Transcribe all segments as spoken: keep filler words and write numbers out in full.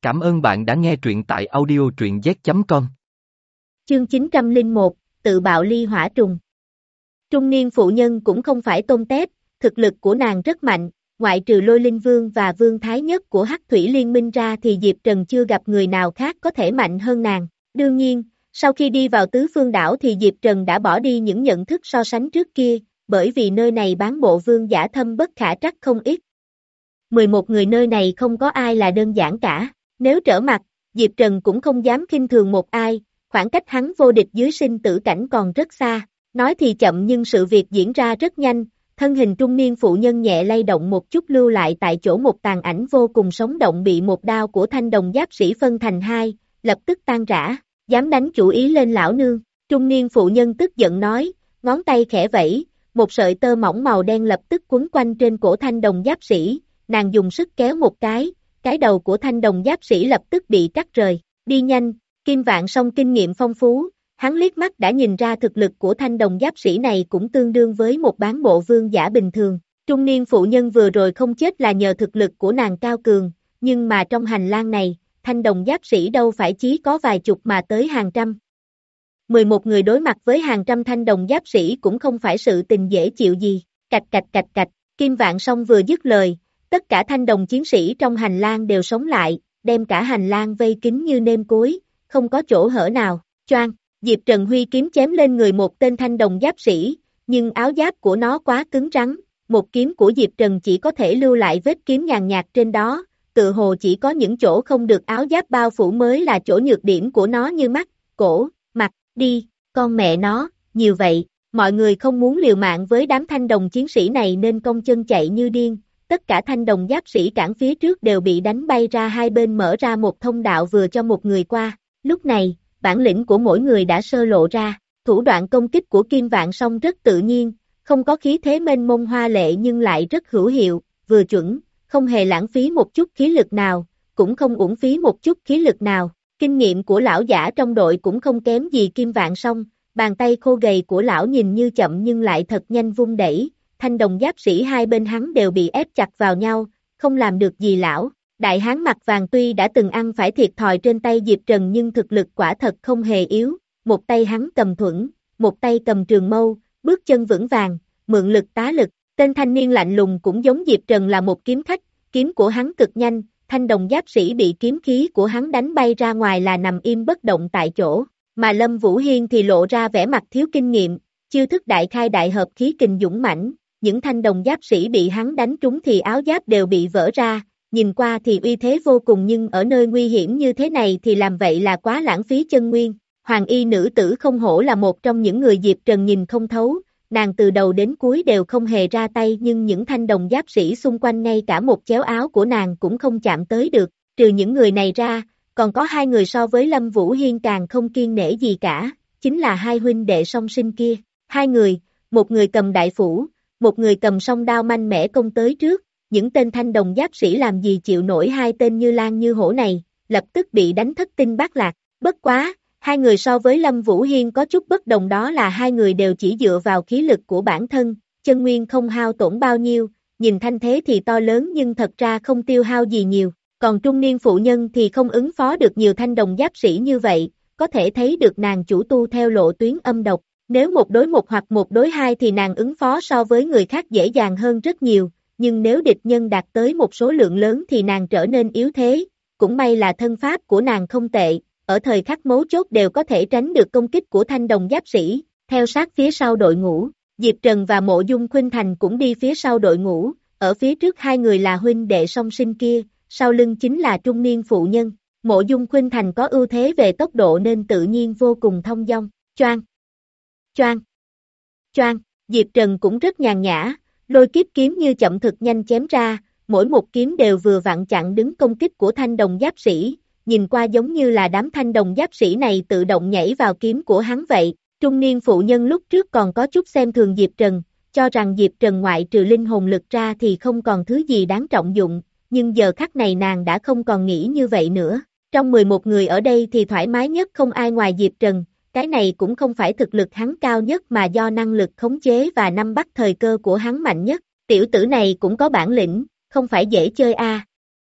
Cảm ơn bạn đã nghe truyện tại audio truyện z chấm com. Chương chín trăm lẻ một, tự bạo ly hỏa trùng. Trung niên phụ nhân cũng không phải tôm tép, thực lực của nàng rất mạnh, ngoại trừ Lôi Linh Vương và Vương Thái Nhất của Hắc Thủy Liên Minh ra thì Diệp Trần chưa gặp người nào khác có thể mạnh hơn nàng. Đương nhiên, sau khi đi vào Tứ Phương Đảo thì Diệp Trần đã bỏ đi những nhận thức so sánh trước kia, bởi vì nơi này bán bộ vương giả thâm bất khả trắc không ít. mười một người nơi này không có ai là đơn giản cả, nếu trở mặt, Diệp Trần cũng không dám khinh thường một ai, khoảng cách hắn vô địch dưới sinh tử cảnh còn rất xa. Nói thì chậm nhưng sự việc diễn ra rất nhanh, thân hình trung niên phụ nhân nhẹ lay động một chút lưu lại tại chỗ một tàn ảnh vô cùng sống động bị một đao của thanh đồng giáp sĩ phân thành hai, lập tức tan rã, dám đánh chủ ý lên lão nương. Trung niên phụ nhân tức giận nói, ngón tay khẽ vẫy, một sợi tơ mỏng màu đen lập tức quấn quanh trên cổ thanh đồng giáp sĩ, nàng dùng sức kéo một cái, cái đầu của thanh đồng giáp sĩ lập tức bị cắt rời, đi nhanh, Kim Vạn Song kinh nghiệm phong phú. Hắn liếc mắt đã nhìn ra thực lực của thanh đồng giáp sĩ này cũng tương đương với một bán bộ vương giả bình thường. Trung niên phụ nhân vừa rồi không chết là nhờ thực lực của nàng cao cường, nhưng mà trong hành lang này, thanh đồng giáp sĩ đâu phải chỉ có vài chục mà tới hàng trăm. mười một người đối mặt với hàng trăm thanh đồng giáp sĩ cũng không phải sự tình dễ chịu gì. Cạch cạch cạch cạch, Kim Vạn Song vừa dứt lời, tất cả thanh đồng chiến sĩ trong hành lang đều sống lại, đem cả hành lang vây kín như nêm cối, không có chỗ hở nào. Choang! Diệp Trần huy kiếm chém lên người một tên thanh đồng giáp sĩ, nhưng áo giáp của nó quá cứng rắn, một kiếm của Diệp Trần chỉ có thể lưu lại vết kiếm nhàn nhạt trên đó, tự hồ chỉ có những chỗ không được áo giáp bao phủ mới là chỗ nhược điểm của nó như mắt, cổ, mặt, đi, con mẹ nó, nhiều vậy, mọi người không muốn liều mạng với đám thanh đồng chiến sĩ này nên cong chân chạy như điên, tất cả thanh đồng giáp sĩ cản phía trước đều bị đánh bay ra hai bên mở ra một thông đạo vừa cho một người qua, lúc này, bản lĩnh của mỗi người đã sơ lộ ra, thủ đoạn công kích của Kim Vạn Song rất tự nhiên, không có khí thế mênh mông hoa lệ nhưng lại rất hữu hiệu, vừa chuẩn, không hề lãng phí một chút khí lực nào, cũng không uổng phí một chút khí lực nào. Kinh nghiệm của lão giả trong đội cũng không kém gì Kim Vạn Song, bàn tay khô gầy của lão nhìn như chậm nhưng lại thật nhanh vung đẩy, thanh đồng giáp sĩ hai bên hắn đều bị ép chặt vào nhau, không làm được gì lão. Đại hán mặt vàng tuy đã từng ăn phải thiệt thòi trên tay Diệp Trần nhưng thực lực quả thật không hề yếu, một tay hắn cầm thuẫn, một tay cầm trường mâu, bước chân vững vàng, mượn lực tá lực, tên thanh niên lạnh lùng cũng giống Diệp Trần là một kiếm khách, kiếm của hắn cực nhanh, thanh đồng giáp sĩ bị kiếm khí của hắn đánh bay ra ngoài là nằm im bất động tại chỗ, mà Lâm Vũ Hiên thì lộ ra vẻ mặt thiếu kinh nghiệm, chiêu thức đại khai đại hợp khí kình dũng mãnh, những thanh đồng giáp sĩ bị hắn đánh trúng thì áo giáp đều bị vỡ ra. Nhìn qua thì uy thế vô cùng nhưng ở nơi nguy hiểm như thế này thì làm vậy là quá lãng phí chân nguyên. Hoàng y nữ tử không hổ là một trong những người Diệp Trần nhìn không thấu, nàng từ đầu đến cuối đều không hề ra tay nhưng những thanh đồng giáp sĩ xung quanh ngay cả một chéo áo của nàng cũng không chạm tới được. Trừ những người này ra, còn có hai người so với Lâm Vũ Hiên càng không kiêng nể gì cả, chính là hai huynh đệ song sinh kia. Hai người, một người cầm đại phủ, một người cầm song đao mạnh mẽ công tới trước. Những tên thanh đồng giáp sĩ làm gì chịu nổi hai tên như Lan như hổ này, lập tức bị đánh thất tinh bát lạc. Bất quá, hai người so với Lâm Vũ Hiên có chút bất đồng đó là hai người đều chỉ dựa vào khí lực của bản thân, chân nguyên không hao tổn bao nhiêu, nhìn thanh thế thì to lớn nhưng thật ra không tiêu hao gì nhiều. Còn trung niên phụ nhân thì không ứng phó được nhiều thanh đồng giáp sĩ như vậy, có thể thấy được nàng chủ tu theo lộ tuyến âm độc. Nếu một đối một hoặc một đối hai thì nàng ứng phó so với người khác dễ dàng hơn rất nhiều. Nhưng nếu địch nhân đạt tới một số lượng lớn thì nàng trở nên yếu thế, cũng may là thân pháp của nàng không tệ, ở thời khắc mấu chốt đều có thể tránh được công kích của thanh đồng giáp sĩ, theo sát phía sau đội ngũ, Diệp Trần và Mộ Dung Khuynh Thành cũng đi phía sau đội ngũ, ở phía trước hai người là huynh đệ song sinh kia, sau lưng chính là trung niên phụ nhân, Mộ Dung Khuynh Thành có ưu thế về tốc độ nên tự nhiên vô cùng thông dong, choang, choang, choang, Diệp Trần cũng rất nhàn nhã. Lôi kiếp kiếm như chậm thực nhanh chém ra, mỗi một kiếm đều vừa vặn chặn đứng công kích của thanh đồng giáp sĩ, nhìn qua giống như là đám thanh đồng giáp sĩ này tự động nhảy vào kiếm của hắn vậy. Trung niên phụ nhân lúc trước còn có chút xem thường Diệp Trần, cho rằng Diệp Trần ngoại trừ linh hồn lực ra thì không còn thứ gì đáng trọng dụng, nhưng giờ khắc này nàng đã không còn nghĩ như vậy nữa. Trong mười một người ở đây thì thoải mái nhất không ai ngoài Diệp Trần. Cái này cũng không phải thực lực hắn cao nhất mà do năng lực khống chế và nắm bắt thời cơ của hắn mạnh nhất. Tiểu tử này cũng có bản lĩnh, không phải dễ chơi a. À.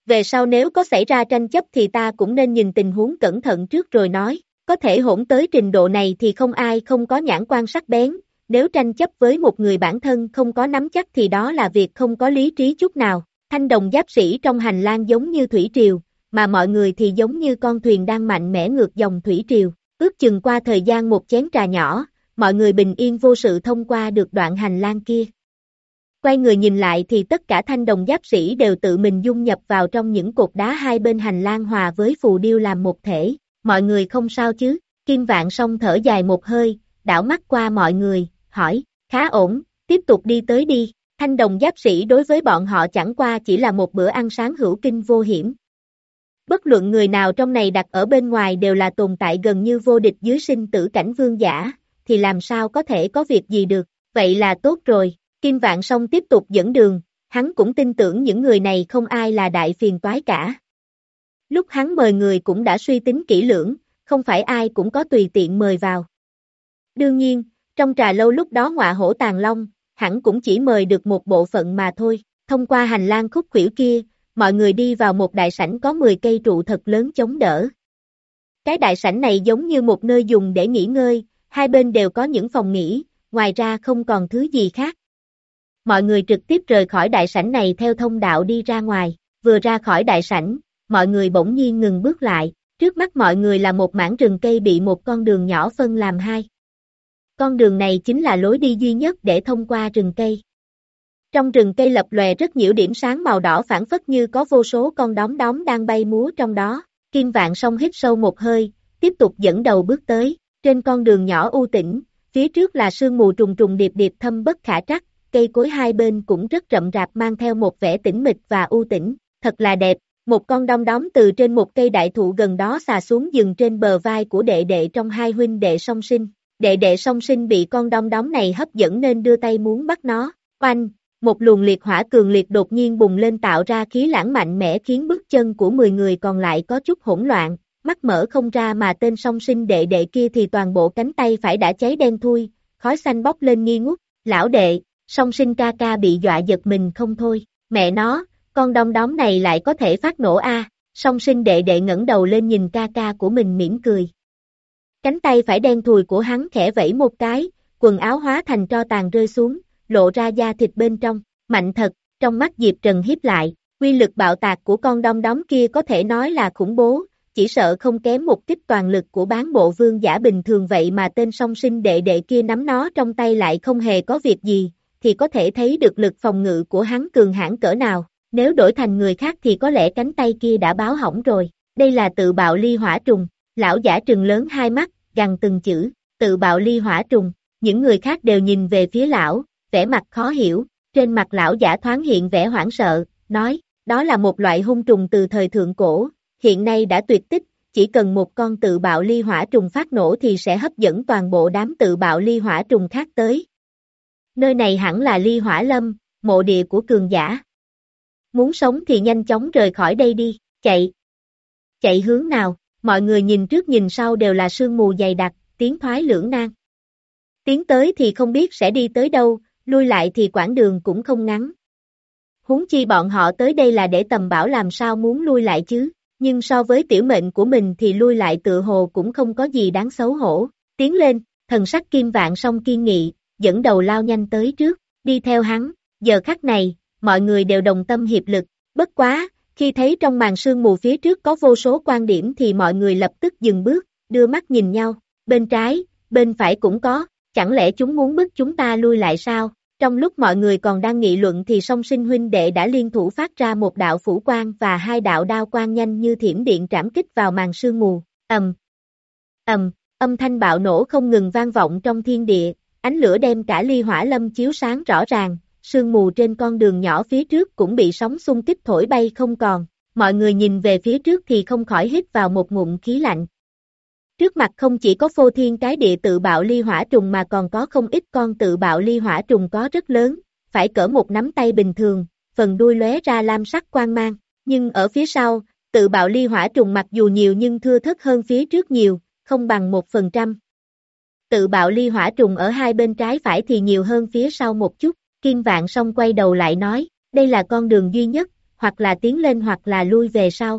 về sau nếu có xảy ra tranh chấp thì ta cũng nên nhìn tình huống cẩn thận trước rồi nói, có thể hỗn tới trình độ này thì không ai không có nhãn quan sắc bén, nếu tranh chấp với một người bản thân không có nắm chắc thì đó là việc không có lý trí chút nào. Thanh đồng giáp sĩ trong hành lang giống như thủy triều, mà mọi người thì giống như con thuyền đang mạnh mẽ ngược dòng thủy triều. Ước chừng qua thời gian một chén trà nhỏ, mọi người bình yên vô sự thông qua được đoạn hành lang kia. Quay người nhìn lại thì tất cả thanh đồng giáp sĩ đều tự mình dung nhập vào trong những cột đá hai bên hành lang hòa với phù điêu làm một thể. Mọi người không sao chứ? Kim Vạn Song thở dài một hơi, đảo mắt qua mọi người, hỏi, khá ổn, tiếp tục đi tới đi. Thanh đồng giáp sĩ đối với bọn họ chẳng qua chỉ là một bữa ăn sáng hữu kinh vô hiểm. Bất luận người nào trong này đặt ở bên ngoài đều là tồn tại gần như vô địch dưới sinh tử cảnh vương giả, thì làm sao có thể có việc gì được, vậy là tốt rồi. Kim Vạn Song tiếp tục dẫn đường, hắn cũng tin tưởng những người này không ai là đại phiền toái cả. Lúc hắn mời người cũng đã suy tính kỹ lưỡng, không phải ai cũng có tùy tiện mời vào. Đương nhiên, trong trà lâu lúc đó ngọa hổ tàng long, hẳn cũng chỉ mời được một bộ phận mà thôi. Thông qua hành lang khúc khuỷu kia, mọi người đi vào một đại sảnh có mười cây trụ thật lớn chống đỡ. Cái đại sảnh này giống như một nơi dùng để nghỉ ngơi, hai bên đều có những phòng nghỉ, ngoài ra không còn thứ gì khác. Mọi người trực tiếp rời khỏi đại sảnh này theo thông đạo đi ra ngoài, vừa ra khỏi đại sảnh, mọi người bỗng nhiên ngừng bước lại, trước mắt mọi người là một mảng rừng cây bị một con đường nhỏ phân làm hai. Con đường này chính là lối đi duy nhất để thông qua rừng cây. Trong rừng cây lập lòe rất nhiều điểm sáng màu đỏ phản phất như có vô số con đóm đóm đang bay múa trong đó. Kim Vạn Song hít sâu một hơi, tiếp tục dẫn đầu bước tới, trên con đường nhỏ u tĩnh, phía trước là sương mù trùng trùng điệp điệp thâm bất khả trắc, cây cối hai bên cũng rất rậm rạp mang theo một vẻ tĩnh mịch và u tĩnh, thật là đẹp. Một con đom đóm từ trên một cây đại thụ gần đó xà xuống dừng trên bờ vai của đệ đệ trong hai huynh đệ song sinh. Đệ đệ song sinh bị con đom đóm này hấp dẫn nên đưa tay muốn bắt nó. Oanh, một luồng liệt hỏa cường liệt đột nhiên bùng lên tạo ra khí lãng mạnh mẽ khiến bước chân của mười người còn lại có chút hỗn loạn, mắt mở không ra mà tên song sinh đệ đệ kia thì toàn bộ cánh tay phải đã cháy đen thui, khói xanh bốc lên nghi ngút. Lão đệ, song sinh ca ca bị dọa giật mình không thôi, mẹ nó, con đom đóm này lại có thể phát nổ a. À. Song sinh đệ đệ ngẩng đầu lên nhìn ca ca của mình mỉm cười. Cánh tay phải đen thùi của hắn khẽ vẫy một cái, quần áo hóa thành tro tàn rơi xuống, lộ ra da thịt bên trong, mạnh thật, trong mắt Diệp Trần hiếp lại, quy lực bạo tạc của con đom đóm kia có thể nói là khủng bố, chỉ sợ không kém một kích toàn lực của bán bộ vương giả bình thường vậy mà tên song sinh đệ đệ kia nắm nó trong tay lại không hề có việc gì, thì có thể thấy được lực phòng ngự của hắn cường hãn cỡ nào, nếu đổi thành người khác thì có lẽ cánh tay kia đã báo hỏng rồi, đây là tự bạo ly hỏa trùng, lão giả trừng lớn hai mắt, gằn từng chữ, tự bạo ly hỏa trùng, những người khác đều nhìn về phía lão, vẻ mặt khó hiểu, trên mặt lão giả thoáng hiện vẻ hoảng sợ, nói, đó là một loại hung trùng từ thời thượng cổ, hiện nay đã tuyệt tích, chỉ cần một con tự bạo ly hỏa trùng phát nổ thì sẽ hấp dẫn toàn bộ đám tự bạo ly hỏa trùng khác tới. Nơi này hẳn là ly hỏa lâm, mộ địa của cường giả. Muốn sống thì nhanh chóng rời khỏi đây đi, chạy. Chạy hướng nào, mọi người nhìn trước nhìn sau đều là sương mù dày đặc, tiến thoái lưỡng nan. Tiến tới thì không biết sẽ đi tới đâu, lui lại thì quãng đường cũng không ngắn. Huống chi bọn họ tới đây là để tầm bảo làm sao muốn lui lại chứ, nhưng so với tiểu mệnh của mình thì lui lại tựa hồ cũng không có gì đáng xấu hổ. Tiến lên, thần sắc Kim Vạn Song kiên nghị, dẫn đầu lao nhanh tới trước, đi theo hắn, giờ khắc này, mọi người đều đồng tâm hiệp lực, bất quá, khi thấy trong màn sương mù phía trước có vô số quan điểm thì mọi người lập tức dừng bước, đưa mắt nhìn nhau, bên trái, bên phải cũng có, chẳng lẽ chúng muốn bức chúng ta lui lại sao? Trong lúc mọi người còn đang nghị luận thì song sinh huynh đệ đã liên thủ phát ra một đạo phủ quang và hai đạo đao quang nhanh như thiểm điện trảm kích vào màn sương mù, ầm, ầm, âm thanh bạo nổ không ngừng vang vọng trong thiên địa, ánh lửa đem cả ly hỏa lâm chiếu sáng rõ ràng, sương mù trên con đường nhỏ phía trước cũng bị sóng xung kích thổi bay không còn, mọi người nhìn về phía trước thì không khỏi hít vào một ngụm khí lạnh. Trước mặt không chỉ có phô thiên cái địa tự bạo ly hỏa trùng mà còn có không ít con tự bạo ly hỏa trùng có rất lớn, phải cỡ một nắm tay bình thường, phần đuôi lóe ra lam sắc quang mang, nhưng ở phía sau, tự bạo ly hỏa trùng mặc dù nhiều nhưng thưa thớt hơn phía trước nhiều, không bằng một phần trăm. Tự bạo ly hỏa trùng ở hai bên trái phải thì nhiều hơn phía sau một chút, Kim Vạn Song quay đầu lại nói, đây là con đường duy nhất, hoặc là tiến lên hoặc là lui về sau.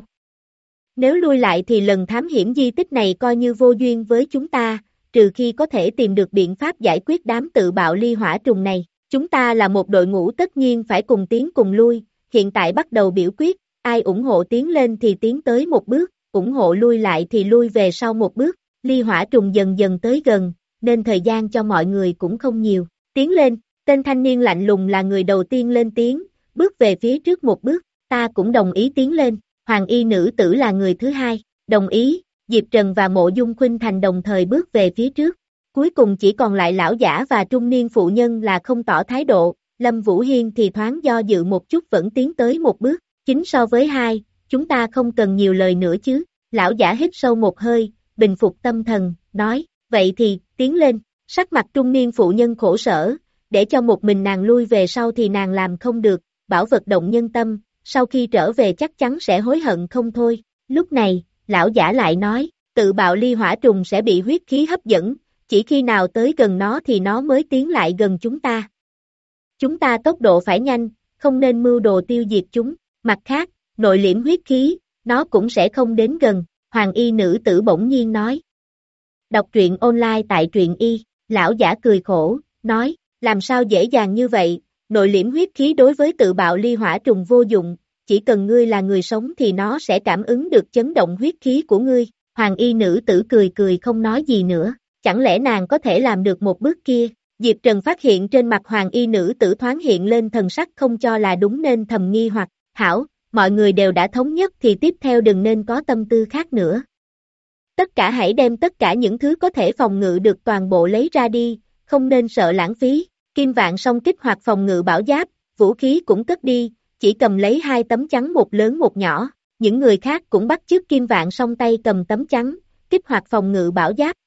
Nếu lui lại thì lần thám hiểm di tích này coi như vô duyên với chúng ta, trừ khi có thể tìm được biện pháp giải quyết đám tự bạo ly hỏa trùng này. Chúng ta là một đội ngũ tất nhiên phải cùng tiến cùng lui, hiện tại bắt đầu biểu quyết, ai ủng hộ tiến lên thì tiến tới một bước, ủng hộ lui lại thì lui về sau một bước. Ly hỏa trùng dần dần tới gần, nên thời gian cho mọi người cũng không nhiều. Tiến lên, tên thanh niên lạnh lùng là người đầu tiên lên tiếng, bước về phía trước một bước, ta cũng đồng ý tiến lên. Hoàng y nữ tử là người thứ hai, đồng ý, Diệp Trần và Mộ Dung Khuynh Thành đồng thời bước về phía trước. Cuối cùng chỉ còn lại lão giả và trung niên phụ nhân là không tỏ thái độ, Lâm Vũ Hiên thì thoáng do dự một chút vẫn tiến tới một bước, chính so với hai, chúng ta không cần nhiều lời nữa chứ. Lão giả hít sâu một hơi, bình phục tâm thần, nói, vậy thì, tiến lên. Sắc mặt trung niên phụ nhân khổ sở, để cho một mình nàng lui về sau thì nàng làm không được, bảo vật động nhân tâm, sau khi trở về chắc chắn sẽ hối hận không thôi. Lúc này, lão giả lại nói, tự bạo ly hỏa trùng sẽ bị huyết khí hấp dẫn, chỉ khi nào tới gần nó thì nó mới tiến lại gần chúng ta. Chúng ta tốc độ phải nhanh, không nên mưu đồ tiêu diệt chúng, mặt khác, nội liễm huyết khí, nó cũng sẽ không đến gần, Hoàng y nữ tử bỗng nhiên nói. Đọc truyện online tại truyện y, lão giả cười khổ, nói, làm sao dễ dàng như vậy, nội liễm huyết khí đối với tự bạo ly hỏa trùng vô dụng, chỉ cần ngươi là người sống thì nó sẽ cảm ứng được chấn động huyết khí của ngươi. Hoàng y nữ tử cười cười không nói gì nữa, chẳng lẽ nàng có thể làm được một bước kia? Diệp Trần phát hiện trên mặt hoàng y nữ tử thoáng hiện lên thần sắc không cho là đúng nên thầm nghi hoặc, hảo, mọi người đều đã thống nhất thì tiếp theo đừng nên có tâm tư khác nữa. Tất cả hãy đem tất cả những thứ có thể phòng ngự được toàn bộ lấy ra đi, không nên sợ lãng phí, kim vạn song kích hoạt phòng ngự bảo giáp, vũ khí cũng cất đi, chỉ cầm lấy hai tấm chắn một lớn một nhỏ, những người khác cũng bắt chước kim vạn song tay cầm tấm chắn, kích hoạt phòng ngự bảo giáp.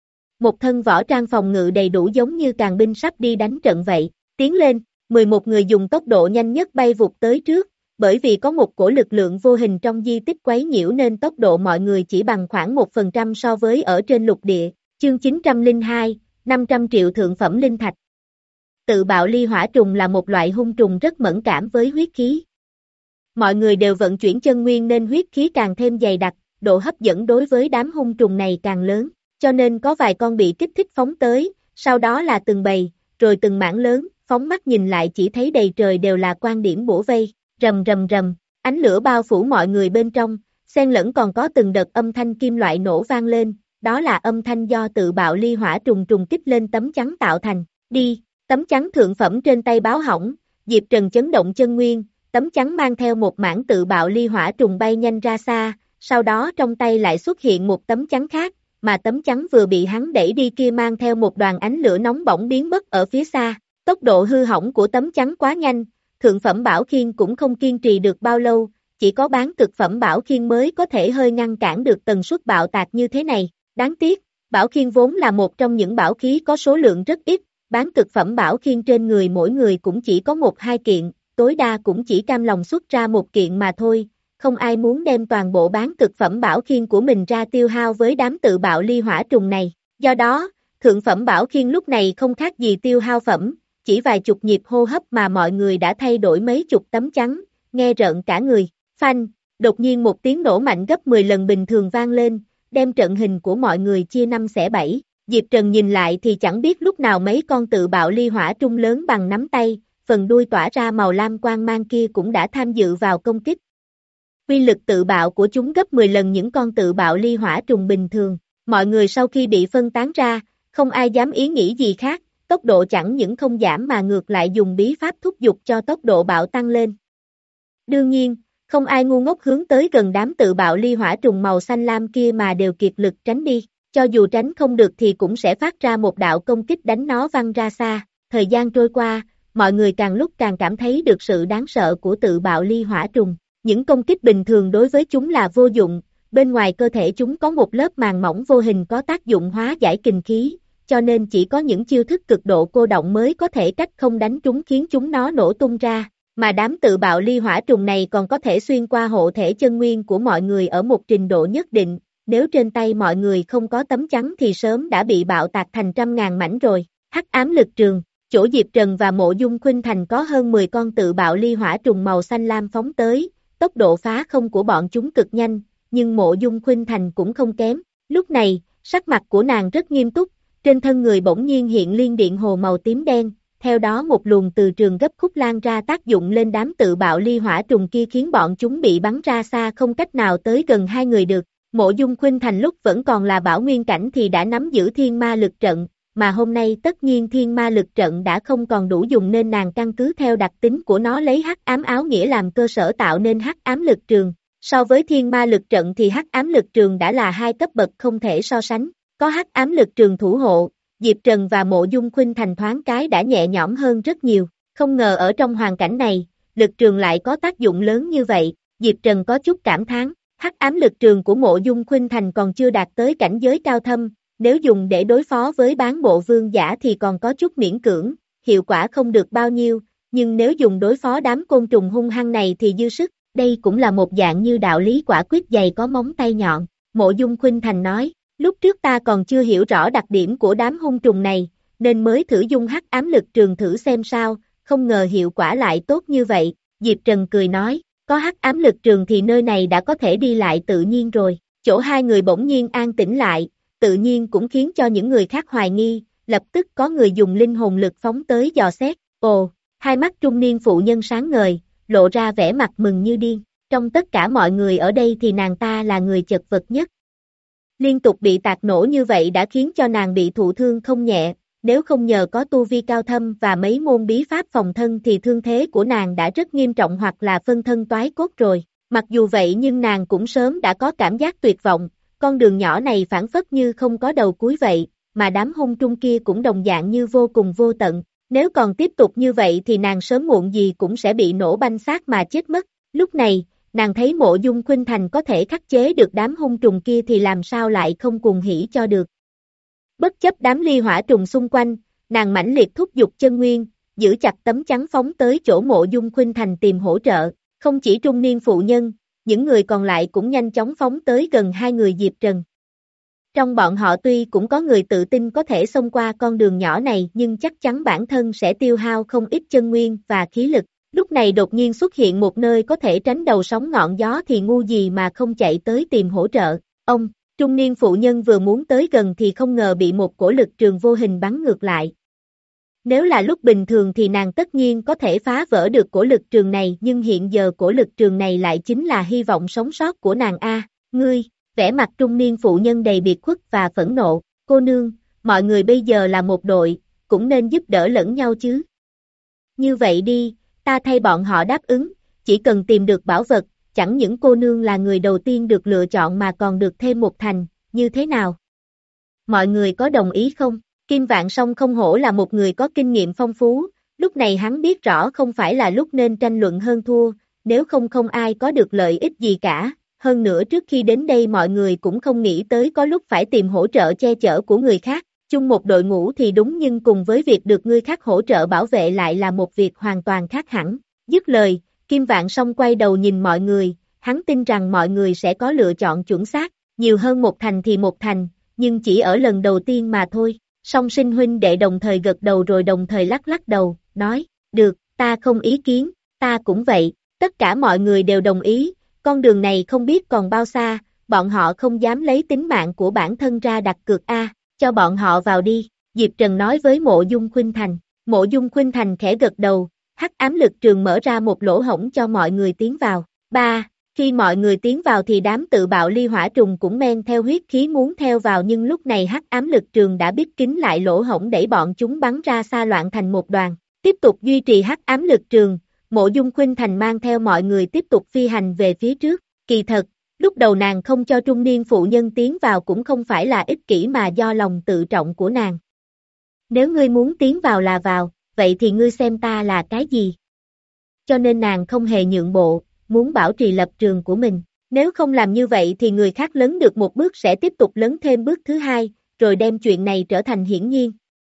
Một thân võ trang phòng ngự đầy đủ giống như càng binh sắp đi đánh trận vậy, tiến lên, mười một người dùng tốc độ nhanh nhất bay vụt tới trước, bởi vì có một cổ lực lượng vô hình trong di tích quấy nhiễu nên tốc độ mọi người chỉ bằng khoảng một phần trăm so với ở trên lục địa. Chương chín trăm lẻ hai, năm trăm triệu thượng phẩm linh thạch. Tự bạo ly hỏa trùng là một loại hung trùng rất mẫn cảm với huyết khí. Mọi người đều vận chuyển chân nguyên nên huyết khí càng thêm dày đặc, độ hấp dẫn đối với đám hung trùng này càng lớn, cho nên có vài con bị kích thích phóng tới, sau đó là từng bầy, rồi từng mảng lớn, phóng mắt nhìn lại chỉ thấy đầy trời đều là quan điểm bủa vây, rầm rầm rầm, ánh lửa bao phủ mọi người bên trong, xen lẫn còn có từng đợt âm thanh kim loại nổ vang lên, đó là âm thanh do tự bạo ly hỏa trùng trùng kích lên tấm chắn tạo thành, đi, tấm chắn thượng phẩm trên tay báo hỏng, Diệp Trần chấn động chân nguyên, tấm chắn mang theo một mảng tự bạo ly hỏa trùng bay nhanh ra xa, sau đó trong tay lại xuất hiện một tấm chắn khác, mà tấm chắn vừa bị hắn đẩy đi kia mang theo một đoàn ánh lửa nóng bỏng biến mất ở phía xa, tốc độ hư hỏng của tấm chắn quá nhanh, thượng phẩm bảo khiên cũng không kiên trì được bao lâu, chỉ có bán cực phẩm bảo khiên mới có thể hơi ngăn cản được tần suất bạo tạc như thế này, đáng tiếc, bảo khiên vốn là một trong những bảo khí có số lượng rất ít, bán cực phẩm bảo khiên trên người mỗi người cũng chỉ có một hai kiện, tối đa cũng chỉ cam lòng xuất ra một kiện mà thôi, không ai muốn đem toàn bộ bán cực phẩm bảo khiên của mình ra tiêu hao với đám tự bạo ly hỏa trùng này, do đó, thượng phẩm bảo khiên lúc này không khác gì tiêu hao phẩm, chỉ vài chục nhịp hô hấp mà mọi người đã thay đổi mấy chục tấm chắn, nghe rợn cả người, phanh, đột nhiên một tiếng nổ mạnh gấp mười lần bình thường vang lên, đem trận hình của mọi người chia năm xẻ bảy. Diệp Trần nhìn lại thì chẳng biết lúc nào mấy con tự bạo ly hỏa trung lớn bằng nắm tay, phần đuôi tỏa ra màu lam quang mang kia cũng đã tham dự vào công kích. Uy lực tự bạo của chúng gấp mười lần những con tự bạo ly hỏa trùng bình thường, mọi người sau khi bị phân tán ra, không ai dám ý nghĩ gì khác, tốc độ chẳng những không giảm mà ngược lại dùng bí pháp thúc giục cho tốc độ bạo tăng lên. Đương nhiên, không ai ngu ngốc hướng tới gần đám tự bạo ly hỏa trùng màu xanh lam kia mà đều kiệt lực tránh đi. Cho dù tránh không được thì cũng sẽ phát ra một đạo công kích đánh nó văng ra xa. Thời gian trôi qua, mọi người càng lúc càng cảm thấy được sự đáng sợ của tự bạo ly hỏa trùng. Những công kích bình thường đối với chúng là vô dụng, bên ngoài cơ thể chúng có một lớp màng mỏng vô hình có tác dụng hóa giải kình khí, cho nên chỉ có những chiêu thức cực độ cô động mới có thể cách không đánh chúng khiến chúng nó nổ tung ra. Mà đám tự bạo ly hỏa trùng này còn có thể xuyên qua hộ thể chân nguyên của mọi người ở một trình độ nhất định. Nếu trên tay mọi người không có tấm chắn thì sớm đã bị bạo tạc thành trăm ngàn mảnh rồi. Hắc ám lực trường, Chỗ Diệp Trần và Mộ Dung Khuynh Thành có hơn mười con tự bạo ly hỏa trùng màu xanh lam phóng tới, tốc độ phá không của bọn chúng cực nhanh, nhưng Mộ Dung Khuynh Thành cũng không kém. Lúc này, sắc mặt của nàng rất nghiêm túc, trên thân người bỗng nhiên hiện liên điện hồ màu tím đen, theo đó một luồng từ trường gấp khúc lan ra tác dụng lên đám tự bạo ly hỏa trùng kia khiến bọn chúng bị bắn ra xa không cách nào tới gần hai người được. Mộ Dung Khuynh Thành lúc vẫn còn là bảo nguyên cảnh thì đã nắm giữ thiên ma lực trận, mà hôm nay tất nhiên thiên ma lực trận đã không còn đủ dùng nên nàng căn cứ theo đặc tính của nó lấy hắc ám áo nghĩa làm cơ sở tạo nên hắc ám lực trường. So với thiên ma lực trận thì hắc ám lực trường đã là hai cấp bậc không thể so sánh, có hắc ám lực trường thủ hộ, Diệp Trần và Mộ Dung Khuynh Thành thoáng cái đã nhẹ nhõm hơn rất nhiều, không ngờ ở trong hoàn cảnh này, lực trường lại có tác dụng lớn như vậy, Diệp Trần có chút cảm thán, hắc ám lực trường của Mộ Dung Khuynh Thành còn chưa đạt tới cảnh giới cao thâm, nếu dùng để đối phó với bán bộ vương giả thì còn có chút miễn cưỡng, hiệu quả không được bao nhiêu, nhưng nếu dùng đối phó đám côn trùng hung hăng này thì dư sức, đây cũng là một dạng như đạo lý quả quyết dày có móng tay nhọn, Mộ Dung Khuynh Thành nói, lúc trước ta còn chưa hiểu rõ đặc điểm của đám hung trùng này, nên mới thử dung hắc ám lực trường thử xem sao, không ngờ hiệu quả lại tốt như vậy, Diệp Trần cười nói, có hắc ám lực trường thì nơi này đã có thể đi lại tự nhiên rồi, chỗ hai người bỗng nhiên an tĩnh lại, tự nhiên cũng khiến cho những người khác hoài nghi, lập tức có người dùng linh hồn lực phóng tới dò xét, ồ, hai mắt trung niên phụ nhân sáng ngời, lộ ra vẻ mặt mừng như điên, trong tất cả mọi người ở đây thì nàng ta là người chật vật nhất. Liên tục bị tạc nổ như vậy đã khiến cho nàng bị thụ thương không nhẹ, nếu không nhờ có tu vi cao thâm và mấy môn bí pháp phòng thân thì thương thế của nàng đã rất nghiêm trọng hoặc là phân thân toái cốt rồi. Mặc dù vậy nhưng nàng cũng sớm đã có cảm giác tuyệt vọng, con đường nhỏ này phảng phất như không có đầu cuối vậy, mà đám hung trung kia cũng đồng dạng như vô cùng vô tận. Nếu còn tiếp tục như vậy thì nàng sớm muộn gì cũng sẽ bị nổ banh xác mà chết mất. Lúc này, nàng thấy Mộ Dung Khuynh Thành có thể khắc chế được đám hung trùng kia thì làm sao lại không cuồng hỉ cho được. Bất chấp đám ly hỏa trùng xung quanh, nàng mãnh liệt thúc giục chân nguyên, giữ chặt tấm chắn phóng tới chỗ Mộ Dung Khuynh Thành tìm hỗ trợ. Không chỉ trung niên phụ nhân, những người còn lại cũng nhanh chóng phóng tới gần hai người Diệp Trần. Trong bọn họ tuy cũng có người tự tin có thể xông qua con đường nhỏ này nhưng chắc chắn bản thân sẽ tiêu hao không ít chân nguyên và khí lực. Lúc này đột nhiên xuất hiện một nơi có thể tránh đầu sóng ngọn gió thì ngu gì mà không chạy tới tìm hỗ trợ. Ông, trung niên phụ nhân vừa muốn tới gần thì không ngờ bị một cổ lực trường vô hình bắn ngược lại. Nếu là lúc bình thường thì nàng tất nhiên có thể phá vỡ được cổ lực trường này nhưng hiện giờ cổ lực trường này lại chính là hy vọng sống sót của nàng a. Ngươi, vẻ mặt trung niên phụ nhân đầy biệt khuất và phẫn nộ, cô nương, mọi người bây giờ là một đội, cũng nên giúp đỡ lẫn nhau chứ. Như vậy đi, ta thay bọn họ đáp ứng, chỉ cần tìm được bảo vật, chẳng những cô nương là người đầu tiên được lựa chọn mà còn được thêm một thành, như thế nào? Mọi người có đồng ý không? Kim Vạn Song không hổ là một người có kinh nghiệm phong phú, lúc này hắn biết rõ không phải là lúc nên tranh luận hơn thua, nếu không không ai có được lợi ích gì cả, hơn nữa trước khi đến đây mọi người cũng không nghĩ tới có lúc phải tìm hỗ trợ che chở của người khác, chung một đội ngũ thì đúng nhưng cùng với việc được người khác hỗ trợ bảo vệ lại là một việc hoàn toàn khác hẳn. Dứt lời, Kim Vạn Song quay đầu nhìn mọi người, hắn tin rằng mọi người sẽ có lựa chọn chuẩn xác, nhiều hơn một thành thì một thành, nhưng chỉ ở lần đầu tiên mà thôi. Song sinh huynh đệ đồng thời gật đầu rồi đồng thời lắc lắc đầu, nói, được, ta không ý kiến, ta cũng vậy, tất cả mọi người đều đồng ý, con đường này không biết còn bao xa, bọn họ không dám lấy tính mạng của bản thân ra đặt cược a, cho bọn họ vào đi, Diệp Trần nói với Mộ Dung Khuynh Thành, Mộ Dung Khuynh Thành khẽ gật đầu, hắc ám lực trường mở ra một lỗ hổng cho mọi người tiến vào, ba. Khi mọi người tiến vào thì đám tự bạo ly hỏa trùng cũng men theo huyết khí muốn theo vào nhưng lúc này hắc ám lực trường đã bít kín lại lỗ hổng đẩy bọn chúng bắn ra xa loạn thành một đoàn. Tiếp tục duy trì hắc ám lực trường, Mộ Dung Khuynh Thành mang theo mọi người tiếp tục phi hành về phía trước. Kỳ thật, lúc đầu nàng không cho trung niên phụ nhân tiến vào cũng không phải là ích kỷ mà do lòng tự trọng của nàng. Nếu ngươi muốn tiến vào là vào, vậy thì ngươi xem ta là cái gì? Cho nên nàng không hề nhượng bộ, muốn bảo trì lập trường của mình. Nếu không làm như vậy thì người khác lấn được một bước sẽ tiếp tục lấn thêm bước thứ hai, rồi đem chuyện này trở thành hiển nhiên.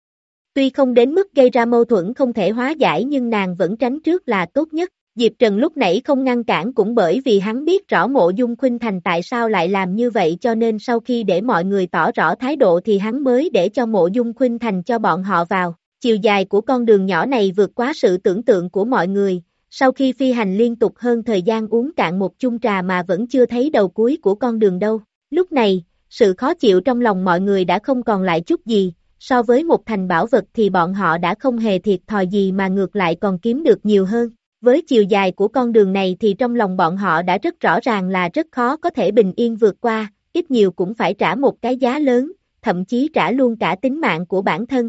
Tuy không đến mức gây ra mâu thuẫn không thể hóa giải nhưng nàng vẫn tránh trước là tốt nhất. Diệp Trần lúc nãy không ngăn cản cũng bởi vì hắn biết rõ Mộ Dung Khuynh Thành tại sao lại làm như vậy cho nên sau khi để mọi người tỏ rõ thái độ thì hắn mới để cho Mộ Dung Khuynh Thành cho bọn họ vào. Chiều dài của con đường nhỏ này vượt quá sự tưởng tượng của mọi người, sau khi phi hành liên tục hơn thời gian uống cạn một chung trà mà vẫn chưa thấy đầu cuối của con đường đâu. Lúc này, sự khó chịu trong lòng mọi người đã không còn lại chút gì, so với một thành bảo vật thì bọn họ đã không hề thiệt thòi gì mà ngược lại còn kiếm được nhiều hơn. Với chiều dài của con đường này thì trong lòng bọn họ đã rất rõ ràng là rất khó có thể bình yên vượt qua, ít nhiều cũng phải trả một cái giá lớn, thậm chí trả luôn cả tính mạng của bản thân.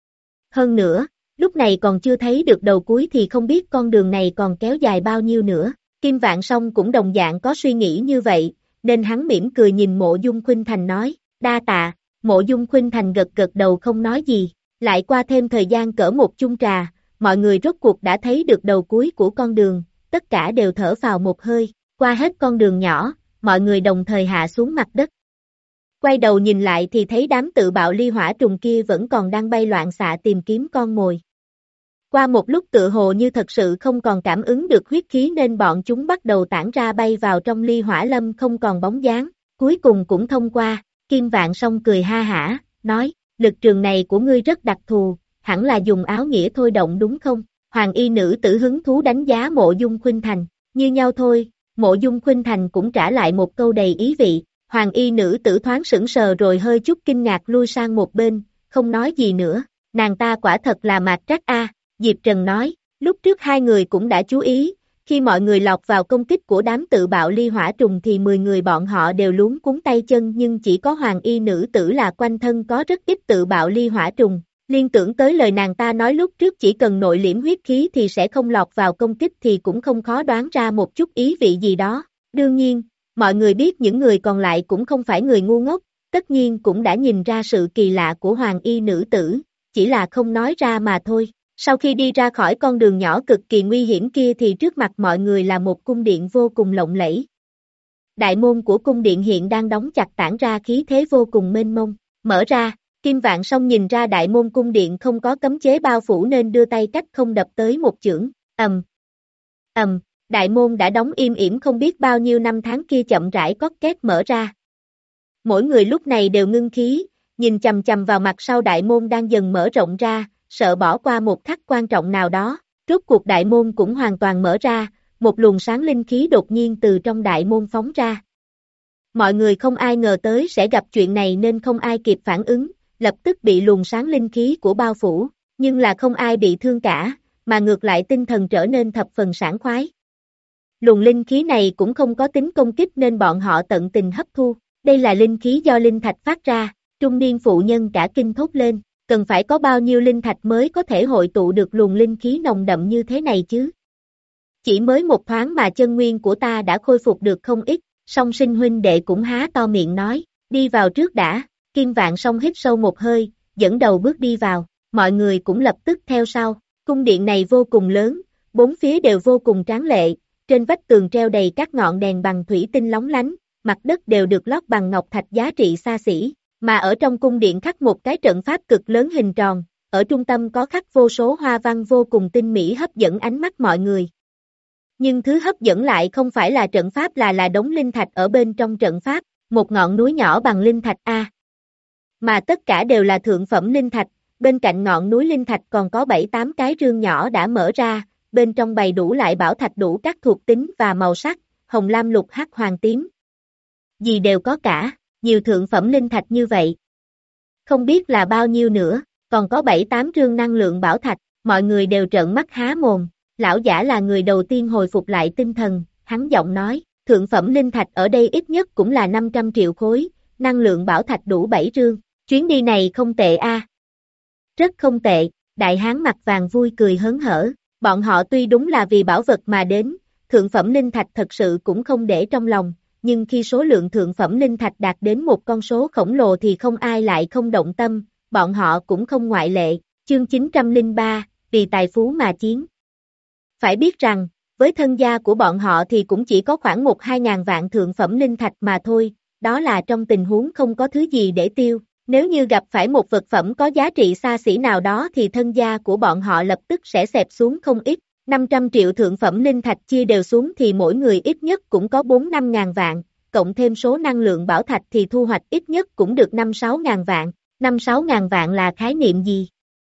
Hơn nữa, lúc này còn chưa thấy được đầu cuối thì không biết con đường này còn kéo dài bao nhiêu nữa. Kim Vạn Song cũng đồng dạng có suy nghĩ như vậy, nên hắn mỉm cười nhìn Mộ Dung Khuynh Thành nói, đa tạ. Mộ Dung Khuynh Thành gật gật đầu không nói gì, lại qua thêm thời gian cỡ một chung trà, mọi người rốt cuộc đã thấy được đầu cuối của con đường, tất cả đều thở phào một hơi, qua hết con đường nhỏ, mọi người đồng thời hạ xuống mặt đất. Quay đầu nhìn lại thì thấy đám tự bạo ly hỏa trùng kia vẫn còn đang bay loạn xạ tìm kiếm con mồi. Qua một lúc tựa hồ như thật sự không còn cảm ứng được huyết khí nên bọn chúng bắt đầu tản ra bay vào trong ly hỏa lâm không còn bóng dáng, cuối cùng cũng thông qua. Kim Vạn Song cười ha hả, nói, lực trường này của ngươi rất đặc thù, hẳn là dùng áo nghĩa thôi động đúng không? Hoàng y nữ tử hứng thú đánh giá Mộ Dung Khuynh Thành, như nhau thôi. Mộ Dung Khuynh Thành cũng trả lại một câu đầy ý vị. Hoàng y nữ tử thoáng sững sờ rồi hơi chút kinh ngạc lui sang một bên, không nói gì nữa. Nàng ta quả thật là mạc trắc a. Diệp Trần nói, lúc trước hai người cũng đã chú ý, khi mọi người lọt vào công kích của đám tự bạo ly hỏa trùng thì mười người bọn họ đều luống cuống tay chân nhưng chỉ có hoàng y nữ tử là quanh thân có rất ít tự bạo ly hỏa trùng. Liên tưởng tới lời nàng ta nói lúc trước chỉ cần nội liễm huyết khí thì sẽ không lọt vào công kích thì cũng không khó đoán ra một chút ý vị gì đó. Đương nhiên, mọi người biết những người còn lại cũng không phải người ngu ngốc, tất nhiên cũng đã nhìn ra sự kỳ lạ của hoàng y nữ tử, chỉ là không nói ra mà thôi. Sau khi đi ra khỏi con đường nhỏ cực kỳ nguy hiểm kia thì trước mặt mọi người là một cung điện vô cùng lộng lẫy. Đại môn của cung điện hiện đang đóng chặt tản ra khí thế vô cùng mênh mông. Mở ra, Kim Vạn Song nhìn ra đại môn cung điện không có cấm chế bao phủ nên đưa tay cách không đập tới một chưởng. Ầm, ầm, đại môn đã đóng im ỉm không biết bao nhiêu năm tháng kia chậm rãi cót két mở ra. Mỗi người lúc này đều ngưng khí, nhìn chằm chằm vào mặt sau đại môn đang dần mở rộng ra, sợ bỏ qua một khắc quan trọng nào đó. Rốt cuộc đại môn cũng hoàn toàn mở ra, một luồng sáng linh khí đột nhiên từ trong đại môn phóng ra. Mọi người không ai ngờ tới sẽ gặp chuyện này nên không ai kịp phản ứng, lập tức bị luồng sáng linh khí của bao phủ, nhưng là không ai bị thương cả, mà ngược lại tinh thần trở nên thập phần sảng khoái. Luồng linh khí này cũng không có tính công kích nên bọn họ tận tình hấp thu, đây là linh khí do linh thạch phát ra, trung niên phụ nhân cả kinh thốt lên. Cần phải có bao nhiêu linh thạch mới có thể hội tụ được luồng linh khí nồng đậm như thế này chứ? Chỉ mới một thoáng mà chân nguyên của ta đã khôi phục được không ít, Song Sinh huynh đệ cũng há to miệng nói, đi vào trước đã. Kim Vạn Song hít sâu một hơi, dẫn đầu bước đi vào, mọi người cũng lập tức theo sau. Cung điện này vô cùng lớn, bốn phía đều vô cùng tráng lệ, trên vách tường treo đầy các ngọn đèn bằng thủy tinh lóng lánh, mặt đất đều được lót bằng ngọc thạch giá trị xa xỉ. Mà ở trong cung điện khắc một cái trận pháp cực lớn hình tròn, ở trung tâm có khắc vô số hoa văn vô cùng tinh mỹ hấp dẫn ánh mắt mọi người. Nhưng thứ hấp dẫn lại không phải là trận pháp là là đống linh thạch ở bên trong trận pháp, một ngọn núi nhỏ bằng linh thạch A. Mà tất cả đều là thượng phẩm linh thạch, bên cạnh ngọn núi linh thạch còn có bảy tám cái rương nhỏ đã mở ra, bên trong bày đủ lại bảo thạch đủ các thuộc tính và màu sắc, hồng lam lục hắc hoàng tím. Gì đều có cả. Nhiều thượng phẩm linh thạch như vậy. Không biết là bao nhiêu nữa, còn có bảy tám rương năng lượng bảo thạch, mọi người đều trợn mắt há mồm. Lão giả là người đầu tiên hồi phục lại tinh thần, hắn giọng nói, thượng phẩm linh thạch ở đây ít nhất cũng là năm trăm triệu khối, năng lượng bảo thạch đủ bảy rương, chuyến đi này không tệ a. À. Rất không tệ, đại hán mặt vàng vui cười hớn hở, bọn họ tuy đúng là vì bảo vật mà đến, thượng phẩm linh thạch thật sự cũng không để trong lòng. Nhưng khi số lượng thượng phẩm linh thạch đạt đến một con số khổng lồ thì không ai lại không động tâm, bọn họ cũng không ngoại lệ. Chương chín trăm lẻ ba, vì tài phú mà chiến. Phải biết rằng, với thân gia của bọn họ thì cũng chỉ có khoảng một hai ngàn vạn thượng phẩm linh thạch mà thôi, đó là trong tình huống không có thứ gì để tiêu. Nếu như gặp phải một vật phẩm có giá trị xa xỉ nào đó thì thân gia của bọn họ lập tức sẽ xẹp xuống không ít. năm trăm triệu thượng phẩm linh thạch chia đều xuống thì mỗi người ít nhất cũng có bốn năm ngàn vạn, cộng thêm số năng lượng bảo thạch thì thu hoạch ít nhất cũng được năm sáu ngàn vạn, năm sáu ngàn vạn là khái niệm gì?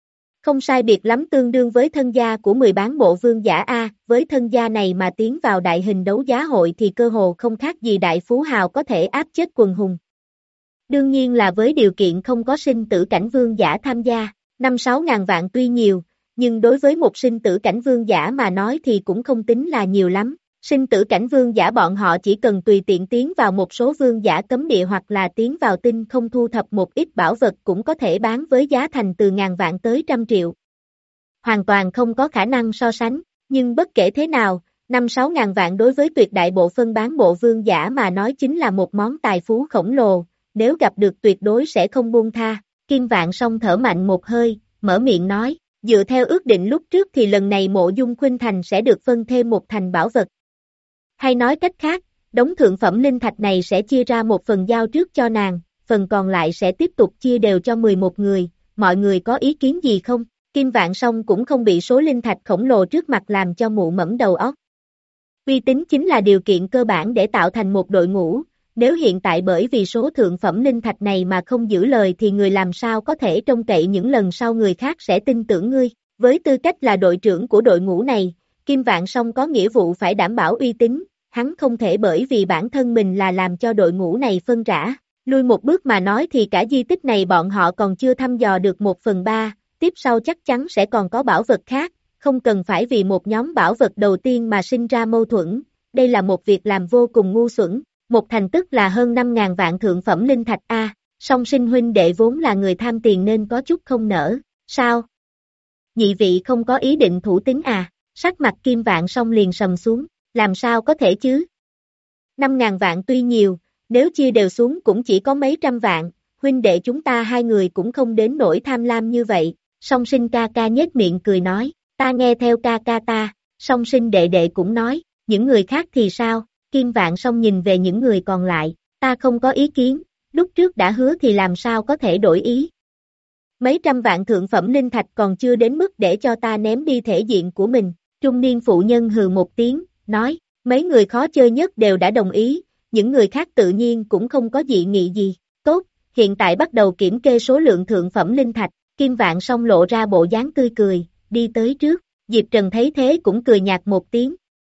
Không sai biệt lắm tương đương với thân gia của mười bán bộ vương giả A, với thân gia này mà tiến vào đại hình đấu giá hội thì cơ hồ không khác gì đại phú hào có thể áp chết quần hùng. Đương nhiên là với điều kiện không có sinh tử cảnh vương giả tham gia, năm sáu ngàn vạn tuy nhiều, nhưng đối với một sinh tử cảnh vương giả mà nói thì cũng không tính là nhiều lắm. Sinh tử cảnh vương giả bọn họ chỉ cần tùy tiện tiến vào một số vương giả cấm địa hoặc là tiến vào tinh không thu thập một ít bảo vật cũng có thể bán với giá thành từ ngàn vạn tới trăm triệu. Hoàn toàn không có khả năng so sánh, nhưng bất kể thế nào, năm sáu ngàn vạn đối với tuyệt đại bộ phân bán bộ vương giả mà nói chính là một món tài phú khổng lồ, nếu gặp được tuyệt đối sẽ không buông tha. Kim Vạn Song thở mạnh một hơi, mở miệng nói, dựa theo ước định lúc trước thì lần này Mộ Dung Khuynh Thành sẽ được phân thêm một thành bảo vật. Hay nói cách khác, đống thượng phẩm linh thạch này sẽ chia ra một phần giao trước cho nàng, phần còn lại sẽ tiếp tục chia đều cho mười một người, mọi người có ý kiến gì không? Kim Vạn Song cũng không bị số linh thạch khổng lồ trước mặt làm cho mụ mẫm đầu óc. Uy tín chính là điều kiện cơ bản để tạo thành một đội ngũ, nếu hiện tại bởi vì số thượng phẩm linh thạch này mà không giữ lời thì người làm sao có thể trông cậy những lần sau người khác sẽ tin tưởng ngươi. Với tư cách là đội trưởng của đội ngũ này, Kim Vạn Song có nghĩa vụ phải đảm bảo uy tín, hắn không thể bởi vì bản thân mình là làm cho đội ngũ này phân rã. Lui một bước mà nói thì cả di tích này bọn họ còn chưa thăm dò được một phần ba, tiếp sau chắc chắn sẽ còn có bảo vật khác, không cần phải vì một nhóm bảo vật đầu tiên mà sinh ra mâu thuẫn, đây là một việc làm vô cùng ngu xuẩn. Một thành tức là hơn năm ngàn vạn thượng phẩm linh thạch A, song sinh huynh đệ vốn là người tham tiền nên có chút không nỡ, sao? Nhị vị không có ý định thủ tín à, sắc mặt Kim Vạn Song liền sầm xuống, làm sao có thể chứ? Năm ngàn vạn tuy nhiều, nếu chia đều xuống cũng chỉ có mấy trăm vạn, huynh đệ chúng ta hai người cũng không đến nỗi tham lam như vậy, song sinh ca ca nhếch miệng cười nói, ta nghe theo ca ca ta, song sinh đệ đệ cũng nói, những người khác thì sao? Kim Vạn Song nhìn về những người còn lại, ta không có ý kiến, lúc trước đã hứa thì làm sao có thể đổi ý. Mấy trăm vạn thượng phẩm linh thạch còn chưa đến mức để cho ta ném đi thể diện của mình, trung niên phụ nhân hừ một tiếng, nói, mấy người khó chơi nhất đều đã đồng ý, những người khác tự nhiên cũng không có dị nghị gì, tốt, hiện tại bắt đầu kiểm kê số lượng thượng phẩm linh thạch, Kim Vạn Song lộ ra bộ dáng tươi cười, đi tới trước, Diệp Trần thấy thế cũng cười nhạt một tiếng.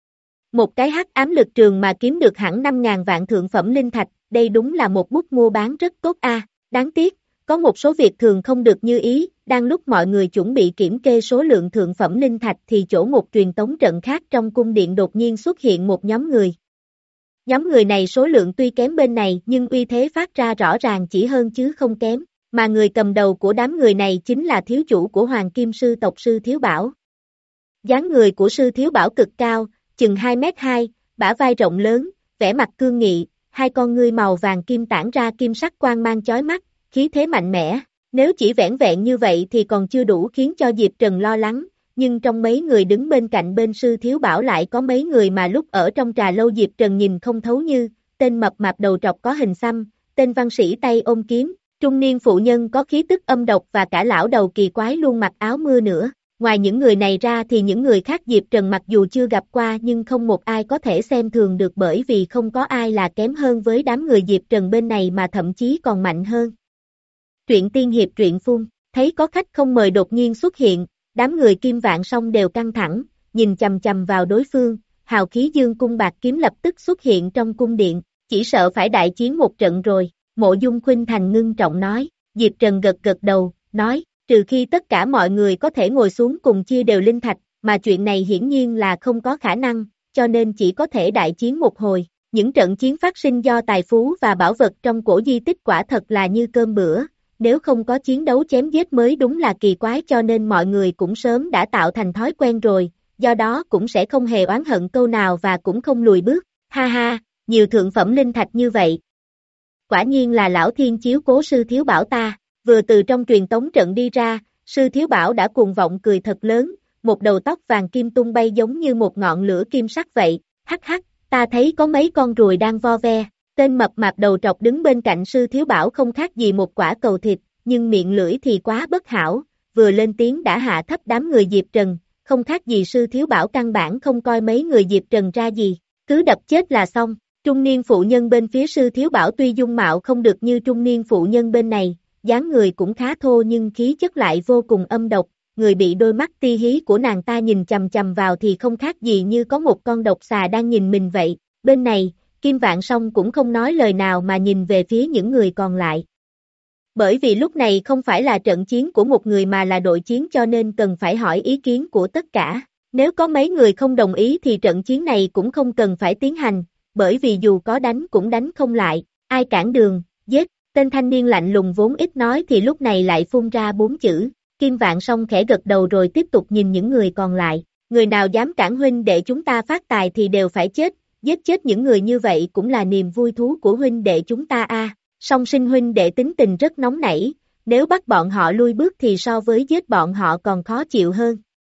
Một cái hắc ám lực trường mà kiếm được hẳn năm ngàn vạn thượng phẩm linh thạch, đây đúng là một bút mua bán rất tốt a. Đáng tiếc, có một số việc thường không được như ý, đang lúc mọi người chuẩn bị kiểm kê số lượng thượng phẩm linh thạch thì chỗ một truyền tống trận khác trong cung điện đột nhiên xuất hiện một nhóm người. Nhóm người này số lượng tuy kém bên này nhưng uy thế phát ra rõ ràng chỉ hơn chứ không kém, mà người cầm đầu của đám người này chính là thiếu chủ của Hoàng Kim Sư tộc Sư Thiếu Bảo. Dáng người của Sư Thiếu Bảo cực cao, chừng hai mét hai, bả vai rộng lớn, vẻ mặt cương nghị, hai con ngươi màu vàng kim tản ra kim sắc quang mang chói mắt, khí thế mạnh mẽ. Nếu chỉ vẻn vẹn như vậy thì còn chưa đủ khiến cho Diệp Trần lo lắng, nhưng trong mấy người đứng bên cạnh bên Sư Thiếu Bảo lại có mấy người mà lúc ở trong trà lâu Diệp Trần nhìn không thấu, như tên mập mạp đầu trọc có hình xăm, tên văn sĩ tay ôm kiếm, trung niên phụ nhân có khí tức âm độc và cả lão đầu kỳ quái luôn mặc áo mưa nữa. Ngoài những người này ra thì những người khác Diệp Trần mặc dù chưa gặp qua nhưng không một ai có thể xem thường được, bởi vì không có ai là kém hơn với đám người Diệp Trần bên này mà thậm chí còn mạnh hơn. Truyện tiên hiệp truyện phun, thấy có khách không mời đột nhiên xuất hiện, đám người Kim Vạn Song đều căng thẳng, nhìn chầm chầm vào đối phương, hào khí dương cung bạc kiếm lập tức xuất hiện trong cung điện, chỉ sợ phải đại chiến một trận rồi, Mộ Dung Khuynh Thành ngưng trọng nói, Diệp Trần gật gật đầu, nói, trừ khi tất cả mọi người có thể ngồi xuống cùng chia đều linh thạch, mà chuyện này hiển nhiên là không có khả năng, cho nên chỉ có thể đại chiến một hồi. Những trận chiến phát sinh do tài phú và bảo vật trong cổ di tích quả thật là như cơm bữa, nếu không có chiến đấu chém giết mới đúng là kỳ quái, cho nên mọi người cũng sớm đã tạo thành thói quen rồi, do đó cũng sẽ không hề oán hận câu nào và cũng không lùi bước. Ha ha, nhiều thượng phẩm linh thạch như vậy. Quả nhiên là lão thiên chiếu cố Sư Thiếu Bảo ta. Vừa từ trong truyền tống trận đi ra, Sư Thiếu Bảo đã cuồng vọng cười thật lớn, một đầu tóc vàng kim tung bay giống như một ngọn lửa kim sắc vậy, hắc hắc, ta thấy có mấy con ruồi đang vo ve. Tên mập mạp đầu trọc đứng bên cạnh Sư Thiếu Bảo không khác gì một quả cầu thịt, nhưng miệng lưỡi thì quá bất hảo, vừa lên tiếng đã hạ thấp đám người Diệp Trần, không khác gì Sư Thiếu Bảo căn bản không coi mấy người Diệp Trần ra gì, cứ đập chết là xong. Trung niên phụ nhân bên phía Sư Thiếu Bảo tuy dung mạo không được như trung niên phụ nhân bên này, dáng người cũng khá thô nhưng khí chất lại vô cùng âm độc, người bị đôi mắt ti hí của nàng ta nhìn chằm chằm vào thì không khác gì như có một con độc xà đang nhìn mình vậy. Bên này, Kim Vạn Song cũng không nói lời nào mà nhìn về phía những người còn lại. Bởi vì lúc này không phải là trận chiến của một người mà là đội chiến cho nên cần phải hỏi ý kiến của tất cả. Nếu có mấy người không đồng ý thì trận chiến này cũng không cần phải tiến hành, bởi vì dù có đánh cũng đánh không lại, ai cản đường, giết. Tên thanh niên lạnh lùng vốn ít nói thì lúc này lại phun ra bốn chữ. Kim Vạn Song khẽ gật đầu rồi tiếp tục nhìn những người còn lại. Người nào dám cản huynh đệ chúng ta phát tài thì đều phải chết, giết chết những người như vậy cũng là niềm vui thú của huynh đệ chúng ta a. À. Song sinh huynh đệ tính tình rất nóng nảy, nếu bắt bọn họ lui bước thì so với giết bọn họ còn khó chịu hơn.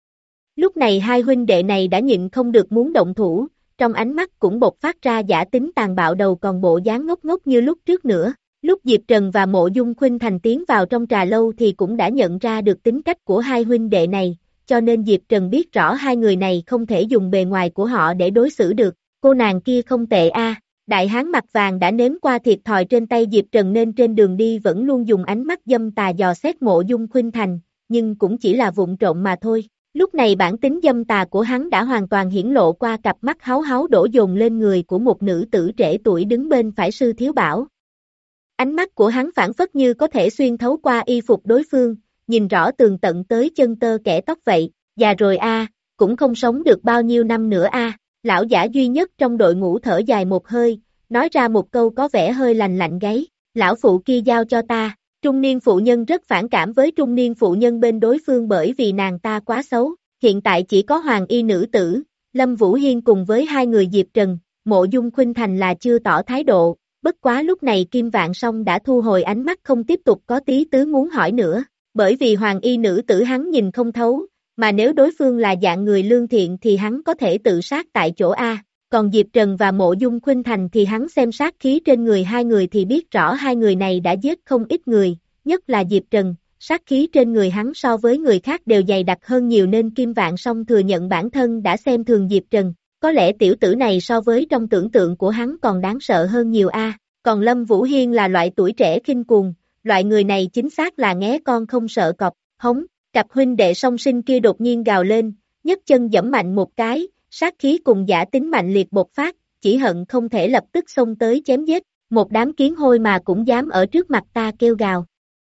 Lúc này hai huynh đệ này đã nhịn không được muốn động thủ, trong ánh mắt cũng bộc phát ra giả tính tàn bạo đầu còn bộ dáng ngốc ngốc như lúc trước nữa. Lúc Diệp Trần và Mộ Dung Khuynh Thành tiến vào trong trà lâu thì cũng đã nhận ra được tính cách của hai huynh đệ này, cho nên Diệp Trần biết rõ hai người này không thể dùng bề ngoài của họ để đối xử được. Cô nàng kia không tệ a. À. Đại hán mặt vàng đã nếm qua thiệt thòi trên tay Diệp Trần nên trên đường đi vẫn luôn dùng ánh mắt dâm tà dò xét Mộ Dung Khuynh Thành, nhưng cũng chỉ là vụng trộm mà thôi. Lúc này bản tính dâm tà của hắn đã hoàn toàn hiển lộ qua cặp mắt háu háu đổ dồn lên người của một nữ tử trẻ tuổi đứng bên phải Sư Thiếu Bảo. Ánh mắt của hắn phảng phất như có thể xuyên thấu qua y phục đối phương, nhìn rõ tường tận tới chân tơ kẽ tóc vậy. Già rồi a, à, cũng không sống được bao nhiêu năm nữa a. À. Lão giả duy nhất trong đội ngũ thở dài một hơi, nói ra một câu có vẻ hơi lạnh lạnh gáy. Lão phụ kia giao cho ta. Trung niên phụ nhân rất phản cảm với trung niên phụ nhân bên đối phương bởi vì nàng ta quá xấu. Hiện tại chỉ có hoàng y nữ tử, Lâm Vũ Hiên cùng với hai người Diệp Trần, Mộ Dung Khuynh Thành là chưa tỏ thái độ. Bất quá lúc này Kim Vạn Song đã thu hồi ánh mắt không tiếp tục có tí tứ muốn hỏi nữa, bởi vì hoàng y nữ tử hắn nhìn không thấu, mà nếu đối phương là dạng người lương thiện thì hắn có thể tự sát tại chỗ A, còn Diệp Trần và Mộ Dung Khuynh Thành thì hắn xem sát khí trên người hai người thì biết rõ hai người này đã giết không ít người, nhất là Diệp Trần, sát khí trên người hắn so với người khác đều dày đặc hơn nhiều nên Kim Vạn Song thừa nhận bản thân đã xem thường Diệp Trần. Có lẽ tiểu tử này so với trong tưởng tượng của hắn còn đáng sợ hơn nhiều a. À. Còn Lâm Vũ Hiên là loại tuổi trẻ khinh cuồng, loại người này chính xác là nghé con không sợ cọp, hống, cặp huynh đệ song sinh kia đột nhiên gào lên, nhấc chân giẫm mạnh một cái, sát khí cùng giả tính mạnh liệt bộc phát, chỉ hận không thể lập tức xông tới chém giết, một đám kiến hôi mà cũng dám ở trước mặt ta kêu gào.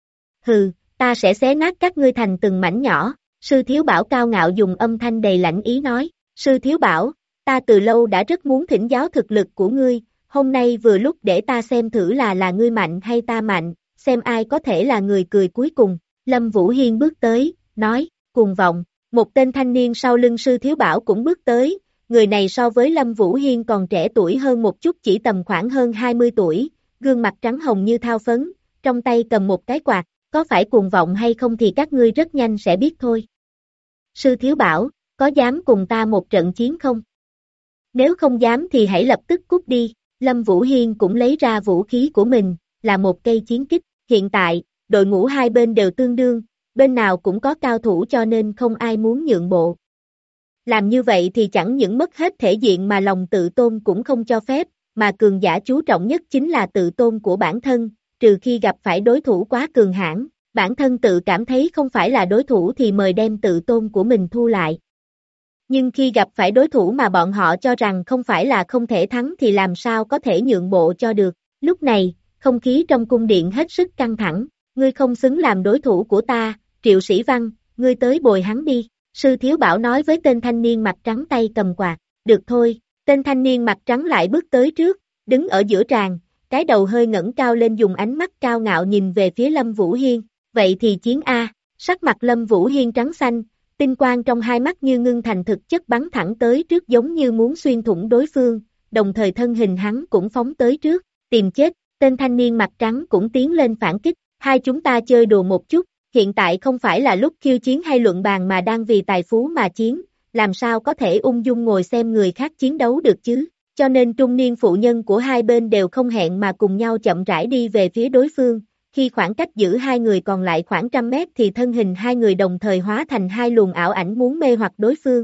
Hừ, ta sẽ xé nát các ngươi thành từng mảnh nhỏ, Sư Thiếu Bảo cao ngạo dùng âm thanh đầy lãnh ý nói, Sư Thiếu Bảo, ta từ lâu đã rất muốn thỉnh giáo thực lực của ngươi, hôm nay vừa lúc để ta xem thử là là ngươi mạnh hay ta mạnh, xem ai có thể là người cười cuối cùng. Lâm Vũ Hiên bước tới, nói, cuồng vọng, một tên thanh niên sau lưng Sư Thiếu Bảo cũng bước tới, người này so với Lâm Vũ Hiên còn trẻ tuổi hơn một chút chỉ tầm khoảng hơn hai mươi tuổi, gương mặt trắng hồng như thao phấn, trong tay cầm một cái quạt, có phải cuồng vọng hay không thì các ngươi rất nhanh sẽ biết thôi. Sư Thiếu Bảo, có dám cùng ta một trận chiến không? Nếu không dám thì hãy lập tức cút đi. Lâm Vũ Hiên cũng lấy ra vũ khí của mình, là một cây chiến kích. Hiện tại, đội ngũ hai bên đều tương đương, bên nào cũng có cao thủ cho nên không ai muốn nhượng bộ. Làm như vậy thì chẳng những mất hết thể diện mà lòng tự tôn cũng không cho phép, mà cường giả chú trọng nhất chính là tự tôn của bản thân, trừ khi gặp phải đối thủ quá cường hãn, bản thân tự cảm thấy không phải là đối thủ thì mời đem tự tôn của mình thu lại. Nhưng khi gặp phải đối thủ mà bọn họ cho rằng không phải là không thể thắng thì làm sao có thể nhượng bộ cho được. Lúc này, không khí trong cung điện hết sức căng thẳng, ngươi không xứng làm đối thủ của ta, Triệu Sĩ Văn, ngươi tới bồi hắn đi. Sư Thiếu Bảo nói với tên thanh niên mặt trắng tay cầm quạt, được thôi, tên thanh niên mặt trắng lại bước tới trước, đứng ở giữa tràng, cái đầu hơi ngẩng cao lên dùng ánh mắt cao ngạo nhìn về phía Lâm Vũ Hiên, vậy thì chiến A, sắc mặt Lâm Vũ Hiên trắng xanh, tinh quang trong hai mắt như ngưng thành thực chất bắn thẳng tới trước giống như muốn xuyên thủng đối phương, đồng thời thân hình hắn cũng phóng tới trước, tìm chết, tên thanh niên mặt trắng cũng tiến lên phản kích, hai chúng ta chơi đùa một chút, hiện tại không phải là lúc khiêu chiến hay luận bàn mà đang vì tài phú mà chiến, làm sao có thể ung dung ngồi xem người khác chiến đấu được chứ, cho nên trung niên phụ nhân của hai bên đều không hẹn mà cùng nhau chậm rãi đi về phía đối phương. Khi khoảng cách giữa hai người còn lại khoảng trăm mét thì thân hình hai người đồng thời hóa thành hai luồng ảo ảnh muốn mê hoặc đối phương.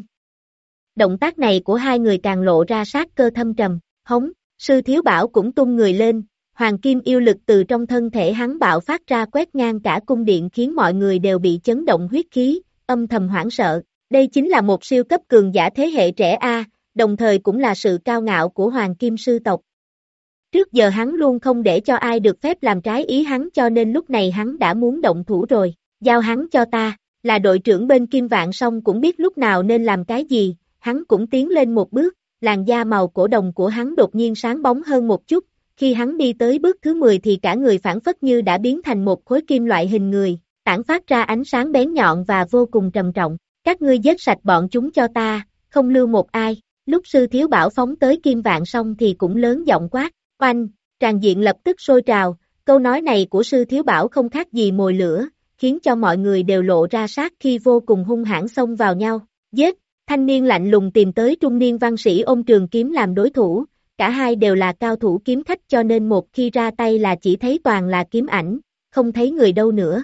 Động tác này của hai người càng lộ ra sát cơ thâm trầm, hống, Sư Thiếu Bảo cũng tung người lên, hoàng kim yêu lực từ trong thân thể hắn bạo phát ra quét ngang cả cung điện khiến mọi người đều bị chấn động huyết khí, âm thầm hoảng sợ. Đây chính là một siêu cấp cường giả thế hệ trẻ A, đồng thời cũng là sự cao ngạo của Hoàng Kim sư tộc. Trước giờ hắn luôn không để cho ai được phép làm trái ý hắn cho nên lúc này hắn đã muốn động thủ rồi. Giao hắn cho ta, là đội trưởng bên Kim Vạn Song cũng biết lúc nào nên làm cái gì, hắn cũng tiến lên một bước, làn da màu cổ đồng của hắn đột nhiên sáng bóng hơn một chút, khi hắn đi tới bước thứ mười thì cả người phản phất như đã biến thành một khối kim loại hình người, tản phát ra ánh sáng bén nhọn và vô cùng trầm trọng. Các ngươi giết sạch bọn chúng cho ta, không lưu một ai. Lúc sư thiếu bảo phóng tới Kim Vạn Song thì cũng lớn giọng quát, oanh, tràn diện lập tức sôi trào, câu nói này của sư thiếu bảo không khác gì mồi lửa, khiến cho mọi người đều lộ ra sát khi vô cùng hung hãn xông vào nhau. Giết, thanh niên lạnh lùng tìm tới trung niên văn sĩ ôm trường kiếm làm đối thủ, cả hai đều là cao thủ kiếm khách cho nên một khi ra tay là chỉ thấy toàn là kiếm ảnh, không thấy người đâu nữa.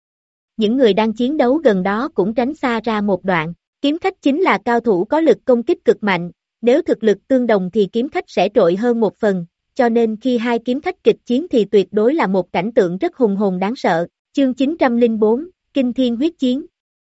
Những người đang chiến đấu gần đó cũng tránh xa ra một đoạn, kiếm khách chính là cao thủ có lực công kích cực mạnh, nếu thực lực tương đồng thì kiếm khách sẽ trội hơn một phần, cho nên khi hai kiếm khách kịch chiến thì tuyệt đối là một cảnh tượng rất hùng hồn đáng sợ. Chương chín trăm lẻ bốn, Kinh Thiên huyết chiến.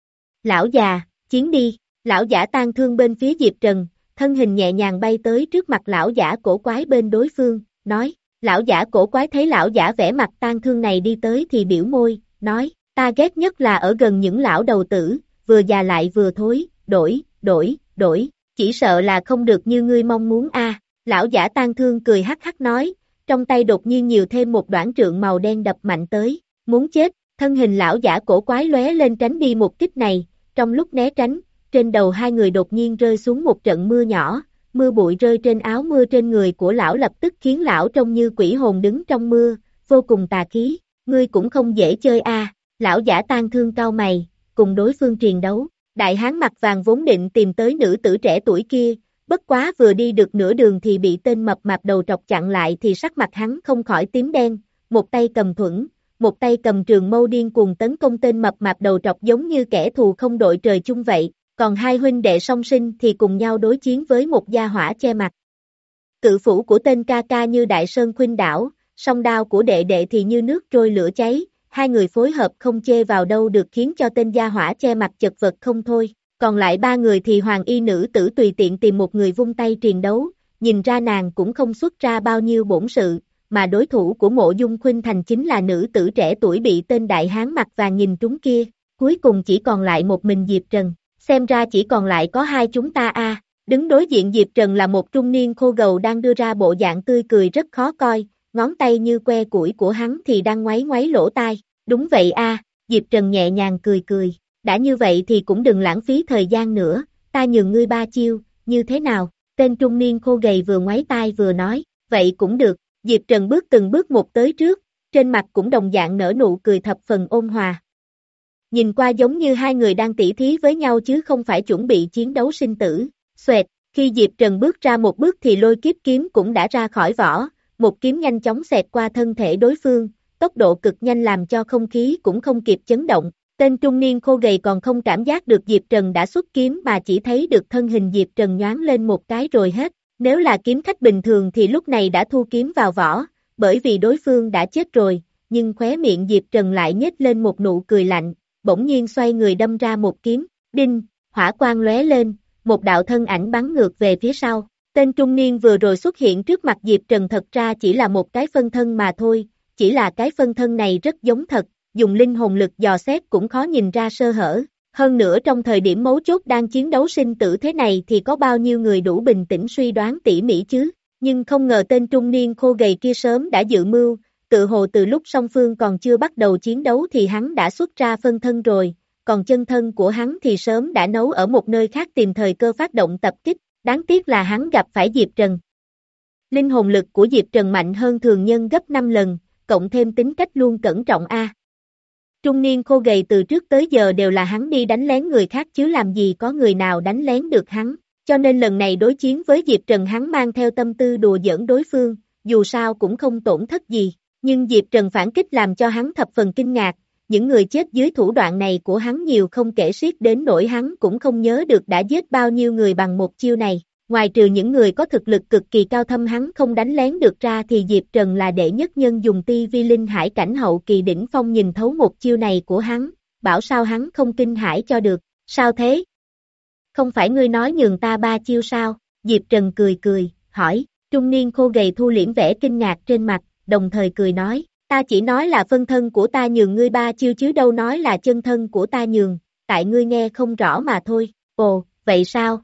Lão già, chiến đi, lão giả tang thương bên phía Diệp Trần, thân hình nhẹ nhàng bay tới trước mặt lão giả cổ quái bên đối phương, nói, lão giả cổ quái thấy lão giả vẻ mặt tang thương này đi tới thì biểu môi, nói, ta ghét nhất là ở gần những lão đầu tử, vừa già lại vừa thối, đổi, đổi, đổi, chỉ sợ là không được như ngươi mong muốn a. Lão giả tang thương cười hắc hắc nói, trong tay đột nhiên nhiều thêm một đoạn trượng màu đen đập mạnh tới, muốn chết, thân hình lão giả cổ quái lóe lên tránh đi một kích này, trong lúc né tránh, trên đầu hai người đột nhiên rơi xuống một trận mưa nhỏ, mưa bụi rơi trên áo mưa trên người của lão lập tức khiến lão trông như quỷ hồn đứng trong mưa, vô cùng tà khí, ngươi cũng không dễ chơi a. Lão giả tang thương cau mày, cùng đối phương triền đấu, đại hán mặt vàng vốn định tìm tới nữ tử trẻ tuổi kia, bất quá vừa đi được nửa đường thì bị tên mập mạp đầu trọc chặn lại thì sắc mặt hắn không khỏi tím đen, một tay cầm thuẫn, một tay cầm trường mâu điên cuồng tấn công tên mập mạp đầu trọc giống như kẻ thù không đội trời chung vậy, còn hai huynh đệ song sinh thì cùng nhau đối chiến với một gia hỏa che mặt. Cự phủ của tên ca ca như đại sơn khuynh đảo, song đao của đệ đệ thì như nước trôi lửa cháy, hai người phối hợp không chê vào đâu được khiến cho tên gia hỏa che mặt chật vật không thôi. Còn lại ba người thì hoàng y nữ tử tùy tiện tìm một người vung tay triền đấu, nhìn ra nàng cũng không xuất ra bao nhiêu bổn sự, mà đối thủ của Mộ Dung Khuynh Thành chính là nữ tử trẻ tuổi bị tên đại hán mặt vàng nhìn trúng kia, cuối cùng chỉ còn lại một mình Diệp Trần, xem ra chỉ còn lại có hai chúng ta a. À. Đứng đối diện Diệp Trần là một trung niên khô gầu đang đưa ra bộ dạng tươi cười rất khó coi, ngón tay như que củi của hắn thì đang ngoáy ngoáy lỗ tai, đúng vậy a. À. Diệp Trần nhẹ nhàng cười cười. Đã như vậy thì cũng đừng lãng phí thời gian nữa, ta nhường ngươi ba chiêu, như thế nào? Tên trung niên khô gầy vừa ngoáy tai vừa nói, vậy cũng được. Diệp Trần bước từng bước một tới trước, trên mặt cũng đồng dạng nở nụ cười thập phần ôn hòa. Nhìn qua giống như hai người đang tỉ thí với nhau chứ không phải chuẩn bị chiến đấu sinh tử. Xoẹt, khi Diệp Trần bước ra một bước thì lôi kiếp kiếm cũng đã ra khỏi vỏ, một kiếm nhanh chóng xẹt qua thân thể đối phương, tốc độ cực nhanh làm cho không khí cũng không kịp chấn động. Tên trung niên khô gầy còn không cảm giác được Diệp Trần đã xuất kiếm mà chỉ thấy được thân hình Diệp Trần nhoáng lên một cái rồi hết. Nếu là kiếm khách bình thường thì lúc này đã thu kiếm vào vỏ, bởi vì đối phương đã chết rồi, nhưng khóe miệng Diệp Trần lại nhếch lên một nụ cười lạnh, bỗng nhiên xoay người đâm ra một kiếm, đinh, hỏa quang lóe lên, một đạo thân ảnh bắn ngược về phía sau. Tên trung niên vừa rồi xuất hiện trước mặt Diệp Trần thật ra chỉ là một cái phân thân mà thôi, chỉ là cái phân thân này rất giống thật. Dùng linh hồn lực dò xét cũng khó nhìn ra sơ hở, hơn nữa trong thời điểm mấu chốt đang chiến đấu sinh tử thế này thì có bao nhiêu người đủ bình tĩnh suy đoán tỉ mỉ chứ, nhưng không ngờ tên trung niên khô gầy kia sớm đã dự mưu, tự hồ từ lúc song phương còn chưa bắt đầu chiến đấu thì hắn đã xuất ra phân thân rồi, còn chân thân của hắn thì sớm đã nấu ở một nơi khác tìm thời cơ phát động tập kích, đáng tiếc là hắn gặp phải Diệp Trần. Linh hồn lực của Diệp Trần mạnh hơn thường nhân gấp năm lần, cộng thêm tính cách luôn cẩn trọng a. Trung niên khô gầy từ trước tới giờ đều là hắn đi đánh lén người khác chứ làm gì có người nào đánh lén được hắn, cho nên lần này đối chiến với Diệp Trần hắn mang theo tâm tư đùa giỡn đối phương, dù sao cũng không tổn thất gì, nhưng Diệp Trần phản kích làm cho hắn thập phần kinh ngạc, những người chết dưới thủ đoạn này của hắn nhiều không kể xiết đến nỗi hắn cũng không nhớ được đã giết bao nhiêu người bằng một chiêu này. Ngoài trừ những người có thực lực cực kỳ cao thâm hắn không đánh lén được ra thì Diệp Trần là đệ nhất nhân dùng ti vi linh hải cảnh hậu kỳ đỉnh phong nhìn thấu một chiêu này của hắn, bảo sao hắn không kinh hãi cho được, sao thế? Không phải ngươi nói nhường ta ba chiêu sao? Diệp Trần cười cười, hỏi, trung niên khô gầy thu liễm vẻ kinh ngạc trên mặt, đồng thời cười nói, ta chỉ nói là phân thân của ta nhường ngươi ba chiêu chứ đâu nói là chân thân của ta nhường, tại ngươi nghe không rõ mà thôi, ồ, vậy sao?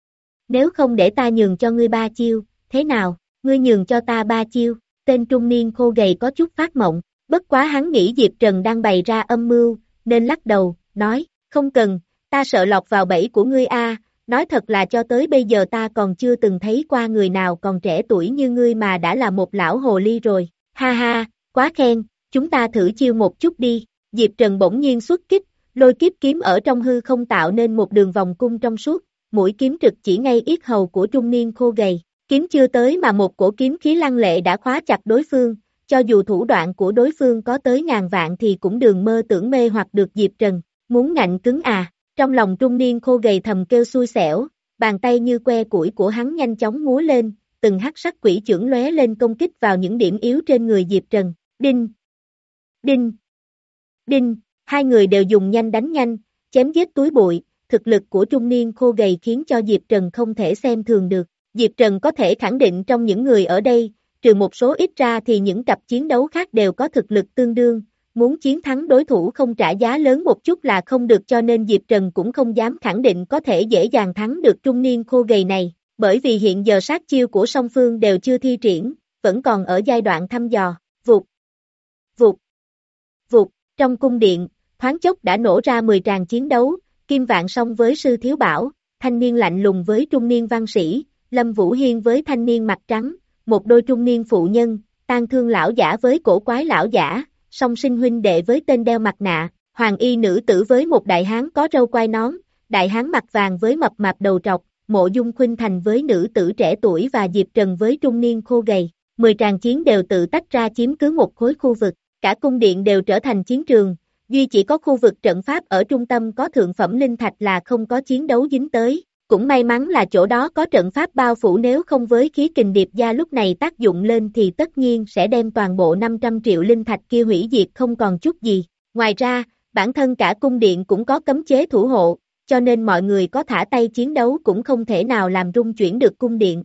Nếu không để ta nhường cho ngươi ba chiêu, thế nào, ngươi nhường cho ta ba chiêu, tên trung niên khô gầy có chút phát mộng, bất quá hắn nghĩ Diệp Trần đang bày ra âm mưu, nên lắc đầu, nói, không cần, ta sợ lọt vào bẫy của ngươi a. Nói thật là cho tới bây giờ ta còn chưa từng thấy qua người nào còn trẻ tuổi như ngươi mà đã là một lão hồ ly rồi, ha ha, quá khen, chúng ta thử chiêu một chút đi, Diệp Trần bỗng nhiên xuất kích, lôi kiếp kiếm ở trong hư không tạo nên một đường vòng cung trong suốt, mũi kiếm trực chỉ ngay yết hầu của trung niên khô gầy, kiếm chưa tới mà một cổ kiếm khí lăng lệ đã khóa chặt đối phương, cho dù thủ đoạn của đối phương có tới ngàn vạn thì cũng đừng mơ tưởng mê hoặc được Diệp Trần, muốn ngạnh cứng à. Trong lòng trung niên khô gầy thầm kêu xui xẻo, bàn tay như que củi của hắn nhanh chóng múa lên, từng hắc sắc quỷ chưởng lóe lên công kích vào những điểm yếu trên người Diệp Trần. Đinh! Đinh! Đinh! Hai người đều dùng nhanh đánh nhanh, chém giết túi bụi, thực lực của trung niên khô gầy khiến cho Diệp Trần không thể xem thường được. Diệp Trần có thể khẳng định trong những người ở đây, trừ một số ít ra thì những cặp chiến đấu khác đều có thực lực tương đương. Muốn chiến thắng đối thủ không trả giá lớn một chút là không được cho nên Diệp Trần cũng không dám khẳng định có thể dễ dàng thắng được trung niên khô gầy này, bởi vì hiện giờ sát chiêu của song phương đều chưa thi triển, vẫn còn ở giai đoạn thăm dò, vụt, vụt, vụt, trong cung điện, thoáng chốc đã nổ ra mười tràng chiến đấu, Kim Vạn Song với Sư Thiếu Bảo, thanh niên lạnh lùng với trung niên văn sĩ, Lâm Vũ Hiên với thanh niên mặt trắng, một đôi trung niên phụ nhân, Tang Thương lão giả với cổ quái lão giả. Song sinh huynh đệ với tên đeo mặt nạ, hoàng y nữ tử với một đại hán có râu quai nón, đại hán mặt vàng với mập mạp đầu trọc, Mộ Dung Khuynh Thành với nữ tử trẻ tuổi và Diệp Trần với trung niên khô gầy. Mười tràng chiến đều tự tách ra chiếm cứ một khối khu vực, cả cung điện đều trở thành chiến trường, duy chỉ có khu vực trận pháp ở trung tâm có thượng phẩm linh thạch là không có chiến đấu dính tới. Cũng may mắn là chỗ đó có trận pháp bao phủ, nếu không với khí kình điệp gia lúc này tác dụng lên thì tất nhiên sẽ đem toàn bộ năm trăm triệu linh thạch kia hủy diệt không còn chút gì. Ngoài ra, bản thân cả cung điện cũng có cấm chế thủ hộ, cho nên mọi người có thả tay chiến đấu cũng không thể nào làm rung chuyển được cung điện.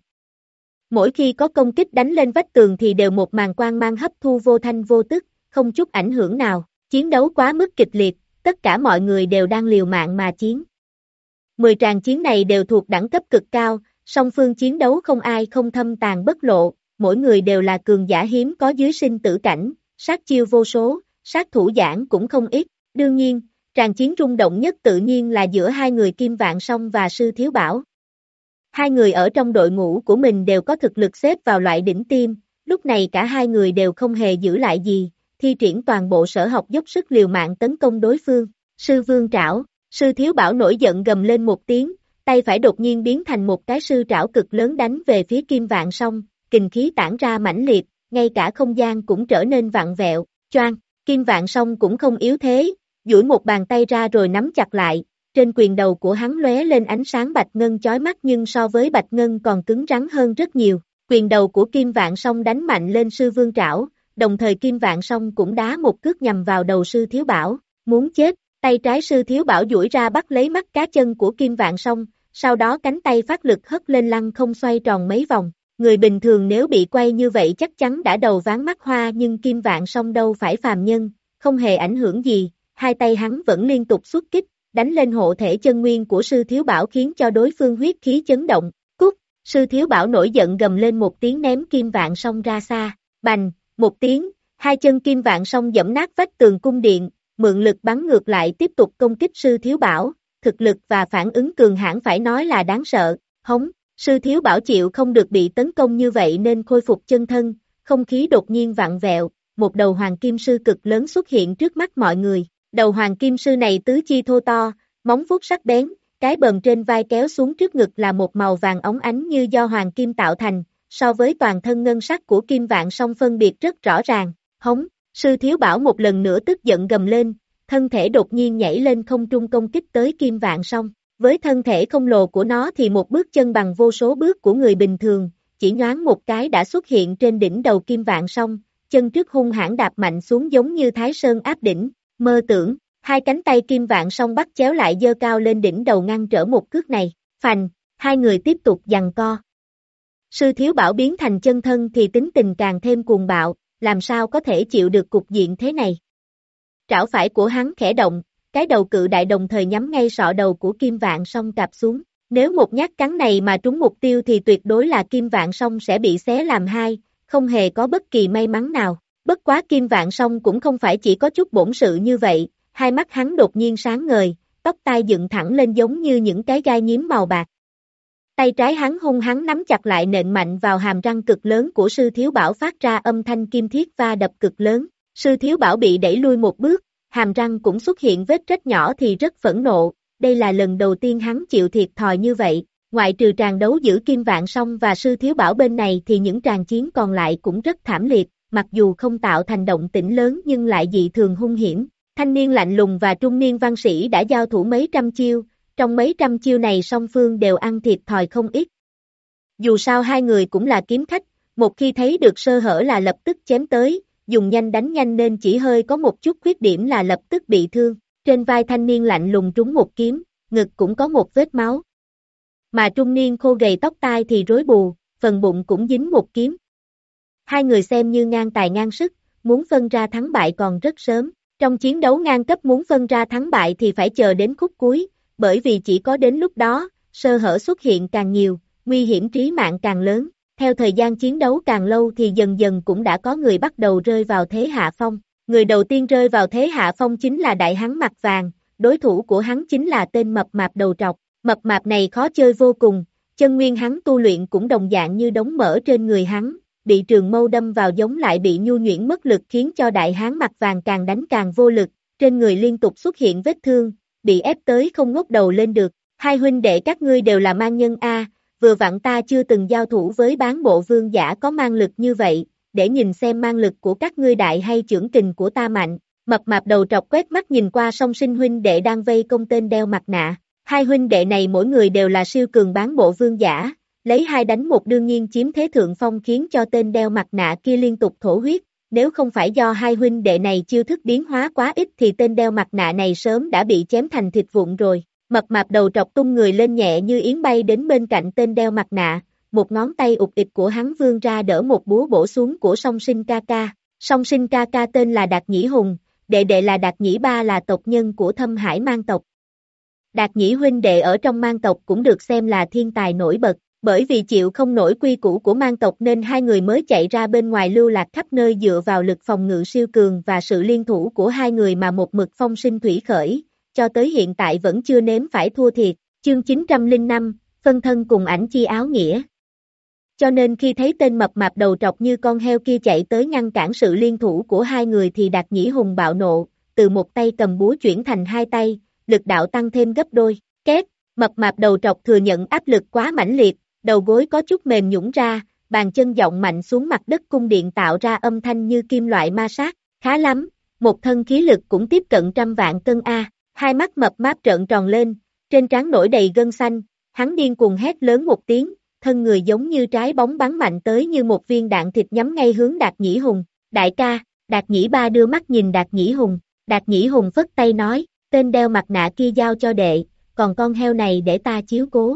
Mỗi khi có công kích đánh lên vách tường thì đều một màn quang mang hấp thu vô thanh vô tức, không chút ảnh hưởng nào. Chiến đấu quá mức kịch liệt, tất cả mọi người đều đang liều mạng mà chiến. Mười tràng chiến này đều thuộc đẳng cấp cực cao, song phương chiến đấu không ai không thâm tàn bất lộ, mỗi người đều là cường giả hiếm có dưới sinh tử cảnh, sát chiêu vô số, sát thủ giảng cũng không ít. Đương nhiên, tràng chiến rung động nhất tự nhiên là giữa hai người Kim Vạn Song và Sư Thiếu Bảo. Hai người ở trong đội ngũ của mình đều có thực lực xếp vào loại đỉnh tiêm, lúc này cả hai người đều không hề giữ lại gì, thi triển toàn bộ sở học dốc sức liều mạng tấn công đối phương. Sư Vương Trảo. Sư Thiếu Bảo nổi giận gầm lên một tiếng, tay phải đột nhiên biến thành một cái sư trảo cực lớn đánh về phía Kim Vạn Song, kình khí tản ra mãnh liệt, ngay cả không gian cũng trở nên vặn vẹo, choang, Kim Vạn Song cũng không yếu thế, duỗi một bàn tay ra rồi nắm chặt lại, trên quyền đầu của hắn lóe lên ánh sáng bạch ngân chói mắt nhưng so với bạch ngân còn cứng rắn hơn rất nhiều, quyền đầu của Kim Vạn Song đánh mạnh lên Sư Vương Trảo, đồng thời Kim Vạn Song cũng đá một cước nhằm vào đầu Sư Thiếu Bảo, muốn chết. Tay trái Sư Thiếu Bảo duỗi ra bắt lấy mắt cá chân của Kim Vạn Song, sau đó cánh tay phát lực hất lên lăng không xoay tròn mấy vòng. Người bình thường nếu bị quay như vậy chắc chắn đã đầu ván mắt hoa, nhưng Kim Vạn Song đâu phải phàm nhân, không hề ảnh hưởng gì, hai tay hắn vẫn liên tục xuất kích, đánh lên hộ thể chân nguyên của Sư Thiếu Bảo khiến cho đối phương huyết khí chấn động. Cút! Sư Thiếu Bảo nổi giận gầm lên một tiếng ném Kim Vạn Song ra xa, bành, một tiếng, hai chân Kim Vạn Song giẫm nát vách tường cung điện. Mượn lực bắn ngược lại tiếp tục công kích Sư Thiếu Bảo, thực lực và phản ứng cường hãn phải nói là đáng sợ, hống, Sư Thiếu Bảo chịu không được bị tấn công như vậy nên khôi phục chân thân, không khí đột nhiên vặn vẹo, một đầu hoàng kim sư cực lớn xuất hiện trước mắt mọi người, đầu hoàng kim sư này tứ chi thô to, móng vuốt sắc bén, cái bờm trên vai kéo xuống trước ngực là một màu vàng óng ánh như do hoàng kim tạo thành, so với toàn thân ngân sắc của Kim Vạn Song phân biệt rất rõ ràng, hống. Sư Thiếu Bảo một lần nữa tức giận gầm lên, thân thể đột nhiên nhảy lên không trung công kích tới Kim Vạn Song. Với thân thể khổng lồ của nó thì một bước chân bằng vô số bước của người bình thường, chỉ nhoáng một cái đã xuất hiện trên đỉnh đầu Kim Vạn Song, chân trước hung hãn đạp mạnh xuống giống như Thái Sơn áp đỉnh, mơ tưởng, Hai cánh tay Kim Vạn Song bắt chéo lại giơ cao lên đỉnh đầu ngăn trở một cước này, phành, hai người tiếp tục giằng co. Sư Thiếu Bảo biến thành chân thân thì tính tình càng thêm cuồng bạo, làm sao có thể chịu được cục diện thế này. Trảo phải của hắn khẽ động, cái đầu cự đại đồng thời nhắm ngay sọ đầu của Kim Vạn Song cạp xuống. Nếu một nhát cắn này mà trúng mục tiêu thì tuyệt đối là Kim Vạn Song sẽ bị xé làm hai, không hề có bất kỳ may mắn nào. Bất quá Kim Vạn Song cũng không phải chỉ có chút bổn sự như vậy, hai mắt hắn đột nhiên sáng ngời, tóc tai dựng thẳng lên giống như những cái gai nhím màu bạc. Tay trái hắn hung hăng nắm chặt lại nện mạnh vào hàm răng cực lớn của Sư Thiếu Bảo phát ra âm thanh kim thiết va đập cực lớn. Sư Thiếu Bảo bị đẩy lui một bước, hàm răng cũng xuất hiện vết rách nhỏ thì rất phẫn nộ, đây là lần đầu tiên hắn chịu thiệt thòi như vậy. Ngoại trừ tràng đấu giữa Kim Vạn Song và Sư Thiếu Bảo bên này thì những tràng chiến còn lại cũng rất thảm liệt, mặc dù không tạo thành động tĩnh lớn nhưng lại dị thường hung hiểm. Thanh niên lạnh lùng và trung niên văn sĩ đã giao thủ mấy trăm chiêu, trong mấy trăm chiêu này song phương đều ăn thiệt thòi không ít. Dù sao hai người cũng là kiếm khách, một khi thấy được sơ hở là lập tức chém tới, dùng nhanh đánh nhanh nên chỉ hơi có một chút khuyết điểm là lập tức bị thương. Trên vai thanh niên lạnh lùng trúng một kiếm, ngực cũng có một vết máu. Mà trung niên khô gầy tóc tai thì rối bù, phần bụng cũng dính một kiếm. Hai người xem như ngang tài ngang sức, muốn phân ra thắng bại còn rất sớm. Trong chiến đấu ngang cấp muốn phân ra thắng bại thì phải chờ đến khúc cuối, bởi vì chỉ có đến lúc đó, sơ hở xuất hiện càng nhiều, nguy hiểm trí mạng càng lớn. Theo thời gian chiến đấu càng lâu thì dần dần cũng đã có người bắt đầu rơi vào thế hạ phong. Người đầu tiên rơi vào thế hạ phong chính là đại hán mặt vàng, đối thủ của hắn chính là tên mập mạp đầu trọc. Mập mạp này khó chơi vô cùng, chân nguyên hắn tu luyện cũng đồng dạng như đống mỡ trên người hắn, bị trường mâu đâm vào giống lại bị nhu nhuyễn mất lực khiến cho đại hán mặt vàng càng đánh càng vô lực, trên người liên tục xuất hiện vết thương, bị ép tới không ngóc đầu lên được. Hai huynh đệ các ngươi đều là mang nhân a, vừa vặn ta chưa từng giao thủ với bán bộ vương giả có mang lực như vậy, để nhìn xem mang lực của các ngươi đại hay chưởng kình của ta mạnh. Mập mạp đầu trọc quét mắt nhìn qua song sinh huynh đệ đang vây công tên đeo mặt nạ. Hai huynh đệ này mỗi người đều là siêu cường bán bộ vương giả, lấy hai đánh một đương nhiên chiếm thế thượng phong khiến cho tên đeo mặt nạ kia liên tục thổ huyết. Nếu không phải do hai huynh đệ này chiêu thức biến hóa quá ít thì tên đeo mặt nạ này sớm đã bị chém thành thịt vụn rồi. Mập mạp đầu trọc tung người lên nhẹ như yến bay đến bên cạnh tên đeo mặt nạ, một ngón tay ụt ịt của hắn vươn ra đỡ một búa bổ xuống của song sinh ca ca. Song sinh ca ca tên là Đạt Nhĩ Hùng, đệ đệ là Đạt Nhĩ Ba là tộc nhân của Thâm Hải mang tộc. Đạt Nhĩ huynh đệ ở trong mang tộc cũng được xem là thiên tài nổi bật, bởi vì chịu không nổi quy củ của mang tộc nên hai người mới chạy ra bên ngoài lưu lạc khắp nơi dựa vào lực phòng ngự siêu cường và sự liên thủ của hai người mà một mực phong sinh thủy khởi, cho tới hiện tại vẫn chưa nếm phải thua thiệt. Chương chín trăm lẻ năm, phân thân cùng ảnh chi áo nghĩa. Cho nên khi thấy tên mập mạp đầu trọc như con heo kia chạy tới ngăn cản sự liên thủ của hai người thì Đạt Nhĩ Hùng bạo nộ, từ một tay cầm búa chuyển thành hai tay, lực đạo tăng thêm gấp đôi. Két, mập mạp đầu trọc thừa nhận áp lực quá mãnh liệt, đầu gối có chút mềm nhũn ra, bàn chân giọng mạnh xuống mặt đất cung điện tạo ra âm thanh như kim loại ma sát. Khá lắm, một thân khí lực cũng tiếp cận trăm vạn cân a. Hai mắt mập máp trợn tròn lên, trên trán nổi đầy gân xanh, hắn điên cuồng hét lớn một tiếng, thân người giống như trái bóng bắn mạnh tới như một viên đạn thịt nhắm ngay hướng Đạt Nhĩ Hùng. Đại ca, Đạt Nhĩ Ba đưa mắt nhìn Đạt Nhĩ Hùng, Đạt Nhĩ Hùng phất tay nói, tên đeo mặt nạ kia giao cho đệ, còn con heo này để ta chiếu cố.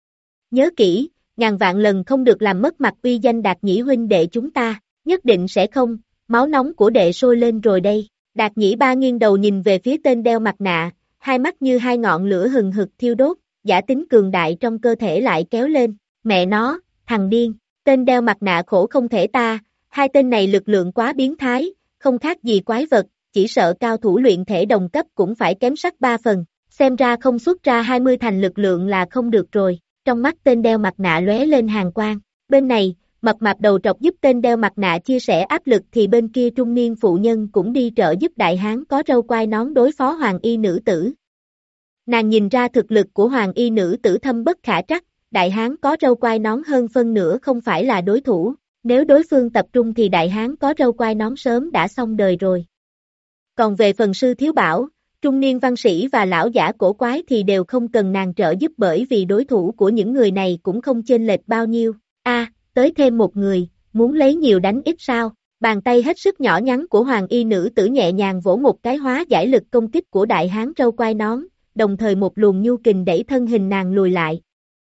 Nhớ kỹ, ngàn vạn lần không được làm mất mặt uy danh Đạt Nhĩ huynh đệ chúng ta, nhất định sẽ không. Máu nóng của đệ sôi lên rồi đây. Đạt Nhĩ Ba nghiêng đầu nhìn về phía tên đeo mặt nạ, hai mắt như hai ngọn lửa hừng hực thiêu đốt, giả tính cường đại trong cơ thể lại kéo lên. Mẹ nó, thằng điên, tên đeo mặt nạ khổ không thể ta, hai tên này lực lượng quá biến thái, không khác gì quái vật, chỉ sợ cao thủ luyện thể đồng cấp cũng phải kém sắc ba phần, xem ra không xuất ra hai mươi thành lực lượng là không được rồi. Trong mắt tên đeo mặt nạ lóe lên hàn quang. Bên này, mập mạp đầu trọc giúp tên đeo mặt nạ chia sẻ áp lực thì bên kia trung niên phụ nhân cũng đi trợ giúp đại hán có râu quai nón đối phó hoàng y nữ tử. Nàng nhìn ra thực lực của hoàng y nữ tử thâm bất khả trắc, đại hán có râu quai nón hơn phân nửa không phải là đối thủ, nếu đối phương tập trung thì đại hán có râu quai nón sớm đã xong đời rồi. Còn về phần sư thiếu bảo, trung niên văn sĩ và lão giả cổ quái thì đều không cần nàng trợ giúp bởi vì đối thủ của những người này cũng không chênh lệch bao nhiêu. A, tới thêm một người, muốn lấy nhiều đánh ít sao? Bàn tay hết sức nhỏ nhắn của hoàng y nữ tử nhẹ nhàng vỗ một cái hóa giải lực công kích của đại hán râu quai nón, đồng thời một luồng nhu kình đẩy thân hình nàng lùi lại.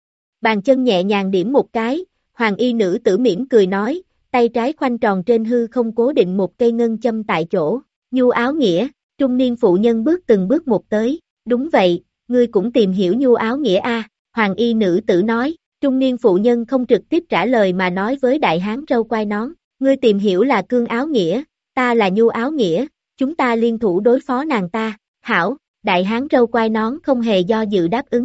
Bàn chân nhẹ nhàng điểm một cái, hoàng y nữ tử mỉm cười nói, tay trái khoanh tròn trên hư không cố định một cây ngân châm tại chỗ, nhu áo nghĩa, trung niên phụ nhân bước từng bước một tới, đúng vậy, ngươi cũng tìm hiểu nhu áo nghĩa a, hoàng y nữ tử nói, trung niên phụ nhân không trực tiếp trả lời mà nói với đại hán râu quai nón, ngươi tìm hiểu là cương áo nghĩa, ta là nhu áo nghĩa, chúng ta liên thủ đối phó nàng ta, hảo, đại hán râu quai nón không hề do dự đáp ứng.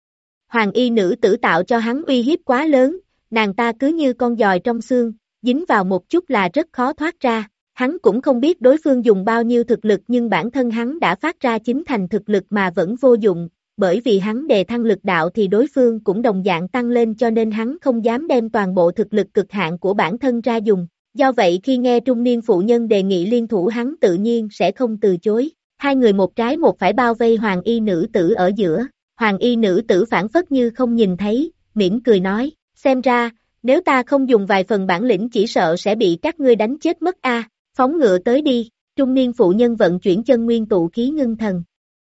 Hoàng y nữ tử tạo cho hắn uy hiếp quá lớn, nàng ta cứ như con giòi trong xương, dính vào một chút là rất khó thoát ra, hắn cũng không biết đối phương dùng bao nhiêu thực lực nhưng bản thân hắn đã phát ra chính thành thực lực mà vẫn vô dụng, bởi vì hắn đề thăng lực đạo thì đối phương cũng đồng dạng tăng lên cho nên hắn không dám đem toàn bộ thực lực cực hạn của bản thân ra dùng, do vậy khi nghe trung niên phụ nhân đề nghị liên thủ hắn tự nhiên sẽ không từ chối, hai người một trái một phải bao vây hoàng y nữ tử ở giữa, hoàng y nữ tử phản phất như không nhìn thấy, mỉm cười nói, xem ra, nếu ta không dùng vài phần bản lĩnh chỉ sợ sẽ bị các ngươi đánh chết mất a. Phóng ngựa tới đi, trung niên phụ nhân vận chuyển chân nguyên tụ khí ngưng thần.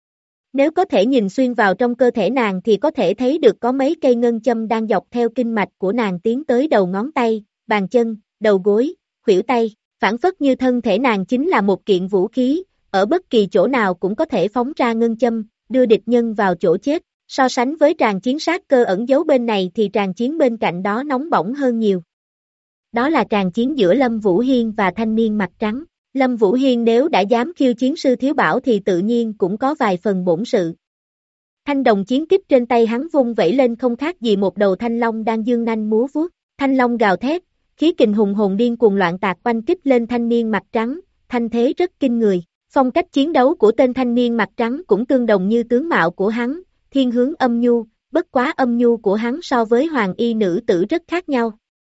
Nếu có thể nhìn xuyên vào trong cơ thể nàng thì có thể thấy được có mấy cây ngân châm đang dọc theo kinh mạch của nàng tiến tới đầu ngón tay, bàn chân, đầu gối, khuỷu tay, phản phất như thân thể nàng chính là một kiện vũ khí, ở bất kỳ chỗ nào cũng có thể phóng ra ngân châm, đưa địch nhân vào chỗ chết. So sánh với tràng chiến sát cơ ẩn giấu bên này thì tràng chiến bên cạnh đó nóng bỏng hơn nhiều. Đó là tràng chiến giữa Lâm Vũ Hiên và thanh niên mặt trắng. Lâm Vũ Hiên nếu đã dám khiêu chiến sư thiếu bảo thì tự nhiên cũng có vài phần bổn sự. Thanh đồng chiến kích trên tay hắn vung vẩy lên không khác gì một đầu thanh long đang dương nanh múa vuốt. Thanh long gào thét, khí kình hùng hồn điên cuồng loạn tạc oanh kích lên thanh niên mặt trắng, thanh thế rất kinh người. Phong cách chiến đấu của tên thanh niên mặt trắng cũng tương đồng như tướng mạo của hắn, thiên hướng âm nhu, bất quá âm nhu của hắn so với hoàng y nữ tử rất khác nhau.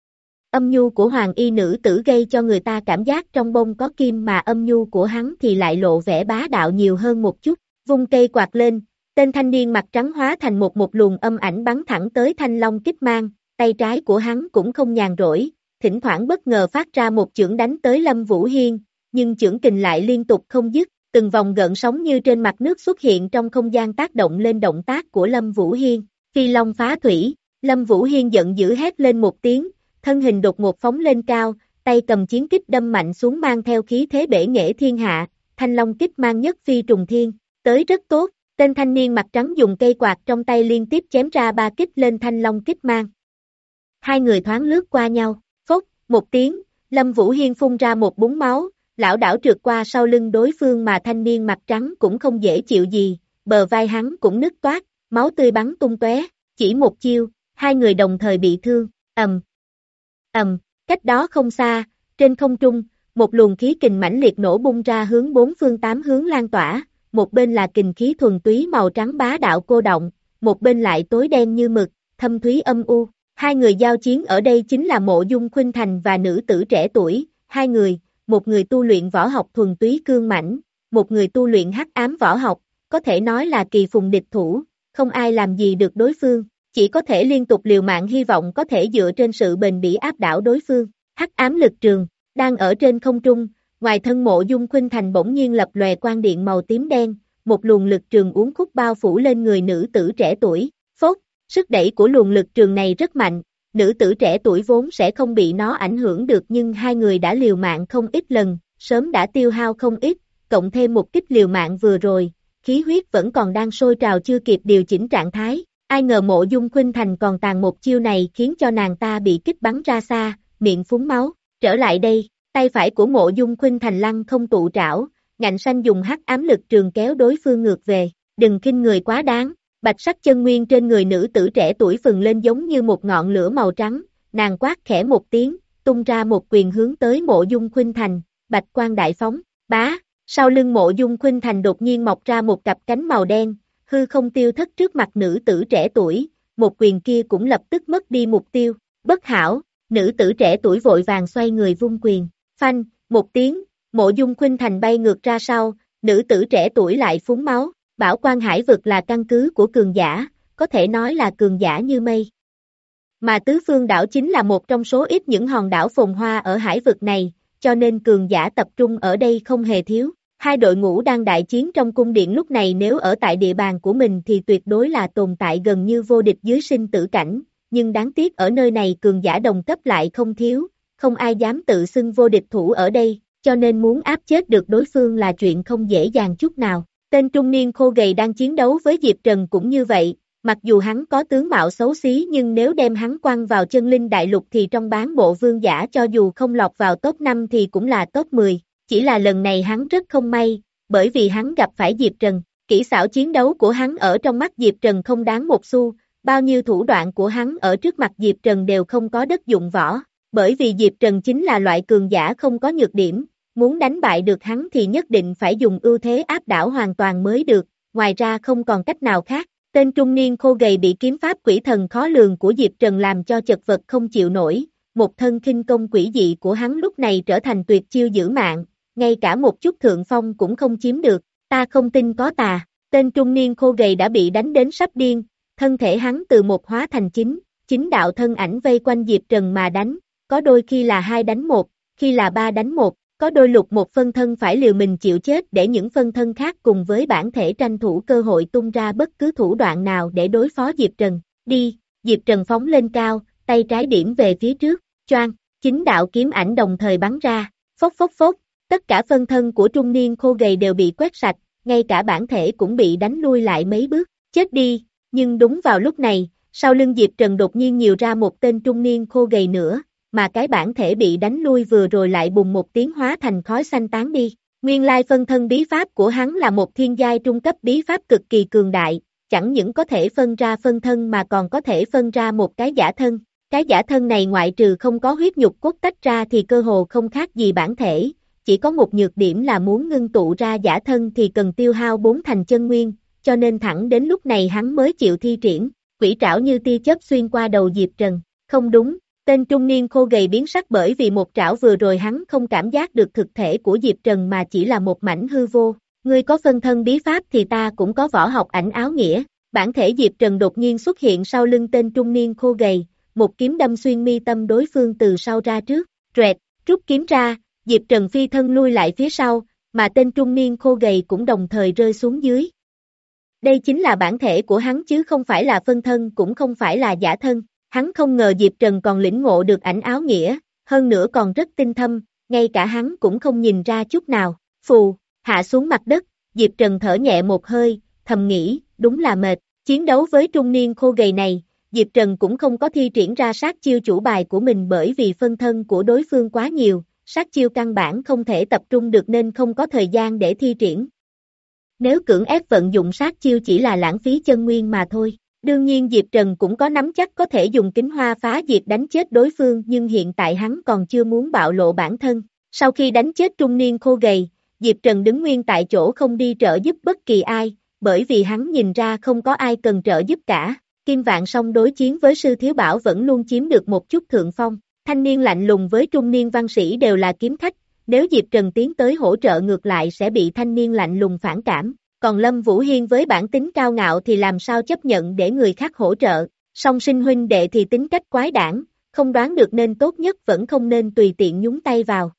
Âm nhu của hoàng y nữ tử gây cho người ta cảm giác trong bông có kim mà âm nhu của hắn thì lại lộ vẻ bá đạo nhiều hơn một chút, vung cây quạt lên, tên thanh niên mặt trắng hóa thành một một luồng âm ảnh bắn thẳng tới thanh long kích mang, tay trái của hắn cũng không nhàn rỗi, thỉnh thoảng bất ngờ phát ra một chưởng đánh tới Lâm Vũ Hiên, nhưng chưởng kình lại liên tục không dứt, từng vòng gợn sóng như trên mặt nước xuất hiện trong không gian tác động lên động tác của Lâm Vũ Hiên, phi long phá thủy, Lâm Vũ Hiên giận dữ hét lên một tiếng, thân hình đột ngột phóng lên cao, tay cầm chiến kích đâm mạnh xuống mang theo khí thế bể nghệ thiên hạ, thanh long kích mang nhất phi trùng thiên, tới rất tốt, tên thanh niên mặt trắng dùng cây quạt trong tay liên tiếp chém ra ba kích lên thanh long kích mang. Hai người thoáng lướt qua nhau, phốc, một tiếng, Lâm Vũ Hiên phun ra một búng máu, lão đảo trượt qua sau lưng đối phương mà thanh niên mặt trắng cũng không dễ chịu gì, bờ vai hắn cũng nứt toát, máu tươi bắn tung tóe, chỉ một chiêu, hai người đồng thời bị thương, ầm. Ầm, cách đó không xa, trên không trung, một luồng khí kình mãnh liệt nổ bung ra hướng bốn phương tám hướng lan tỏa, một bên là kình khí thuần túy màu trắng bá đạo cô động, một bên lại tối đen như mực, thâm thúy âm u. Hai người giao chiến ở đây chính là Mộ Dung Khuynh Thành và nữ tử trẻ tuổi, hai người, một người tu luyện võ học thuần túy cương mãnh, một người tu luyện hắc ám võ học, có thể nói là kỳ phùng địch thủ, không ai làm gì được đối phương. Chỉ có thể liên tục liều mạng hy vọng có thể dựa trên sự bền bỉ áp đảo đối phương. Hắc ám lực trường, đang ở trên không trung, ngoài thân Mộ Dung Khuynh Thành bỗng nhiên lập lòe quang điện màu tím đen, một luồng lực trường uốn khúc bao phủ lên người nữ tử trẻ tuổi. Phốt, sức đẩy của luồng lực trường này rất mạnh, nữ tử trẻ tuổi vốn sẽ không bị nó ảnh hưởng được nhưng hai người đã liều mạng không ít lần, sớm đã tiêu hao không ít, cộng thêm một kích liều mạng vừa rồi, khí huyết vẫn còn đang sôi trào chưa kịp điều chỉnh trạng thái. Ai ngờ Mộ Dung Khuynh Thành còn tàn một chiêu này khiến cho nàng ta bị kích bắn ra xa, miệng phúng máu, trở lại đây, tay phải của Mộ Dung Khuynh Thành lăng không tụ trảo, ngạnh xanh dùng hắc ám lực trường kéo đối phương ngược về, đừng khinh người quá đáng, bạch sắc chân nguyên trên người nữ tử trẻ tuổi phừng lên giống như một ngọn lửa màu trắng, nàng quát khẽ một tiếng, tung ra một quyền hướng tới Mộ Dung Khuynh Thành, bạch quang đại phóng, bá, sau lưng Mộ Dung Khuynh Thành đột nhiên mọc ra một cặp cánh màu đen, hư không tiêu thất trước mặt nữ tử trẻ tuổi, một quyền kia cũng lập tức mất đi mục tiêu, bất hảo, nữ tử trẻ tuổi vội vàng xoay người vung quyền, phanh, một tiếng, Mộ Dung Khuynh Thành bay ngược ra sau, nữ tử trẻ tuổi lại phúng máu, Bảo Quan Hải vực là căn cứ của cường giả, có thể nói là cường giả như mây. Mà Tứ Phương đảo chính là một trong số ít những hòn đảo phồn hoa ở hải vực này, cho nên cường giả tập trung ở đây không hề thiếu. Hai đội ngũ đang đại chiến trong cung điện lúc này nếu ở tại địa bàn của mình thì tuyệt đối là tồn tại gần như vô địch dưới sinh tử cảnh, nhưng đáng tiếc ở nơi này cường giả đồng cấp lại không thiếu, không ai dám tự xưng vô địch thủ ở đây, cho nên muốn áp chết được đối phương là chuyện không dễ dàng chút nào. Tên trung niên khô gầy đang chiến đấu với Diệp Trần cũng như vậy, mặc dù hắn có tướng mạo xấu xí nhưng nếu đem hắn quăng vào chân linh đại lục thì trong bán bộ vương giả cho dù không lọt vào top năm thì cũng là top mười. Chỉ là lần này hắn rất không may, bởi vì hắn gặp phải Diệp Trần, kỹ xảo chiến đấu của hắn ở trong mắt Diệp Trần không đáng một xu, bao nhiêu thủ đoạn của hắn ở trước mặt Diệp Trần đều không có đất dụng võ, bởi vì Diệp Trần chính là loại cường giả không có nhược điểm, muốn đánh bại được hắn thì nhất định phải dùng ưu thế áp đảo hoàn toàn mới được, ngoài ra không còn cách nào khác. Tên trung niên khô gầy bị kiếm pháp quỷ thần khó lường của Diệp Trần làm cho chật vật không chịu nổi, một thân khinh công quỷ dị của hắn lúc này trở thành tuyệt chiêu giữ mạng, ngay cả một chút thượng phong cũng không chiếm được, ta không tin có tà. Tên trung niên khô gầy đã bị đánh đến sắp điên, thân thể hắn từ một hóa thành chín, chín đạo thân ảnh vây quanh Diệp Trần mà đánh, có đôi khi là hai đánh một, khi là ba đánh một, có đôi lục một phân thân phải liều mình chịu chết để những phân thân khác cùng với bản thể tranh thủ cơ hội tung ra bất cứ thủ đoạn nào để đối phó Diệp Trần. Đi, Diệp Trần phóng lên cao, tay trái điểm về phía trước, choang, chín đạo kiếm ảnh đồng thời bắn ra, phốc phốc phốc, tất cả phân thân của trung niên khô gầy đều bị quét sạch, ngay cả bản thể cũng bị đánh lui lại mấy bước, chết đi, nhưng đúng vào lúc này, sau lưng Diệp Trần đột nhiên nhiều ra một tên trung niên khô gầy nữa, mà cái bản thể bị đánh lui vừa rồi lại bùng một tiếng hóa thành khói xanh tán đi. Nguyên lai phân thân bí pháp của hắn là một thiên giai trung cấp bí pháp cực kỳ cường đại, chẳng những có thể phân ra phân thân mà còn có thể phân ra một cái giả thân. Cái giả thân này ngoại trừ không có huyết nhục cốt tách ra thì cơ hồ không khác gì bản thể, chỉ có một nhược điểm là muốn ngưng tụ ra giả thân thì cần tiêu hao bốn thành chân nguyên, cho nên thẳng đến lúc này hắn mới chịu thi triển, quỷ trảo như tia chớp xuyên qua đầu Diệp Trần. Không đúng, tên trung niên khô gầy biến sắc bởi vì một trảo vừa rồi hắn không cảm giác được thực thể của Diệp Trần mà chỉ là một mảnh hư vô. Ngươi có phân thân bí pháp thì ta cũng có võ học ảnh áo nghĩa. Bản thể Diệp Trần đột nhiên xuất hiện sau lưng tên trung niên khô gầy, một kiếm đâm xuyên mi tâm đối phương từ sau ra trước, rẹt, rút kiếm ra, Diệp Trần phi thân lui lại phía sau, mà tên trung niên khô gầy cũng đồng thời rơi xuống dưới. Đây chính là bản thể của hắn chứ không phải là phân thân cũng không phải là giả thân. Hắn không ngờ Diệp Trần còn lĩnh ngộ được ảnh áo nghĩa, hơn nữa còn rất tinh thâm, ngay cả hắn cũng không nhìn ra chút nào. Phù, hạ xuống mặt đất, Diệp Trần thở nhẹ một hơi, thầm nghĩ, đúng là mệt. Chiến đấu với trung niên khô gầy này, Diệp Trần cũng không có thi triển ra sát chiêu chủ bài của mình bởi vì phân thân của đối phương quá nhiều, sát chiêu căn bản không thể tập trung được nên không có thời gian để thi triển. Nếu cưỡng ép vận dụng sát chiêu chỉ là lãng phí chân nguyên mà thôi. Đương nhiên Diệp Trần cũng có nắm chắc có thể dùng kính hoa phá diệt đánh chết đối phương nhưng hiện tại hắn còn chưa muốn bạo lộ bản thân. Sau khi đánh chết trung niên khô gầy, Diệp Trần đứng nguyên tại chỗ không đi trợ giúp bất kỳ ai, bởi vì hắn nhìn ra không có ai cần trợ giúp cả. Kim Vạn Song đối chiến với Sư Thiếu Bảo vẫn luôn chiếm được một chút thượng phong. Thanh niên lạnh lùng với trung niên văn sĩ đều là kiếm khách, nếu Diệp Trần tiến tới hỗ trợ ngược lại sẽ bị thanh niên lạnh lùng phản cảm. Còn Lâm Vũ Hiên với bản tính cao ngạo thì làm sao chấp nhận để người khác hỗ trợ, song sinh huynh đệ thì tính cách quái đản, không đoán được nên tốt nhất vẫn không nên tùy tiện nhúng tay vào.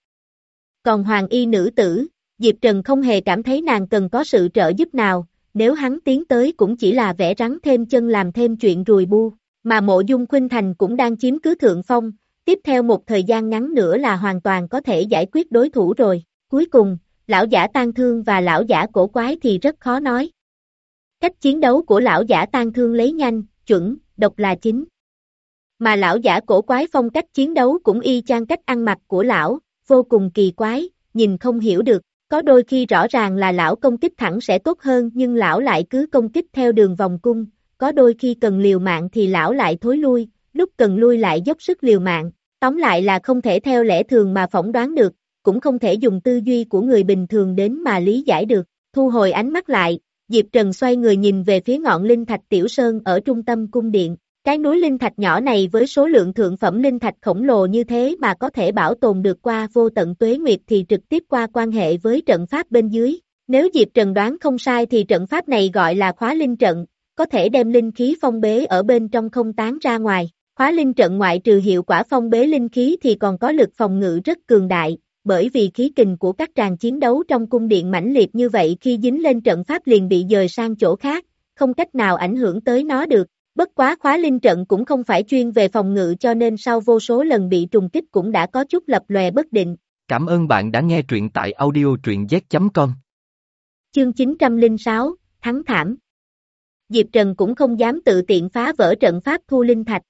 Còn Hoàng Y nữ tử, Diệp Trần không hề cảm thấy nàng cần có sự trợ giúp nào, nếu hắn tiến tới cũng chỉ là vẽ rắn thêm chân làm thêm chuyện rùi bu, mà Mộ Dung Khuynh Thành cũng đang chiếm cứ thượng phong, tiếp theo một thời gian ngắn nữa là hoàn toàn có thể giải quyết đối thủ rồi. Cuối cùng, lão giả Tang Thương và lão giả cổ quái thì rất khó nói. Cách chiến đấu của lão giả Tang Thương lấy nhanh, chuẩn, độc là chính. Mà lão giả cổ quái phong cách chiến đấu cũng y chang cách ăn mặc của lão, vô cùng kỳ quái, nhìn không hiểu được. Có đôi khi rõ ràng là lão công kích thẳng sẽ tốt hơn nhưng lão lại cứ công kích theo đường vòng cung, có đôi khi cần liều mạng thì lão lại thối lui, lúc cần lui lại dốc sức liều mạng, tóm lại là không thể theo lẽ thường mà phỏng đoán được, cũng không thể dùng tư duy của người bình thường đến mà lý giải được. Thu hồi ánh mắt lại, Diệp Trần xoay người nhìn về phía ngọn linh thạch Tiểu Sơn ở trung tâm cung điện. Cái núi linh thạch nhỏ này với số lượng thượng phẩm linh thạch khổng lồ như thế mà có thể bảo tồn được qua vô tận tuế nguyệt thì trực tiếp qua quan hệ với trận pháp bên dưới. Nếu Diệp Trần đoán không sai thì trận pháp này gọi là khóa linh trận, có thể đem linh khí phong bế ở bên trong không tán ra ngoài. Khóa linh trận ngoại trừ hiệu quả phong bế linh khí thì còn có lực phòng ngự rất cường đại, bởi vì khí kình của các tràng chiến đấu trong cung điện mãnh liệt như vậy khi dính lên trận pháp liền bị dời sang chỗ khác, không cách nào ảnh hưởng tới nó được. Bất quá khóa linh trận cũng không phải chuyên về phòng ngự cho nên sau vô số lần bị trùng kích cũng đã có chút lập lòe bất định. Cảm ơn bạn đã nghe truyện tại audio truyện z chấm com. Chương chín trăm lẻ sáu, Thắng thảm. Diệp Trần cũng không dám tự tiện phá vỡ trận pháp thu linh thạch.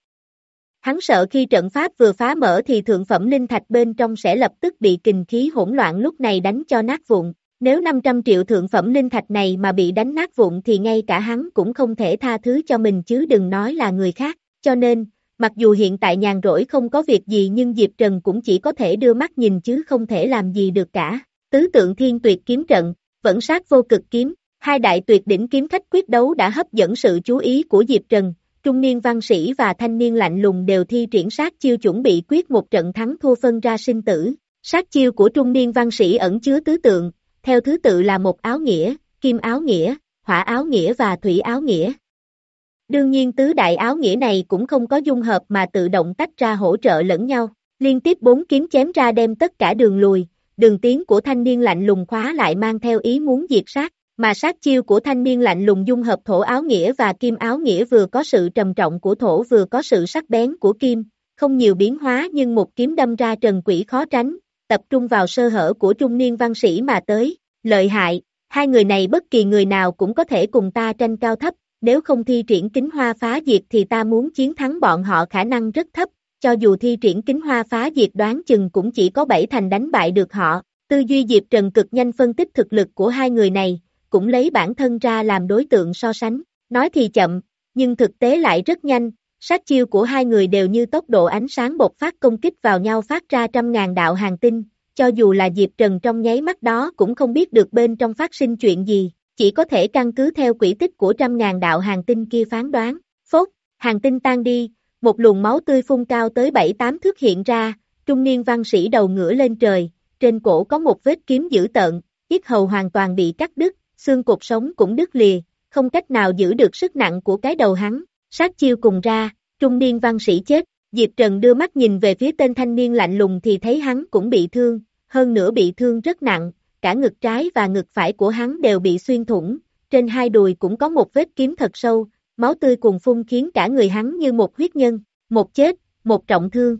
Hắn sợ khi trận pháp vừa phá mở thì thượng phẩm linh thạch bên trong sẽ lập tức bị kình khí hỗn loạn lúc này đánh cho nát vụn. Nếu năm trăm triệu thượng phẩm linh thạch này mà bị đánh nát vụn thì ngay cả hắn cũng không thể tha thứ cho mình chứ đừng nói là người khác. Cho nên, mặc dù hiện tại nhàn rỗi không có việc gì nhưng Diệp Trần cũng chỉ có thể đưa mắt nhìn chứ không thể làm gì được cả. Tứ tượng thiên tuyệt kiếm trận, vẫn sát vô cực kiếm, hai đại tuyệt đỉnh kiếm khách quyết đấu đã hấp dẫn sự chú ý của Diệp Trần. Trung niên văn sĩ và thanh niên lạnh lùng đều thi triển sát chiêu chuẩn bị quyết một trận thắng thua phân ra sinh tử. Sát chiêu của trung niên văn sĩ ẩn chứa tứ tượng, theo thứ tự là một áo nghĩa, kim áo nghĩa, hỏa áo nghĩa và thủy áo nghĩa. Đương nhiên tứ đại áo nghĩa này cũng không có dung hợp mà tự động tách ra hỗ trợ lẫn nhau. Liên tiếp bốn kiếm chém ra đem tất cả đường lùi, đường tiến của thanh niên lạnh lùng khóa lại mang theo ý muốn diệt sát. Mà sát chiêu của thanh niên lạnh lùng dung hợp thổ áo nghĩa và kim áo nghĩa vừa có sự trầm trọng của thổ vừa có sự sắc bén của kim, không nhiều biến hóa nhưng một kiếm đâm ra trần quỷ khó tránh, tập trung vào sơ hở của trung niên văn sĩ mà tới, lợi hại, hai người này bất kỳ người nào cũng có thể cùng ta tranh cao thấp, nếu không thi triển kính hoa phá diệt thì ta muốn chiến thắng bọn họ khả năng rất thấp, cho dù thi triển kính hoa phá diệt đoán chừng cũng chỉ có bảy thành đánh bại được họ, tư duy Diệp Trần cực nhanh phân tích thực lực của hai người này. Cũng lấy bản thân ra làm đối tượng so sánh, nói thì chậm, nhưng thực tế lại rất nhanh, sát chiêu của hai người đều như tốc độ ánh sáng bộc phát công kích vào nhau phát ra trăm ngàn đạo hàng tinh, cho dù là Diệp Trần trong nháy mắt đó cũng không biết được bên trong phát sinh chuyện gì, chỉ có thể căn cứ theo quỹ tích của trăm ngàn đạo hàng tinh kia phán đoán, phốt, hàng tinh tan đi, một luồng máu tươi phun cao tới bảy tám thước hiện ra, trung niên văn sĩ đầu ngửa lên trời, trên cổ có một vết kiếm dữ tợn, yết hầu hoàn toàn bị cắt đứt. Xương cột sống cũng đứt lìa, không cách nào giữ được sức nặng của cái đầu hắn, sát chiêu cùng ra, trung niên văn sĩ chết, Diệp Trần đưa mắt nhìn về phía tên thanh niên lạnh lùng thì thấy hắn cũng bị thương, hơn nữa bị thương rất nặng, cả ngực trái và ngực phải của hắn đều bị xuyên thủng, trên hai đùi cũng có một vết kiếm thật sâu, máu tươi cùng phun khiến cả người hắn như một huyết nhân, một chết, một trọng thương.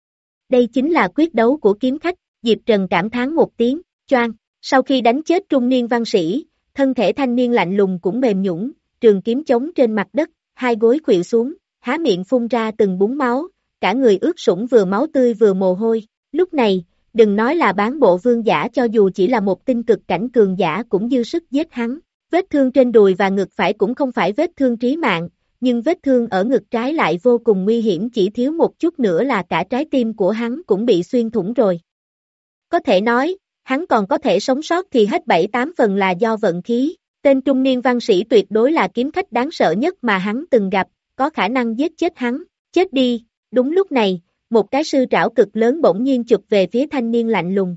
Đây chính là quyết đấu của kiếm khách, Diệp Trần cảm thán một tiếng, choang, sau khi đánh chết trung niên văn sĩ, thân thể thanh niên lạnh lùng cũng mềm nhũn, trường kiếm chống trên mặt đất, hai gối khuỵu xuống, há miệng phun ra từng búng máu, cả người ướt sũng vừa máu tươi vừa mồ hôi. Lúc này, đừng nói là bán bộ vương giả cho dù chỉ là một tinh cực cảnh cường giả cũng dư sức giết hắn. Vết thương trên đùi và ngực phải cũng không phải vết thương trí mạng, nhưng vết thương ở ngực trái lại vô cùng nguy hiểm, chỉ thiếu một chút nữa là cả trái tim của hắn cũng bị xuyên thủng rồi. Có thể nói, hắn còn có thể sống sót thì hết bảy tám phần là do vận khí. Tên trung niên văn sĩ tuyệt đối là kiếm khách đáng sợ nhất mà hắn từng gặp, có khả năng giết chết hắn. Chết đi, đúng lúc này, một cái sư trảo cực lớn bỗng nhiên chụp về phía thanh niên lạnh lùng.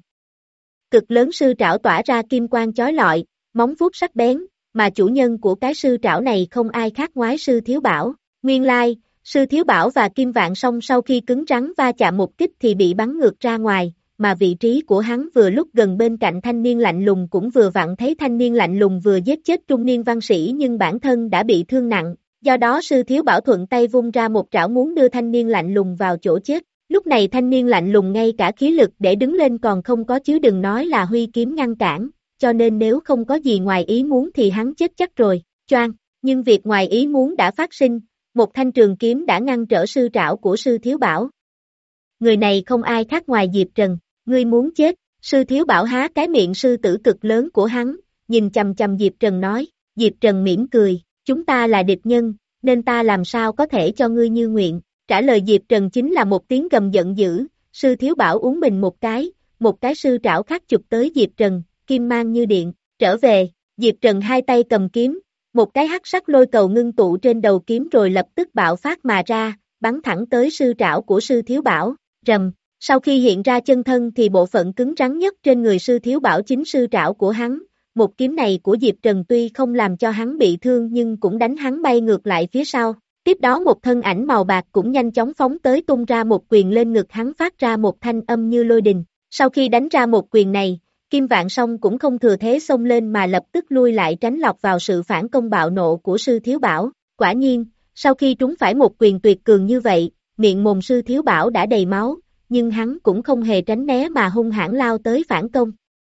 Cực lớn sư trảo tỏa ra kim quang chói lọi, móng vuốt sắc bén, mà chủ nhân của cái sư trảo này không ai khác ngoái sư thiếu bảo. Nguyên lai, sư thiếu bảo và kim vạn song sau khi cứng rắn va chạm một kích thì bị bắn ngược ra ngoài, mà vị trí của hắn vừa lúc gần bên cạnh thanh niên lạnh lùng cũng vừa vặn thấy thanh niên lạnh lùng vừa giết chết trung niên văn sĩ nhưng bản thân đã bị thương nặng, do đó sư thiếu bảo thuận tay vung ra một trảo muốn đưa thanh niên lạnh lùng vào chỗ chết. Lúc này thanh niên lạnh lùng ngay cả khí lực để đứng lên còn không có chứ đừng nói là huy kiếm ngăn cản, cho nên nếu không có gì ngoài ý muốn thì hắn chết chắc rồi, choang, nhưng việc ngoài ý muốn đã phát sinh, một thanh trường kiếm đã ngăn trở sư trảo của sư thiếu bảo. Người này không ai khác ngoài Diệp Trần, ngươi muốn chết, sư thiếu bảo há cái miệng sư tử cực lớn của hắn, nhìn chằm chằm Diệp Trần nói, Diệp Trần mỉm cười, chúng ta là địch nhân, nên ta làm sao có thể cho ngươi như nguyện, trả lời Diệp Trần chính là một tiếng gầm giận dữ, sư thiếu bảo uống mình một cái, một cái sư trảo khác chụp tới Diệp Trần, kim mang như điện, trở về, Diệp Trần hai tay cầm kiếm, một cái hắc sắc lôi cầu ngưng tụ trên đầu kiếm rồi lập tức bạo phát mà ra, bắn thẳng tới sư trảo của sư thiếu bảo, rầm. Sau khi hiện ra chân thân thì bộ phận cứng rắn nhất trên người sư thiếu bảo chính sư trảo của hắn, một kiếm này của Diệp Trần tuy không làm cho hắn bị thương nhưng cũng đánh hắn bay ngược lại phía sau. Tiếp đó một thân ảnh màu bạc cũng nhanh chóng phóng tới tung ra một quyền lên ngực hắn phát ra một thanh âm như lôi đình. Sau khi đánh ra một quyền này, Kim Vạn Song cũng không thừa thế xông lên mà lập tức lui lại tránh lọt vào sự phản công bạo nộ của Sư Thiếu Bảo. Quả nhiên, sau khi trúng phải một quyền tuyệt cường như vậy, miệng mồm Sư Thiếu Bảo đã đầy máu, nhưng hắn cũng không hề tránh né mà hung hãn lao tới phản công.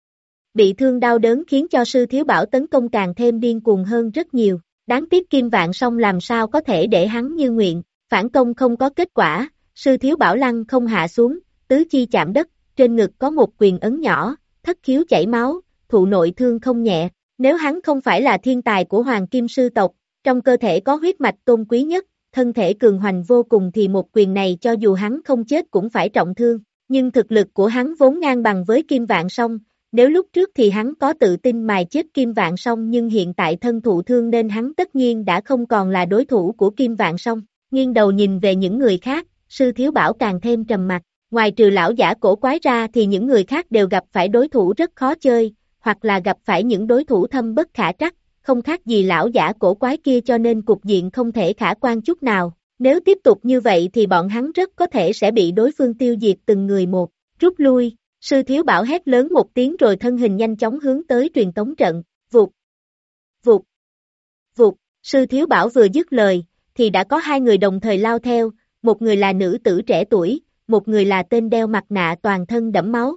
Bị thương đau đớn khiến cho Sư Thiếu Bảo tấn công càng thêm điên cuồng hơn rất nhiều. Đáng tiếc Kim Vạn Song làm sao có thể để hắn như nguyện, phản công không có kết quả, Sư Thiếu Bảo lăn không hạ xuống, tứ chi chạm đất, trên ngực có một quyền ấn nhỏ, thất khiếu chảy máu, thụ nội thương không nhẹ. Nếu hắn không phải là thiên tài của Hoàng Kim Sư tộc, trong cơ thể có huyết mạch tôn quý nhất, thân thể cường hoành vô cùng thì một quyền này cho dù hắn không chết cũng phải trọng thương, nhưng thực lực của hắn vốn ngang bằng với Kim Vạn Song. Nếu lúc trước thì hắn có tự tin mài chết Kim Vạn Song nhưng hiện tại thân thụ thương nên hắn tất nhiên đã không còn là đối thủ của Kim Vạn Song. Nghiêng đầu nhìn về những người khác, Sư Thiếu Bảo càng thêm trầm mặc. Ngoài trừ lão giả cổ quái ra thì những người khác đều gặp phải đối thủ rất khó chơi, hoặc là gặp phải những đối thủ thâm bất khả trắc, không khác gì lão giả cổ quái kia cho nên cục diện không thể khả quan chút nào. Nếu tiếp tục như vậy thì bọn hắn rất có thể sẽ bị đối phương tiêu diệt từng người một. Rút lui. Sư Thiếu Bảo hét lớn một tiếng rồi thân hình nhanh chóng hướng tới truyền tống trận, vụt, vụt, vụt, Sư Thiếu Bảo vừa dứt lời, thì đã có hai người đồng thời lao theo, một người là nữ tử trẻ tuổi, một người là tên đeo mặt nạ toàn thân đẫm máu.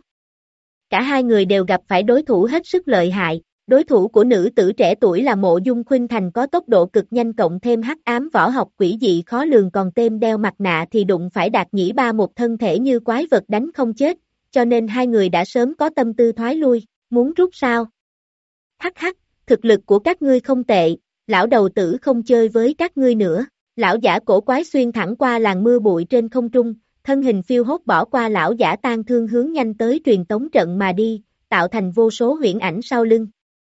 Cả hai người đều gặp phải đối thủ hết sức lợi hại, đối thủ của nữ tử trẻ tuổi là Mộ Dung Khuynh Thành có tốc độ cực nhanh cộng thêm hắc ám võ học quỷ dị khó lường, còn tên đeo mặt nạ thì đụng phải Đạt Nhĩ Ba một thân thể như quái vật đánh không chết. Cho nên hai người đã sớm có tâm tư thoái lui, muốn rút sao? Hắc hắc, thực lực của các ngươi không tệ, lão đầu tử không chơi với các ngươi nữa. Lão giả cổ quái xuyên thẳng qua làn mưa bụi trên không trung, thân hình phiêu hốt bỏ qua lão giả tan thương hướng nhanh tới truyền tống trận mà đi, tạo thành vô số huyễn ảnh sau lưng.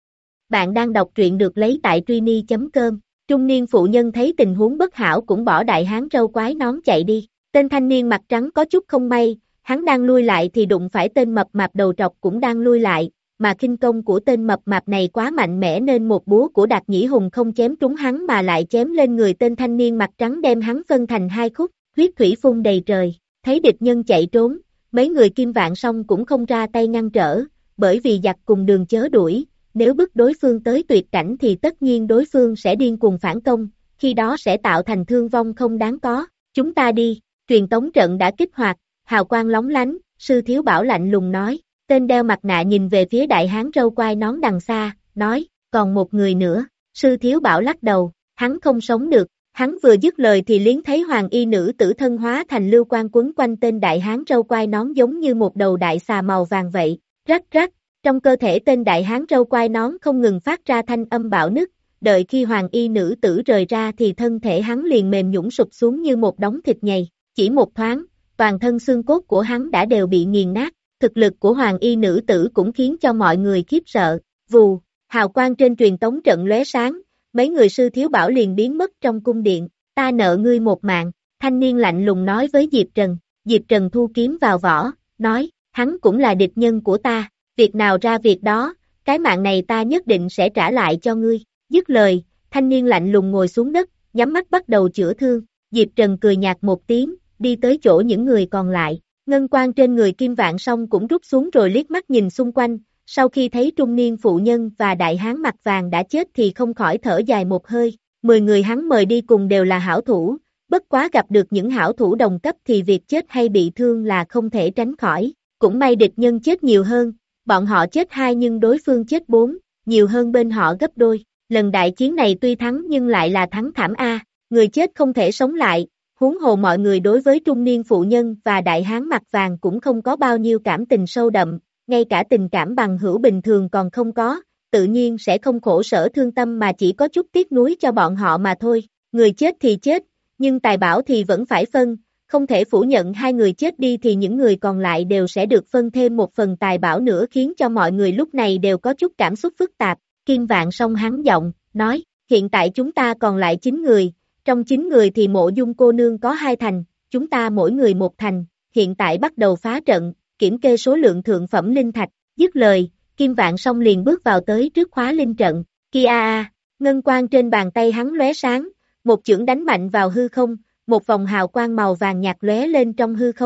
Bạn đang đọc truyện được lấy tại truy chấm com. Trung niên phụ nhân thấy tình huống bất hảo cũng bỏ đại hán râu quái nón chạy đi. Tên thanh niên mặt trắng có chút không may. Hắn đang lui lại thì đụng phải tên mập mạp đầu trọc cũng đang lui lại, mà khinh công của tên mập mạp này quá mạnh mẽ nên một búa của Đạt Nhĩ Hùng không chém trúng hắn mà lại chém lên người tên thanh niên mặt trắng đem hắn phân thành hai khúc, huyết thủy phun đầy trời. Thấy địch nhân chạy trốn, mấy người Kim Vạn Song cũng không ra tay ngăn trở, bởi vì giặc cùng đường chớ đuổi, nếu bức đối phương tới tuyệt cảnh thì tất nhiên đối phương sẽ điên cuồng phản công, khi đó sẽ tạo thành thương vong không đáng có. Chúng ta đi, truyền tống trận đã kích hoạt. Hào quang lóng lánh, Sư Thiếu Bảo lạnh lùng nói, tên đeo mặt nạ nhìn về phía đại hán râu quai nón đằng xa, nói, còn một người nữa, Sư Thiếu Bảo lắc đầu, hắn không sống được, hắn vừa dứt lời thì liếng thấy hoàng y nữ tử thân hóa thành lưu quang quấn quanh tên đại hán râu quai nón giống như một đầu đại xà màu vàng vậy, rắc rắc, trong cơ thể tên đại hán râu quai nón không ngừng phát ra thanh âm bạo nứt, đợi khi hoàng y nữ tử rời ra thì thân thể hắn liền mềm nhũn sụp xuống như một đống thịt nhầy, chỉ một thoáng. Toàn thân xương cốt của hắn đã đều bị nghiền nát, thực lực của hoàng y nữ tử cũng khiến cho mọi người khiếp sợ, vù, hào quang trên truyền tống trận lóe sáng, mấy người Sư Thiếu Bảo liền biến mất trong cung điện, ta nợ ngươi một mạng, thanh niên lạnh lùng nói với Diệp Trần, Diệp Trần thu kiếm vào vỏ, nói, hắn cũng là địch nhân của ta, việc nào ra việc đó, cái mạng này ta nhất định sẽ trả lại cho ngươi, dứt lời, thanh niên lạnh lùng ngồi xuống đất, nhắm mắt bắt đầu chữa thương, Diệp Trần cười nhạt một tiếng, đi tới chỗ những người còn lại, ngân quang trên người Kim Vạn Song cũng rút xuống rồi liếc mắt nhìn xung quanh, sau khi thấy trung niên phụ nhân và đại hán mặt vàng đã chết thì không khỏi thở dài một hơi, mười người hắn mời đi cùng đều là hảo thủ, bất quá gặp được những hảo thủ đồng cấp thì việc chết hay bị thương là không thể tránh khỏi, cũng may địch nhân chết nhiều hơn, bọn họ chết hai nhưng đối phương chết bốn, nhiều hơn bên họ gấp đôi, lần đại chiến này tuy thắng nhưng lại là thắng thảm a, người chết không thể sống lại. Huống hồ mọi người đối với trung niên phụ nhân và đại hán mặt vàng cũng không có bao nhiêu cảm tình sâu đậm, ngay cả tình cảm bằng hữu bình thường còn không có, tự nhiên sẽ không khổ sở thương tâm mà chỉ có chút tiếc nuối cho bọn họ mà thôi. Người chết thì chết, nhưng tài bảo thì vẫn phải phân, không thể phủ nhận hai người chết đi thì những người còn lại đều sẽ được phân thêm một phần tài bảo nữa khiến cho mọi người lúc này đều có chút cảm xúc phức tạp. Kim Vạn Song hắn giọng, nói, hiện tại chúng ta còn lại chín người. Trong chín người thì Mộ Dung cô nương có hai thành, chúng ta mỗi người một thành, hiện tại bắt đầu phá trận, kiểm kê số lượng thượng phẩm linh thạch, dứt lời, Kim Vạn Song liền bước vào tới trước khóa linh trận, kia a, ngân quang trên bàn tay hắn lóe sáng, một chưởng đánh mạnh vào hư không, một vòng hào quang màu vàng nhạt lóe lên trong hư không,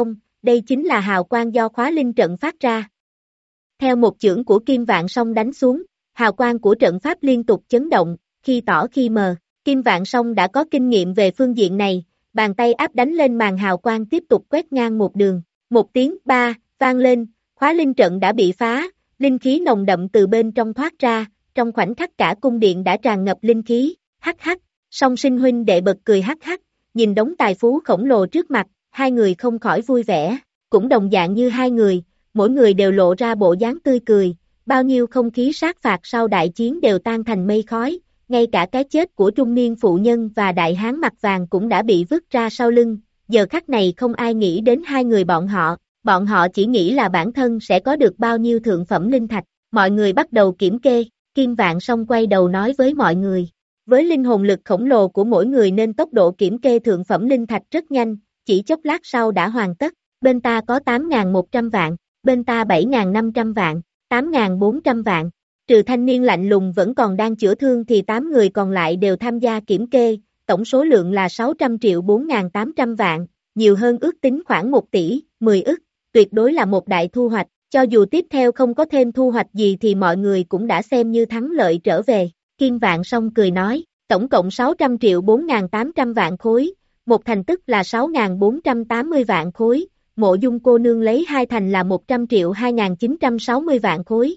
đây chính là hào quang do khóa linh trận phát ra. Theo một chưởng của Kim Vạn Song đánh xuống, hào quang của trận pháp liên tục chấn động, khi tỏ khi mờ. Kim Vạn Song đã có kinh nghiệm về phương diện này, bàn tay áp đánh lên màn hào quang tiếp tục quét ngang một đường. Một tiếng ba vang lên, khóa linh trận đã bị phá, linh khí nồng đậm từ bên trong thoát ra, trong khoảnh khắc cả cung điện đã tràn ngập linh khí. Hắc hắc, Song Sinh huynh đệ bật cười hắc hắc, nhìn đống tài phú khổng lồ trước mặt, hai người không khỏi vui vẻ, cũng đồng dạng như hai người, mỗi người đều lộ ra bộ dáng tươi cười, bao nhiêu không khí sát phạt sau đại chiến đều tan thành mây khói, ngay cả cái chết của trung niên phụ nhân và đại hán mặt vàng cũng đã bị vứt ra sau lưng, giờ khắc này không ai nghĩ đến hai người bọn họ, bọn họ chỉ nghĩ là bản thân sẽ có được bao nhiêu thượng phẩm linh thạch, mọi người bắt đầu kiểm kê, Kim Vạn Song quay đầu nói với mọi người. Với linh hồn lực khổng lồ của mỗi người nên tốc độ kiểm kê thượng phẩm linh thạch rất nhanh, chỉ chốc lát sau đã hoàn tất, bên ta có tám nghìn một trăm vạn, bên ta bảy nghìn năm trăm vạn, tám nghìn bốn trăm vạn, trừ thanh niên lạnh lùng vẫn còn đang chữa thương thì tám người còn lại đều tham gia kiểm kê, tổng số lượng là sáu trăm triệu bốn nghìn tám trăm vạn, nhiều hơn ước tính khoảng một tỷ, mười ức, tuyệt đối là một đại thu hoạch, cho dù tiếp theo không có thêm thu hoạch gì thì mọi người cũng đã xem như thắng lợi trở về. Kim Vạn Song cười nói, tổng cộng sáu trăm triệu bốn nghìn tám trăm vạn khối, một thành tức là sáu nghìn bốn trăm tám mươi vạn khối, Mộ Dung cô nương lấy hai thành là một trăm triệu hai nghìn chín trăm sáu mươi vạn khối.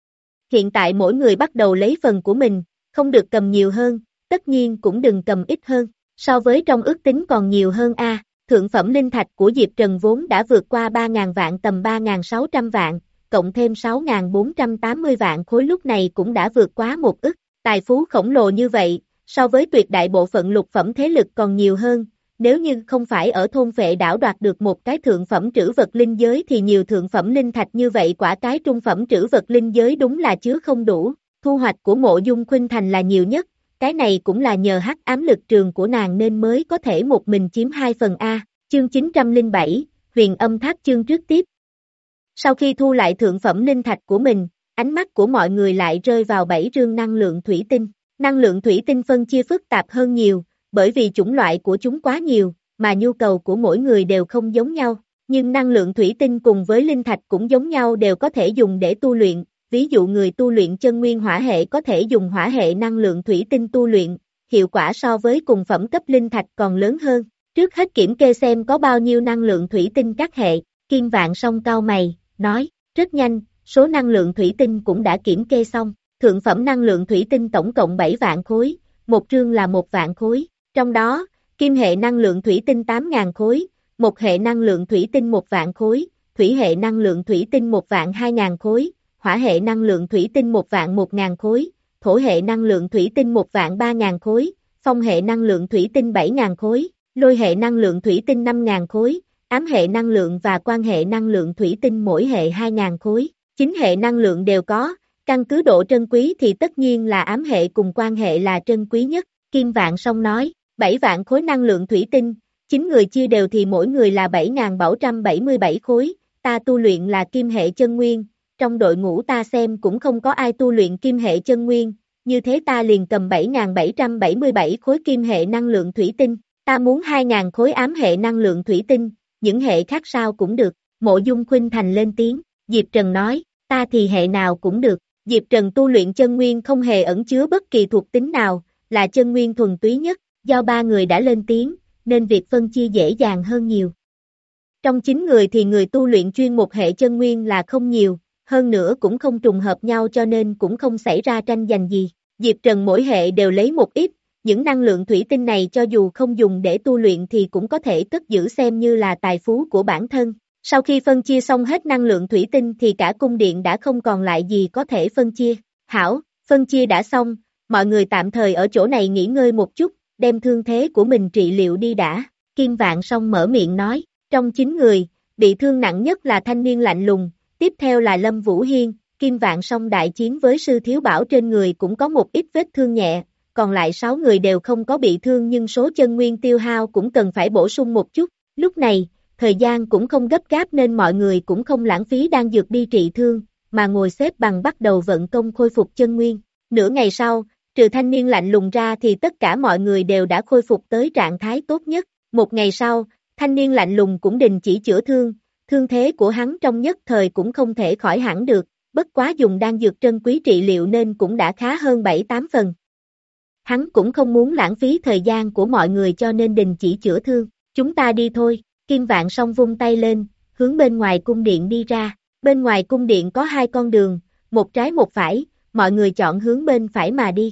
Hiện tại mỗi người bắt đầu lấy phần của mình, không được cầm nhiều hơn, tất nhiên cũng đừng cầm ít hơn, so với trong ước tính còn nhiều hơn a. À, thượng phẩm linh thạch của Diệp Trần vốn đã vượt qua ba nghìn vạn tầm ba nghìn sáu trăm vạn, cộng thêm sáu nghìn bốn trăm tám mươi vạn khối lúc này cũng đã vượt quá một ức. Tài phú khổng lồ như vậy, so với tuyệt đại bộ phận lục phẩm thế lực còn nhiều hơn, nếu như không phải ở thôn Phệ đảo đoạt được một cái thượng phẩm trữ vật linh giới thì nhiều thượng phẩm linh thạch như vậy quả cái trung phẩm trữ vật linh giới đúng là chứa không đủ, thu hoạch của Mộ Dung Khuynh Thành là nhiều nhất, cái này cũng là nhờ hắc ám lực trường của nàng nên mới có thể một mình chiếm hai phần A, chương chín trăm lẻ bảy, Huyền Âm Tháp chương trước tiếp. Sau khi thu lại thượng phẩm linh thạch của mình, ánh mắt của mọi người lại rơi vào bảy rương năng lượng thủy tinh. Năng lượng thủy tinh phân chia phức tạp hơn nhiều, bởi vì chủng loại của chúng quá nhiều, mà nhu cầu của mỗi người đều không giống nhau. Nhưng năng lượng thủy tinh cùng với linh thạch cũng giống nhau đều có thể dùng để tu luyện. Ví dụ người tu luyện chân nguyên hỏa hệ có thể dùng hỏa hệ năng lượng thủy tinh tu luyện, hiệu quả so với cùng phẩm cấp linh thạch còn lớn hơn. Trước hết kiểm kê xem có bao nhiêu năng lượng thủy tinh các hệ, Kim Vạn Song cau mày, nói, rất nhanh. Số năng lượng thủy tinh cũng đã kiểm kê xong, thượng phẩm năng lượng thủy tinh tổng cộng bảy vạn khối, một trương là một vạn khối, trong đó, kim hệ năng lượng thủy tinh tám nghìn khối, một hệ năng lượng thủy tinh một vạn khối, thủy hệ năng lượng thủy tinh một vạn hai nghìn khối, hỏa hệ năng lượng thủy tinh một vạn một nghìn khối, thổ hệ năng lượng thủy tinh một vạn ba nghìn khối, phong hệ năng lượng thủy tinh bảy nghìn khối, lôi hệ năng lượng thủy tinh năm nghìn khối, ám hệ năng lượng và quan hệ năng lượng thủy tinh mỗi hệ hai nghìn khối. Chính hệ năng lượng đều có, căn cứ độ trân quý thì tất nhiên là ám hệ cùng quan hệ là trân quý nhất, Kim Vạn Song nói, bảy vạn khối năng lượng thủy tinh, chín người chia đều thì mỗi người là bảy nghìn bảy trăm bảy mươi bảy khối, ta tu luyện là kim hệ chân nguyên, trong đội ngũ ta xem cũng không có ai tu luyện kim hệ chân nguyên, như thế ta liền cầm bảy nghìn bảy trăm bảy mươi bảy khối kim hệ năng lượng thủy tinh, ta muốn hai nghìn khối ám hệ năng lượng thủy tinh, những hệ khác sao cũng được, Mộ Dung Khuynh Thành lên tiếng, Diệp Trần nói, ta thì hệ nào cũng được, Diệp Trần tu luyện chân nguyên không hề ẩn chứa bất kỳ thuộc tính nào, là chân nguyên thuần túy nhất, do ba người đã lên tiếng, nên việc phân chia dễ dàng hơn nhiều. Trong chín người thì người tu luyện chuyên một hệ chân nguyên là không nhiều, hơn nữa cũng không trùng hợp nhau cho nên cũng không xảy ra tranh giành gì. Diệp Trần mỗi hệ đều lấy một ít, những năng lượng thủy tinh này cho dù không dùng để tu luyện thì cũng có thể cất giữ xem như là tài phú của bản thân. Sau khi phân chia xong hết năng lượng thủy tinh thì cả cung điện đã không còn lại gì có thể phân chia. Hảo, phân chia đã xong, mọi người tạm thời ở chỗ này nghỉ ngơi một chút, đem thương thế của mình trị liệu đi đã. Kim Vạn Song mở miệng nói, trong chín người, bị thương nặng nhất là thanh niên lạnh lùng, tiếp theo là Lâm Vũ Hiên, Kim Vạn Song đại chiến với sư thiếu bảo trên người cũng có một ít vết thương nhẹ, còn lại sáu người đều không có bị thương nhưng số chân nguyên tiêu hao cũng cần phải bổ sung một chút. Lúc này, thời gian cũng không gấp gáp nên mọi người cũng không lãng phí đan dược đi trị thương, mà ngồi xếp bằng bắt đầu vận công khôi phục chân nguyên. Nửa ngày sau, trừ thanh niên lạnh lùng ra thì tất cả mọi người đều đã khôi phục tới trạng thái tốt nhất. Một ngày sau, thanh niên lạnh lùng cũng đình chỉ chữa thương, thương thế của hắn trong nhất thời cũng không thể khỏi hẳn được, bất quá dùng đan dược trân quý trị liệu nên cũng đã khá hơn bảy tám phần. Hắn cũng không muốn lãng phí thời gian của mọi người cho nên đình chỉ chữa thương, chúng ta đi thôi, Kim Vạn Song vung tay lên, hướng bên ngoài cung điện đi ra, bên ngoài cung điện có hai con đường, một trái một phải, mọi người chọn hướng bên phải mà đi.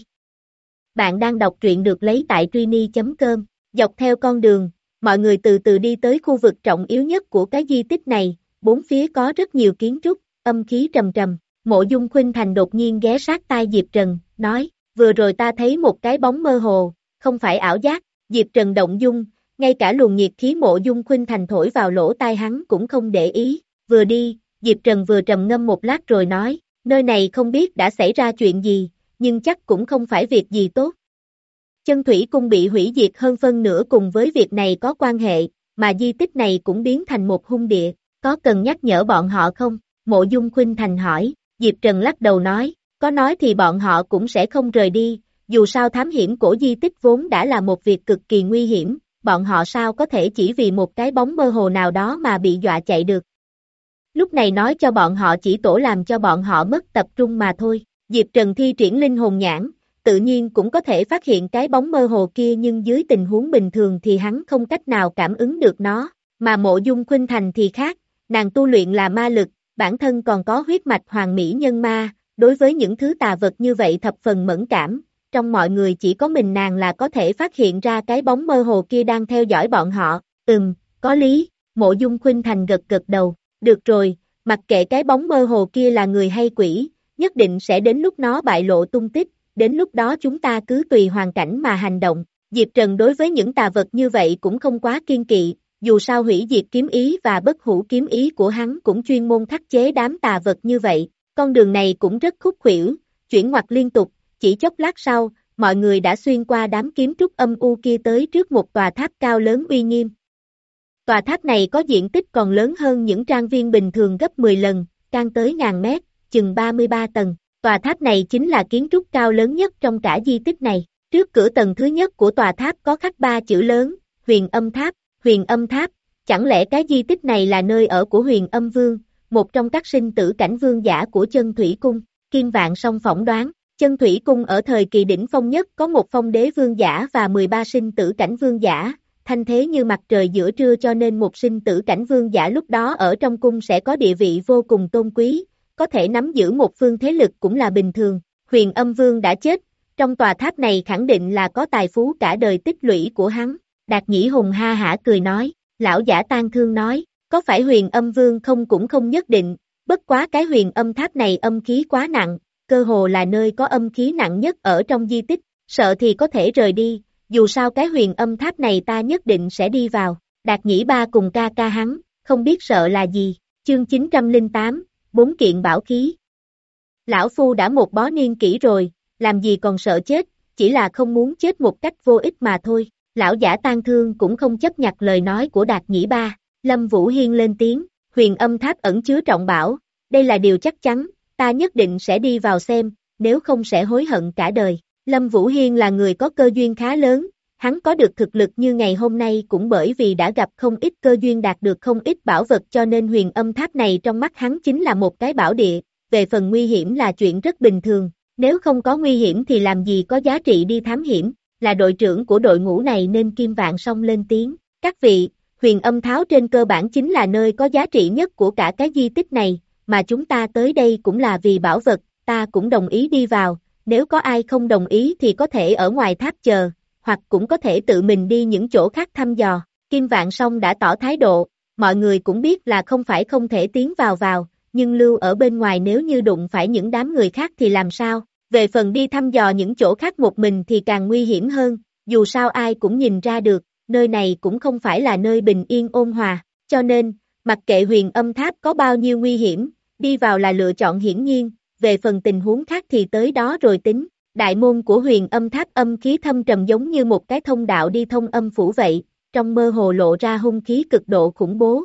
Bạn đang đọc truyện được lấy tại Trini chấm com, dọc theo con đường, mọi người từ từ đi tới khu vực trọng yếu nhất của cái di tích này, bốn phía có rất nhiều kiến trúc, âm khí trầm trầm, Mộ Dung Khuynh Thành đột nhiên ghé sát tai Diệp Trần, nói, vừa rồi ta thấy một cái bóng mơ hồ, không phải ảo giác, Diệp Trần động dung, ngay cả luồng nhiệt khí Mộ Dung Khuynh Thành thổi vào lỗ tai hắn cũng không để ý, vừa đi, Diệp Trần vừa trầm ngâm một lát rồi nói, nơi này không biết đã xảy ra chuyện gì, nhưng chắc cũng không phải việc gì tốt. Chân Thủy Cung bị hủy diệt hơn phân nửa cùng với việc này có quan hệ, mà di tích này cũng biến thành một hung địa, có cần nhắc nhở bọn họ không? Mộ Dung Khuynh Thành hỏi, Diệp Trần lắc đầu nói, có nói thì bọn họ cũng sẽ không rời đi, dù sao thám hiểm cổ di tích vốn đã là một việc cực kỳ nguy hiểm, bọn họ sao có thể chỉ vì một cái bóng mơ hồ nào đó mà bị dọa chạy được. Lúc này nói cho bọn họ chỉ tổ làm cho bọn họ mất tập trung mà thôi, Diệp Trần thi triển linh hồn nhãn, tự nhiên cũng có thể phát hiện cái bóng mơ hồ kia nhưng dưới tình huống bình thường thì hắn không cách nào cảm ứng được nó, mà Mộ Dung Khuynh Thành thì khác, nàng tu luyện là ma lực, bản thân còn có huyết mạch hoàng mỹ nhân ma, đối với những thứ tà vật như vậy thập phần mẫn cảm, trong mọi người chỉ có mình nàng là có thể phát hiện ra cái bóng mơ hồ kia đang theo dõi bọn họ, ừm, có lý, Mộ Dung Khuynh Thành gật gật đầu, được rồi, mặc kệ cái bóng mơ hồ kia là người hay quỷ, nhất định sẽ đến lúc nó bại lộ tung tích, đến lúc đó chúng ta cứ tùy hoàn cảnh mà hành động. Diệp Trần đối với những tà vật như vậy cũng không quá kiên kỵ, dù sao hủy diệt kiếm ý và bất hủ kiếm ý của hắn cũng chuyên môn khắc chế đám tà vật như vậy. Con đường này cũng rất khúc khuỷu, chuyển ngoặt liên tục, chỉ chốc lát sau, mọi người đã xuyên qua đám kiếm trúc âm u kia tới trước một tòa tháp cao lớn uy nghiêm. Tòa tháp này có diện tích còn lớn hơn những trang viên bình thường gấp mười lần, cao tới ngàn mét, chừng ba mươi ba tầng. Tòa tháp này chính là kiến trúc cao lớn nhất trong cả di tích này. Trước cửa tầng thứ nhất của tòa tháp có khắc ba chữ lớn, Huyền Âm Tháp, Huyền Âm Tháp. Chẳng lẽ cái di tích này là nơi ở của Huyền Âm Vương, một trong các sinh tử cảnh vương giả của Chân Thủy Cung? Kim Vạn Song phỏng đoán, Chân Thủy Cung ở thời kỳ đỉnh phong nhất có một phong đế vương giả và mười ba sinh tử cảnh vương giả, thanh thế như mặt trời giữa trưa cho nên một sinh tử cảnh vương giả lúc đó ở trong cung sẽ có địa vị vô cùng tôn quý, có thể nắm giữ một phương thế lực cũng là bình thường. Huyền Âm Vương đã chết, trong tòa tháp này khẳng định là có tài phú cả đời tích lũy của hắn. Đạt Nhĩ Hùng ha hả cười nói, lão giả tang thương nói, có phải Huyền Âm Vương không cũng không nhất định, bất quá cái Huyền Âm Tháp này âm khí quá nặng, cơ hồ là nơi có âm khí nặng nhất ở trong di tích, sợ thì có thể rời đi, dù sao cái Huyền Âm Tháp này ta nhất định sẽ đi vào. Đạt Nhĩ Ba cùng ca ca hắn, không biết sợ là gì. Chương chín trăm lẻ tám, bốn kiện bảo khí. Lão Phu đã một bó niên kỷ rồi, làm gì còn sợ chết, chỉ là không muốn chết một cách vô ích mà thôi. Lão giả tang thương cũng không chấp nhặt lời nói của Đạt Nhĩ Ba. Lâm Vũ Hiên lên tiếng, Huyền Âm Tháp ẩn chứa trọng bảo, đây là điều chắc chắn, ta nhất định sẽ đi vào xem, nếu không sẽ hối hận cả đời. Lâm Vũ Hiên là người có cơ duyên khá lớn, hắn có được thực lực như ngày hôm nay cũng bởi vì đã gặp không ít cơ duyên đạt được không ít bảo vật cho nên Huyền Âm Tháp này trong mắt hắn chính là một cái bảo địa, về phần nguy hiểm là chuyện rất bình thường, nếu không có nguy hiểm thì làm gì có giá trị đi thám hiểm, là đội trưởng của đội ngũ này nên Kim Vạn Song lên tiếng, các vị, Huyền Âm Tháo trên cơ bản chính là nơi có giá trị nhất của cả cái di tích này, mà chúng ta tới đây cũng là vì bảo vật, ta cũng đồng ý đi vào, nếu có ai không đồng ý thì có thể ở ngoài tháp chờ, hoặc cũng có thể tự mình đi những chỗ khác thăm dò. Kim Vạn Song đã tỏ thái độ, mọi người cũng biết là không phải không thể tiến vào vào, nhưng lưu ở bên ngoài nếu như đụng phải những đám người khác thì làm sao? Về phần đi thăm dò những chỗ khác một mình thì càng nguy hiểm hơn, dù sao ai cũng nhìn ra được, nơi này cũng không phải là nơi bình yên ôn hòa, cho nên, mặc kệ Huyền Âm Tháp có bao nhiêu nguy hiểm, đi vào là lựa chọn hiển nhiên, về phần tình huống khác thì tới đó rồi tính. Đại môn của Huyền Âm Tháp âm khí thâm trầm giống như một cái thông đạo đi thông âm phủ vậy, trong mơ hồ lộ ra hung khí cực độ khủng bố.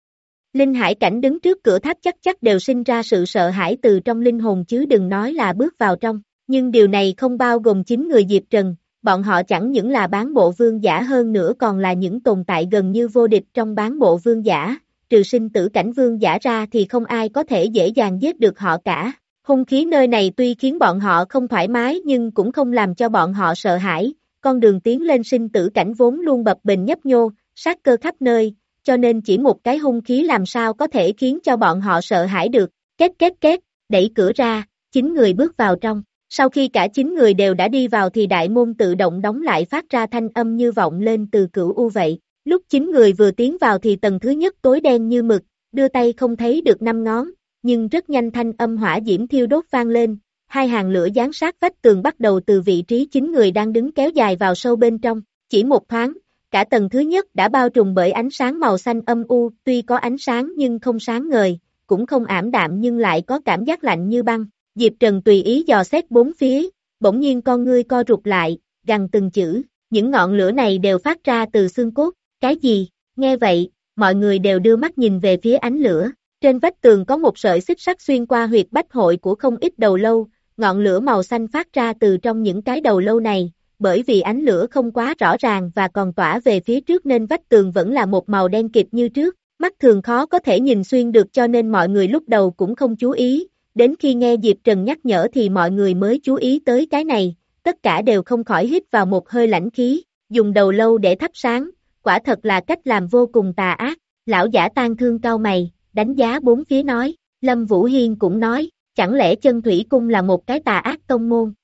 Linh hải cảnh đứng trước cửa tháp chắc chắc đều sinh ra sự sợ hãi từ trong linh hồn chứ đừng nói là bước vào trong, nhưng điều này không bao gồm chính người Diệp Trần, bọn họ chẳng những là bán bộ vương giả hơn nữa còn là những tồn tại gần như vô địch trong bán bộ vương giả, trừ sinh tử cảnh vương giả ra thì không ai có thể dễ dàng giết được họ cả. Hung khí nơi này tuy khiến bọn họ không thoải mái nhưng cũng không làm cho bọn họ sợ hãi, con đường tiến lên sinh tử cảnh vốn luôn bập bềnh nhấp nhô, sát cơ khắp nơi, cho nên chỉ một cái hung khí làm sao có thể khiến cho bọn họ sợ hãi được. Két két két, đẩy cửa ra, chín người bước vào trong. Sau khi cả chín người đều đã đi vào thì đại môn tự động đóng lại phát ra thanh âm như vọng lên từ cửu u vậy. Lúc chín người vừa tiến vào thì tầng thứ nhất tối đen như mực, đưa tay không thấy được năm ngón, nhưng rất nhanh thanh âm hỏa diễm thiêu đốt vang lên, hai hàng lửa giáng sát vách tường bắt đầu từ vị trí chín người đang đứng kéo dài vào sâu bên trong. Chỉ một thoáng, cả tầng thứ nhất đã bao trùm bởi ánh sáng màu xanh âm u, tuy có ánh sáng nhưng không sáng ngời, cũng không ảm đạm nhưng lại có cảm giác lạnh như băng. Diệp Trần tùy ý dò xét bốn phía, bỗng nhiên con ngươi co rụt lại, gằn từng chữ, những ngọn lửa này đều phát ra từ xương cốt. Cái gì? Nghe vậy, mọi người đều đưa mắt nhìn về phía ánh lửa. Trên vách tường có một sợi xích sắt xuyên qua huyệt bách hội của không ít đầu lâu, ngọn lửa màu xanh phát ra từ trong những cái đầu lâu này, bởi vì ánh lửa không quá rõ ràng và còn tỏa về phía trước nên vách tường vẫn là một màu đen kịt như trước, mắt thường khó có thể nhìn xuyên được cho nên mọi người lúc đầu cũng không chú ý, đến khi nghe Diệp Trần nhắc nhở thì mọi người mới chú ý tới cái này, tất cả đều không khỏi hít vào một hơi lãnh khí, dùng đầu lâu để thắp sáng, quả thật là cách làm vô cùng tà ác. Lão giả Tang Thương cau mày, đánh giá bốn phía nói, Lâm Vũ Hiên cũng nói, chẳng lẽ Chân Thủy Cung là một cái tà ác tông môn?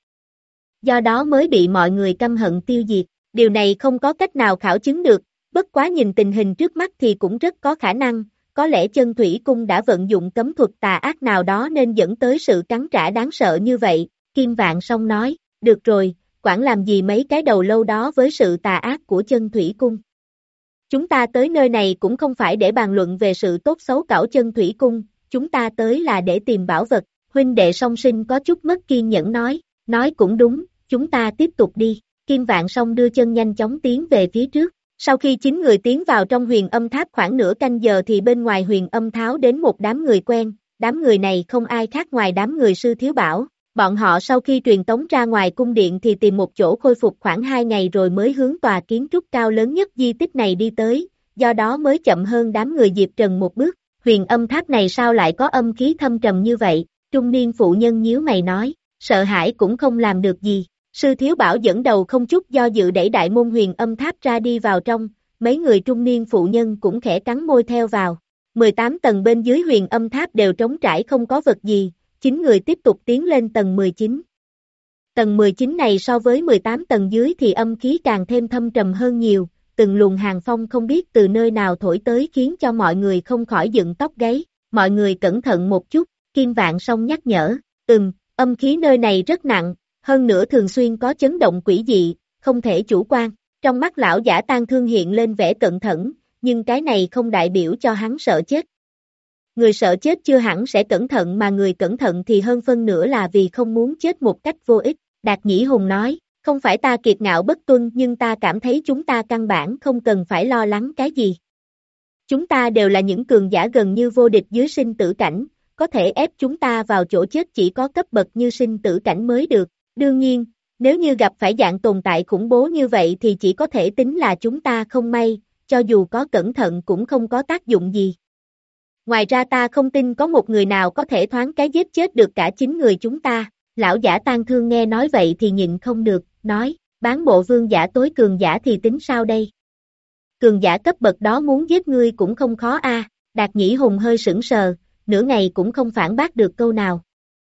Do đó mới bị mọi người căm hận tiêu diệt, điều này không có cách nào khảo chứng được, bất quá nhìn tình hình trước mắt thì cũng rất có khả năng, có lẽ Chân Thủy Cung đã vận dụng cấm thuật tà ác nào đó nên dẫn tới sự cắn trả đáng sợ như vậy. Kim Vạn Song nói, được rồi, quản làm gì mấy cái đầu lâu đó với sự tà ác của Chân Thủy Cung. Chúng ta tới nơi này cũng không phải để bàn luận về sự tốt xấu cảo Chân Thủy Cung, chúng ta tới là để tìm bảo vật. Huynh đệ Song Sinh có chút mất kiên nhẫn nói, nói cũng đúng, chúng ta tiếp tục đi. Kim Vạn Song đưa chân nhanh chóng tiến về phía trước. Sau khi chín người tiến vào trong huyền âm tháp khoảng nửa canh giờ thì bên ngoài huyền âm tháo đến một đám người quen, đám người này không ai khác ngoài đám người Sư Thiếu Bảo. Bọn họ sau khi truyền tống ra ngoài cung điện thì tìm một chỗ khôi phục khoảng hai ngày rồi mới hướng tòa kiến trúc cao lớn nhất di tích này đi tới, do đó mới chậm hơn đám người Diệp Trần một bước. Huyền âm tháp này sao lại có âm khí thâm trầm như vậy? Trung niên phụ nhân nhíu mày nói, sợ hãi cũng không làm được gì. Sư Thiếu Bảo dẫn đầu không chút do dự đẩy đại môn huyền âm tháp ra đi vào trong, mấy người trung niên phụ nhân cũng khẽ cắn môi theo vào. mười tám tầng bên dưới huyền âm tháp đều trống trải không có vật gì, chín người tiếp tục tiến lên tầng mười chín. Tầng mười chín này so với mười tám tầng dưới thì âm khí càng thêm thâm trầm hơn nhiều, từng luồng hàn phong không biết từ nơi nào thổi tới khiến cho mọi người không khỏi dựng tóc gáy. Mọi người cẩn thận một chút, Kim Vạn Song nhắc nhở, ừm, âm khí nơi này rất nặng, hơn nữa thường xuyên có chấn động quỷ dị, không thể chủ quan. Trong mắt lão giả Tang Thương hiện lên vẻ cẩn thận, nhưng cái này không đại biểu cho hắn sợ chết. Người sợ chết chưa hẳn sẽ cẩn thận mà người cẩn thận thì hơn phân nửa là vì không muốn chết một cách vô ích. Đạt Nhĩ Hùng nói, không phải ta kiệt ngạo bất tuân nhưng ta cảm thấy chúng ta căn bản không cần phải lo lắng cái gì. Chúng ta đều là những cường giả gần như vô địch dưới sinh tử cảnh, có thể ép chúng ta vào chỗ chết chỉ có cấp bậc như sinh tử cảnh mới được. Đương nhiên, nếu như gặp phải dạng tồn tại khủng bố như vậy thì chỉ có thể tính là chúng ta không may, cho dù có cẩn thận cũng không có tác dụng gì. Ngoài ra ta không tin có một người nào có thể thoáng cái giết chết được cả chín người chúng ta. Lão giả Tang Thương nghe nói vậy thì nhịn không được, nói, bán bộ vương giả tối cường giả thì tính sao đây? Cường giả cấp bậc đó muốn giết ngươi cũng không khó a. Đạt Nhĩ Hùng hơi sững sờ, nửa ngày cũng không phản bác được câu nào.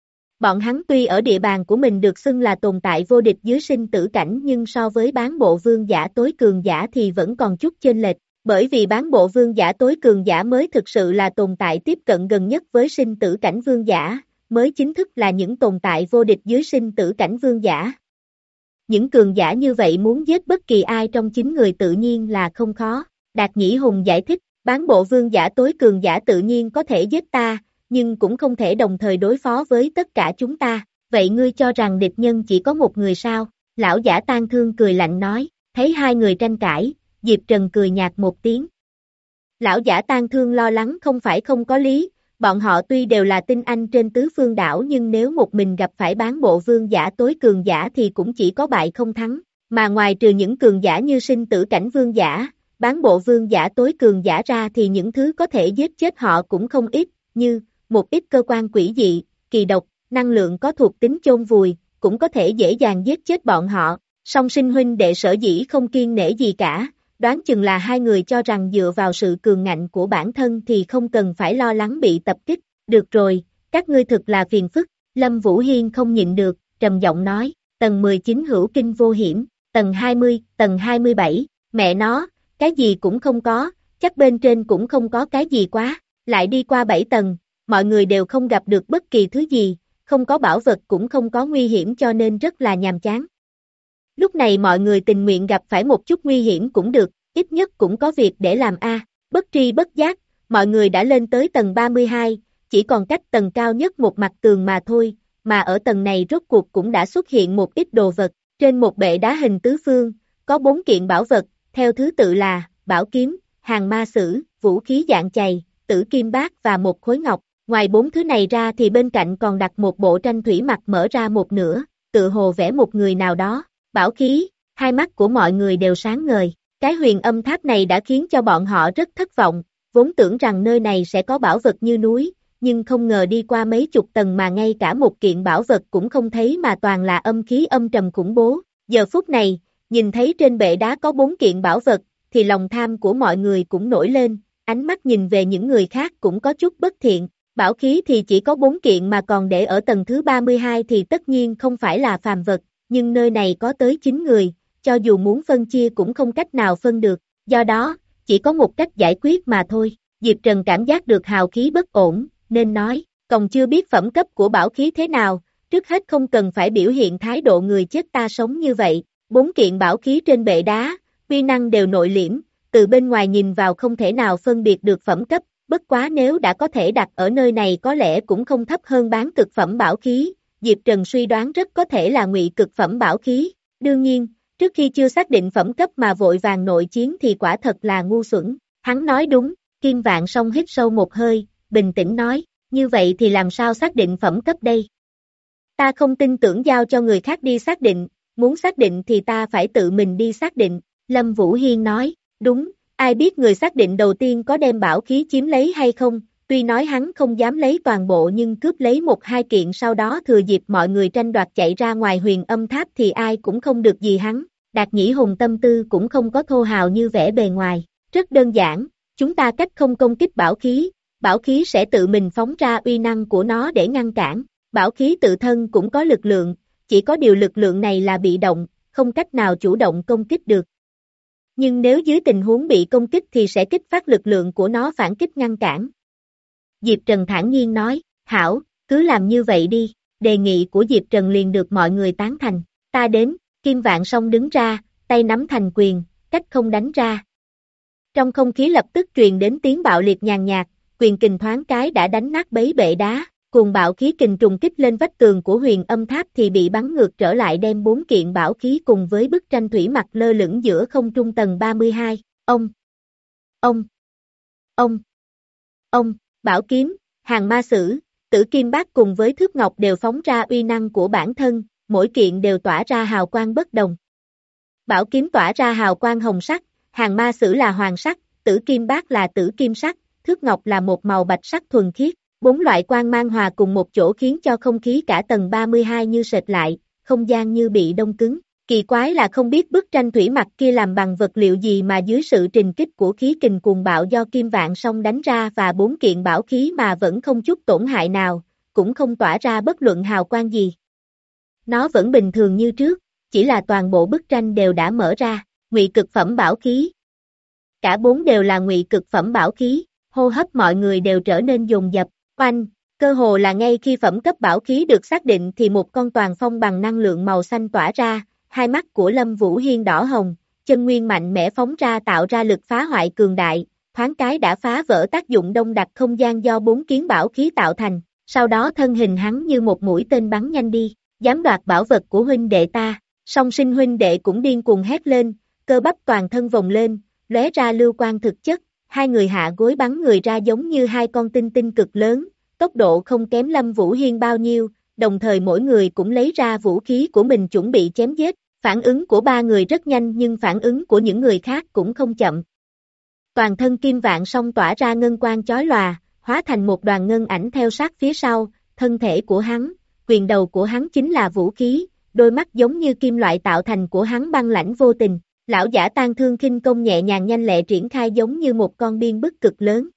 Bọn hắn tuy ở địa bàn của mình được xưng là tồn tại vô địch dưới sinh tử cảnh nhưng so với bán bộ vương giả tối cường giả thì vẫn còn chút chênh lệch, bởi vì bán bộ vương giả tối cường giả mới thực sự là tồn tại tiếp cận gần nhất với sinh tử cảnh vương giả, mới chính thức là những tồn tại vô địch dưới sinh tử cảnh vương giả. Những cường giả như vậy muốn giết bất kỳ ai trong chín người tự nhiên là không khó. Đạt Nhĩ Hùng giải thích, bán bộ vương giả tối cường giả tự nhiên có thể giết ta, nhưng cũng không thể đồng thời đối phó với tất cả chúng ta. Vậy ngươi cho rằng địch nhân chỉ có một người sao? Lão giả Tang Thương cười lạnh nói, thấy hai người tranh cãi, Diệp Trần cười nhạt một tiếng. Lão giả Tang Thương lo lắng không phải không có lý, bọn họ tuy đều là tinh anh trên tứ phương đảo nhưng nếu một mình gặp phải bán bộ vương giả tối cường giả thì cũng chỉ có bại không thắng, mà ngoài trừ những cường giả như sinh tử cảnh vương giả, bán bộ vương giả tối cường giả ra thì những thứ có thể giết chết họ cũng không ít, như một ít cơ quan quỷ dị, kỳ độc, năng lượng có thuộc tính chôn vùi, cũng có thể dễ dàng giết chết bọn họ. Song sinh huynh đệ sở dĩ không kiêng nể gì cả, đoán chừng là hai người cho rằng dựa vào sự cường ngạnh của bản thân thì không cần phải lo lắng bị tập kích. Được rồi, các ngươi thực là phiền phức. Lâm Vũ Hiên không nhịn được, trầm giọng nói, tầng mười chín hữu kinh vô hiểm, tầng hai mươi, tầng hai mươi bảy, mẹ nó, cái gì cũng không có, chắc bên trên cũng không có cái gì quá, lại đi qua bảy tầng, mọi người đều không gặp được bất kỳ thứ gì, không có bảo vật cũng không có nguy hiểm cho nên rất là nhàm chán. Lúc này mọi người tình nguyện gặp phải một chút nguy hiểm cũng được, ít nhất cũng có việc để làm a. Bất tri bất giác, mọi người đã lên tới tầng ba mươi hai, chỉ còn cách tầng cao nhất một mặt tường mà thôi, mà ở tầng này rốt cuộc cũng đã xuất hiện một ít đồ vật, trên một bệ đá hình tứ phương, có bốn kiện bảo vật, theo thứ tự là, bảo kiếm, hàng ma sử, vũ khí dạng chày, tử kim bát và một khối ngọc. Ngoài bốn thứ này ra thì bên cạnh còn đặt một bộ tranh thủy mặc mở ra một nửa, tự hồ vẽ một người nào đó. Bảo khí, hai mắt của mọi người đều sáng ngời, cái huyền âm tháp này đã khiến cho bọn họ rất thất vọng, vốn tưởng rằng nơi này sẽ có bảo vật như núi, nhưng không ngờ đi qua mấy chục tầng mà ngay cả một kiện bảo vật cũng không thấy mà toàn là âm khí âm trầm khủng bố. Giờ phút này, nhìn thấy trên bệ đá có bốn kiện bảo vật, thì lòng tham của mọi người cũng nổi lên, ánh mắt nhìn về những người khác cũng có chút bất thiện. Bảo khí thì chỉ có bốn kiện mà còn để ở tầng thứ ba mươi hai thì tất nhiên không phải là phàm vật, nhưng nơi này có tới chín người, cho dù muốn phân chia cũng không cách nào phân được, do đó, chỉ có một cách giải quyết mà thôi. Diệp Trần cảm giác được hào khí bất ổn, nên nói, còn chưa biết phẩm cấp của bảo khí thế nào, trước hết không cần phải biểu hiện thái độ người chết ta sống như vậy. Bốn kiện bảo khí trên bệ đá, uy năng đều nội liễm, từ bên ngoài nhìn vào không thể nào phân biệt được phẩm cấp, bất quá nếu đã có thể đặt ở nơi này có lẽ cũng không thấp hơn bán cực phẩm bảo khí. Diệp Trần suy đoán rất có thể là ngụy cực phẩm bảo khí. Đương nhiên, trước khi chưa xác định phẩm cấp mà vội vàng nội chiến thì quả thật là ngu xuẩn. Hắn nói đúng, Kim Vạn Song hít sâu một hơi, bình tĩnh nói, như vậy thì làm sao xác định phẩm cấp đây? Ta không tin tưởng giao cho người khác đi xác định, muốn xác định thì ta phải tự mình đi xác định. Lâm Vũ Hiên nói, đúng, ai biết người xác định đầu tiên có đem bảo khí chiếm lấy hay không? Tuy nói hắn không dám lấy toàn bộ nhưng cướp lấy một hai kiện sau đó thừa dịp mọi người tranh đoạt chạy ra ngoài huyền âm tháp thì ai cũng không được gì hắn. Đạt Nhĩ Hùng tâm tư cũng không có thô hào như vẻ bề ngoài, rất đơn giản, chúng ta cách không công kích bảo khí, bảo khí sẽ tự mình phóng ra uy năng của nó để ngăn cản, bảo khí tự thân cũng có lực lượng, chỉ có điều lực lượng này là bị động, không cách nào chủ động công kích được. Nhưng nếu dưới tình huống bị công kích thì sẽ kích phát lực lượng của nó phản kích ngăn cản. Diệp Trần thản nhiên nói, hảo, cứ làm như vậy đi, đề nghị của Diệp Trần liền được mọi người tán thành, ta đến, Kim Vạn Song đứng ra, tay nắm thành quyền, cách không đánh ra. Trong không khí lập tức truyền đến tiếng bạo liệt nhàn nhạt, quyền kình thoáng cái đã đánh nát bấy bệ đá, cuồng bạo khí kình trùng kích lên vách tường của huyền âm tháp thì bị bắn ngược trở lại đem bốn kiện bảo khí cùng với bức tranh thủy mặc lơ lửng giữa không trung tầng ba mươi hai, ông, ông, ông, ông, bảo kiếm, hàng ma sử, tử kim bát cùng với thước ngọc đều phóng ra uy năng của bản thân, mỗi kiện đều tỏa ra hào quang bất đồng. Bảo kiếm tỏa ra hào quang hồng sắc, hàng ma sử là hoàng sắc, tử kim bát là tử kim sắc, thước ngọc là một màu bạch sắc thuần khiết. Bốn loại quang mang hòa cùng một chỗ khiến cho không khí cả tầng ba mươi hai như sệt lại, không gian như bị đông cứng. Kỳ quái là không biết bức tranh thủy mặc kia làm bằng vật liệu gì mà dưới sự trình kích của khí kình cuồng bạo do Kim Vạn Song đánh ra và bốn kiện bảo khí mà vẫn không chút tổn hại nào, cũng không tỏa ra bất luận hào quang gì. Nó vẫn bình thường như trước, chỉ là toàn bộ bức tranh đều đã mở ra, ngụy cực phẩm bảo khí. Cả bốn đều là ngụy cực phẩm bảo khí, hô hấp mọi người đều trở nên dồn dập. Oanh, cơ hồ là ngay khi phẩm cấp bảo khí được xác định thì một con toàn phong bằng năng lượng màu xanh tỏa ra, hai mắt của Lâm Vũ Hiên đỏ hồng, chân nguyên mạnh mẽ phóng ra tạo ra lực phá hoại cường đại, thoáng cái đã phá vỡ tác dụng đông đặc không gian do bốn kiến bảo khí tạo thành, sau đó thân hình hắn như một mũi tên bắn nhanh đi, dám đoạt bảo vật của huynh đệ ta, song sinh huynh đệ cũng điên cuồng hét lên, cơ bắp toàn thân vồng lên, lóe ra lưu quang thực chất. Hai người hạ gối bắn người ra giống như hai con tinh tinh cực lớn, tốc độ không kém Lâm Vũ Hiên bao nhiêu, đồng thời mỗi người cũng lấy ra vũ khí của mình chuẩn bị chém giết. Phản ứng của ba người rất nhanh nhưng phản ứng của những người khác cũng không chậm. toàn thân Kim Vạn Song tỏa ra ngân quang chói lòa, hóa thành một đoàn ngân ảnh theo sát phía sau, thân thể của hắn, quyền đầu của hắn chính là vũ khí, đôi mắt giống như kim loại tạo thành của hắn băng lãnh vô tình. Lão giả Tang Thương khinh công nhẹ nhàng nhanh lẹ triển khai giống như một con biên bức cực lớn.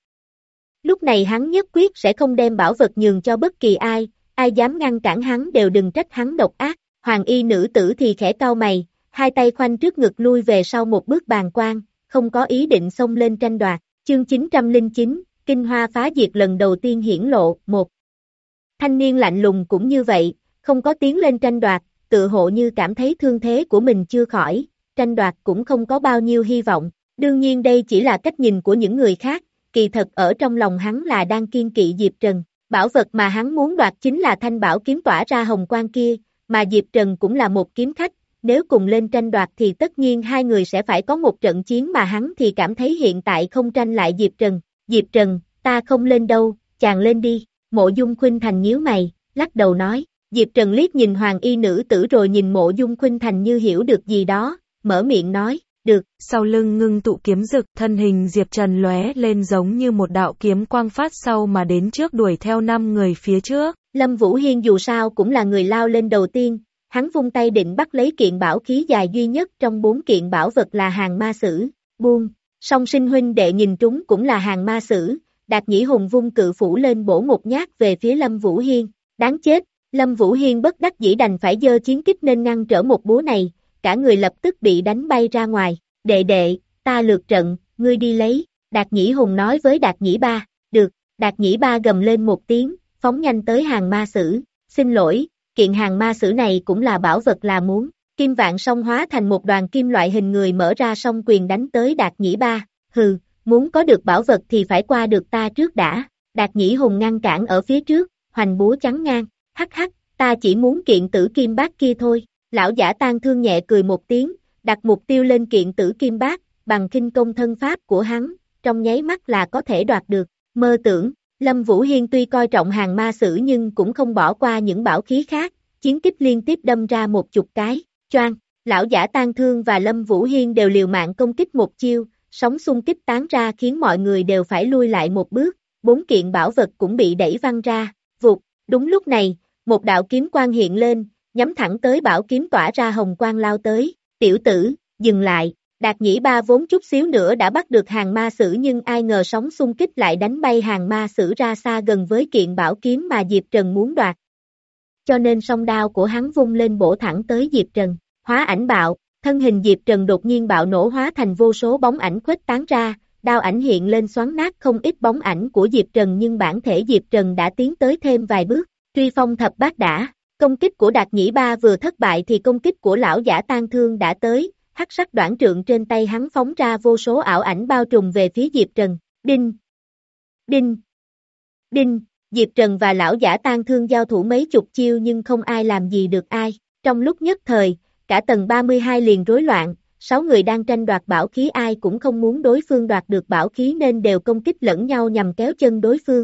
Lúc này hắn nhất quyết sẽ không đem bảo vật nhường cho bất kỳ ai, ai dám ngăn cản hắn đều đừng trách hắn độc ác. Hoàng y nữ tử thì khẽ cau mày, hai tay khoanh trước ngực lui về sau một bước bàng quan, không có ý định xông lên tranh đoạt. Chương chín trăm lẻ chín, Kinh Hoa phá diệt lần đầu tiên hiển lộ. Một thanh niên lạnh lùng cũng như vậy, không có tiến lên tranh đoạt, tự hộ như cảm thấy thương thế của mình chưa khỏi, tranh đoạt cũng không có bao nhiêu hy vọng. Đương nhiên đây chỉ là cách nhìn của những người khác, kỳ thật ở trong lòng hắn là đang kiên kỵ Diệp Trần. Bảo vật mà hắn muốn đoạt chính là thanh bảo kiếm tỏa ra hồng quang kia, mà Diệp Trần cũng là một kiếm khách, nếu cùng lên tranh đoạt thì tất nhiên hai người sẽ phải có một trận chiến mà hắn thì cảm thấy hiện tại không tranh lại Diệp Trần. Diệp Trần, ta không lên đâu, chàng lên đi. Mộ Dung Khuynh Thành nhíu mày, lắc đầu nói. Diệp Trần liếc nhìn hoàng y nữ tử rồi nhìn Mộ Dung Khuynh Thành như hiểu được gì đó, mở miệng nói, được. Sau lưng ngưng tụ kiếm rực, thân hình Diệp Trần lóe lên giống như một đạo kiếm quang phát sau mà đến trước đuổi theo năm người phía trước. Lâm Vũ Hiên dù sao cũng là người lao lên đầu tiên, hắn vung tay định bắt lấy kiện bảo khí dài duy nhất trong bốn kiện bảo vật là hàng ma sử, buông. Song sinh huynh đệ nhìn trúng cũng là hàng ma sử, Đạt Nhĩ Hùng vung cự phủ lên bổ một nhát về phía Lâm Vũ Hiên, đáng chết. Lâm Vũ Hiên bất đắc dĩ đành phải giơ chiến kích nên ngăn trở một búa này, cả người lập tức bị đánh bay ra ngoài. Đệ đệ, ta lược trận, ngươi đi lấy. Đạt Nhĩ Hùng nói với Đạt Nhĩ Ba. Được. Đạt Nhĩ Ba gầm lên một tiếng, phóng nhanh tới hàng ma sử. Xin lỗi, kiện hàng ma sử này cũng là bảo vật là muốn. Kim Vạn Song hóa thành một đoàn kim loại hình người mở ra song quyền đánh tới Đạt Nhĩ Ba. Hừ, muốn có được bảo vật thì phải qua được ta trước đã. Đạt Nhĩ Hùng ngăn cản ở phía trước, hoành búa chắn ngang. Hắc hắc, ta chỉ muốn kiện tử kim bát kia thôi. Lão giả Tang Thương nhẹ cười một tiếng, đặt mục tiêu lên kiện tử kim bát, bằng khinh công thân pháp của hắn, trong nháy mắt là có thể đoạt được. Mơ tưởng, Lâm Vũ Hiên tuy coi trọng hàng ma sử nhưng cũng không bỏ qua những bảo khí khác, chiến kích liên tiếp đâm ra một chục cái, choang. Lão giả Tang Thương và Lâm Vũ Hiên đều liều mạng công kích một chiêu, sóng xung kích tán ra khiến mọi người đều phải lui lại một bước, bốn kiện bảo vật cũng bị đẩy văng ra, vụt. Đúng lúc này, một đạo kiếm quang hiện lên, nhắm thẳng tới bảo kiếm tỏa ra hồng quang lao tới. Tiểu tử, dừng lại. Đạt Nhĩ Ba vốn chút xíu nữa đã bắt được hàng ma sử nhưng ai ngờ sóng xung kích lại đánh bay hàng ma sử ra xa gần với kiện bảo kiếm mà Diệp Trần muốn đoạt. Cho nên song đao của hắn vung lên bổ thẳng tới Diệp Trần. Hóa ảnh bạo, thân hình Diệp Trần đột nhiên bạo nổ hóa thành vô số bóng ảnh khuếch tán ra, đao ảnh hiện lên xoắn nát không ít bóng ảnh của Diệp Trần nhưng bản thể Diệp Trần đã tiến tới thêm vài bước. Truy phong thập bát đả, công kích của Đạt Nhĩ Ba vừa thất bại thì công kích của lão giả Tang Thương đã tới, hắc sắc đoản trượng trên tay hắn phóng ra vô số ảo ảnh bao trùm về phía Diệp Trần. Đinh! Đinh! Đinh! Diệp Trần và lão giả Tang Thương giao thủ mấy chục chiêu nhưng không ai làm gì được ai. Trong lúc nhất thời, cả tầng ba mươi hai liền rối loạn, sáu người đang tranh đoạt bảo khí ai cũng không muốn đối phương đoạt được bảo khí nên đều công kích lẫn nhau nhằm kéo chân đối phương.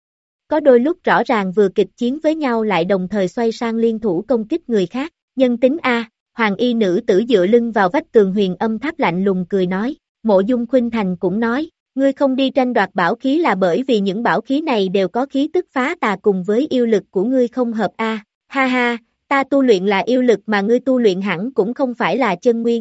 Có đôi lúc rõ ràng vừa kịch chiến với nhau lại đồng thời xoay sang liên thủ công kích người khác. Nhân tính A, hoàng y nữ tử dựa lưng vào vách tường huyền âm tháp lạnh lùng cười nói. Mộ Dung Khuynh Thành cũng nói, ngươi không đi tranh đoạt bảo khí là bởi vì những bảo khí này đều có khí tức phá tà cùng với yêu lực của ngươi không hợp A. Ha ha, ta tu luyện là yêu lực mà ngươi tu luyện hẳn cũng không phải là chân nguyên.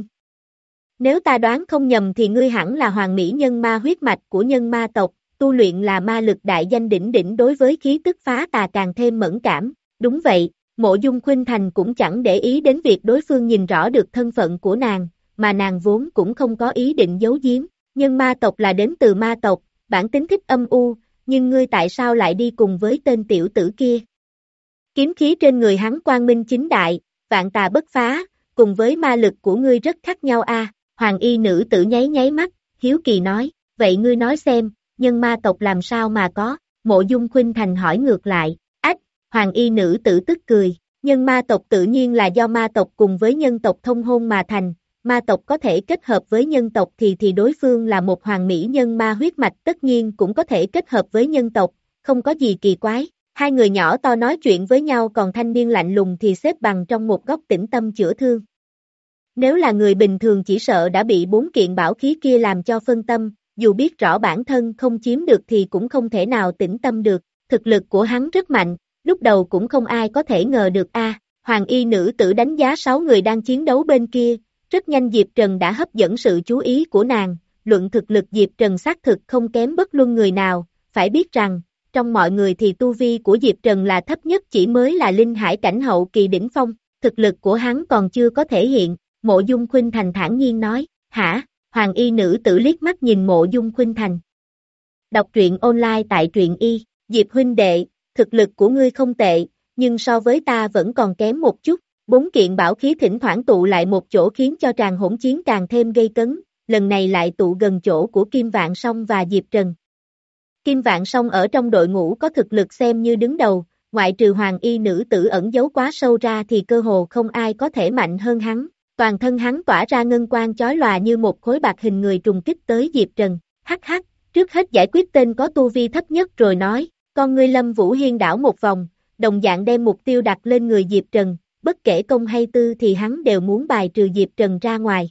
Nếu ta đoán không nhầm thì ngươi hẳn là hoàng mỹ nhân ma huyết mạch của nhân ma tộc. Tu luyện là ma lực đại danh đỉnh đỉnh đối với khí tức phá tà càng thêm mẫn cảm. Đúng vậy, Mộ Dung Khuynh Thành cũng chẳng để ý đến việc đối phương nhìn rõ được thân phận của nàng, mà nàng vốn cũng không có ý định giấu giếm. Nhân ma tộc là đến từ ma tộc, bản tính thích âm u, nhưng ngươi tại sao lại đi cùng với tên tiểu tử kia? Kiếm khí trên người hắn quang minh chính đại, vạn tà bất phá, cùng với ma lực của ngươi rất khác nhau a. À? Hoàng y nữ tử nháy nháy mắt, hiếu kỳ nói, vậy ngươi nói xem, nhân ma tộc làm sao mà có? Mộ Dung Khuynh Thành hỏi ngược lại. Ách, hoàng y nữ tử tức cười, nhân ma tộc tự nhiên là do ma tộc cùng với nhân tộc thông hôn mà thành, ma tộc có thể kết hợp với nhân tộc thì thì đối phương là một hoàng mỹ nhân ma huyết mạch tất nhiên cũng có thể kết hợp với nhân tộc, không có gì kỳ quái. Hai người nhỏ to nói chuyện với nhau còn thanh niên lạnh lùng thì xếp bằng trong một góc tĩnh tâm chữa thương. Nếu là người bình thường chỉ sợ đã bị bốn kiện bảo khí kia làm cho phân tâm, dù biết rõ bản thân không chiếm được thì cũng không thể nào tĩnh tâm được, thực lực của hắn rất mạnh, lúc đầu cũng không ai có thể ngờ được a. À, Hoàng y nữ tử đánh giá sáu người đang chiến đấu bên kia, rất nhanh Diệp Trần đã hấp dẫn sự chú ý của nàng, luận thực lực Diệp Trần xác thực không kém bất luân người nào, phải biết rằng, trong mọi người thì tu vi của Diệp Trần là thấp nhất chỉ mới là linh hải cảnh hậu kỳ đỉnh phong, thực lực của hắn còn chưa có thể hiện, Mộ Dung Khuynh Thành thản nhiên nói, hả, Hoàng y nữ tử liếc mắt nhìn Mộ Dung Khuynh Thành. Đọc truyện online tại truyện y, Diệp huynh đệ, thực lực của ngươi không tệ, nhưng so với ta vẫn còn kém một chút, bốn kiện bảo khí thỉnh thoảng tụ lại một chỗ khiến cho tràng hỗn chiến càng thêm gây cấn, lần này lại tụ gần chỗ của Kim Vạn Song và Diệp Trần. Kim Vạn Song ở trong đội ngũ có thực lực xem như đứng đầu, ngoại trừ Hoàng y nữ tử ẩn giấu quá sâu ra thì cơ hồ không ai có thể mạnh hơn hắn, toàn thân hắn tỏa ra ngân quang chói lòa như một khối bạc hình người trùng kích tới Diệp Trần, hắc hắc, trước hết giải quyết tên có tu vi thấp nhất rồi nói, con ngươi Lâm Vũ Hiên đảo một vòng, đồng dạng đem mục tiêu đặt lên người Diệp Trần, bất kể công hay tư thì hắn đều muốn bài trừ Diệp Trần ra ngoài.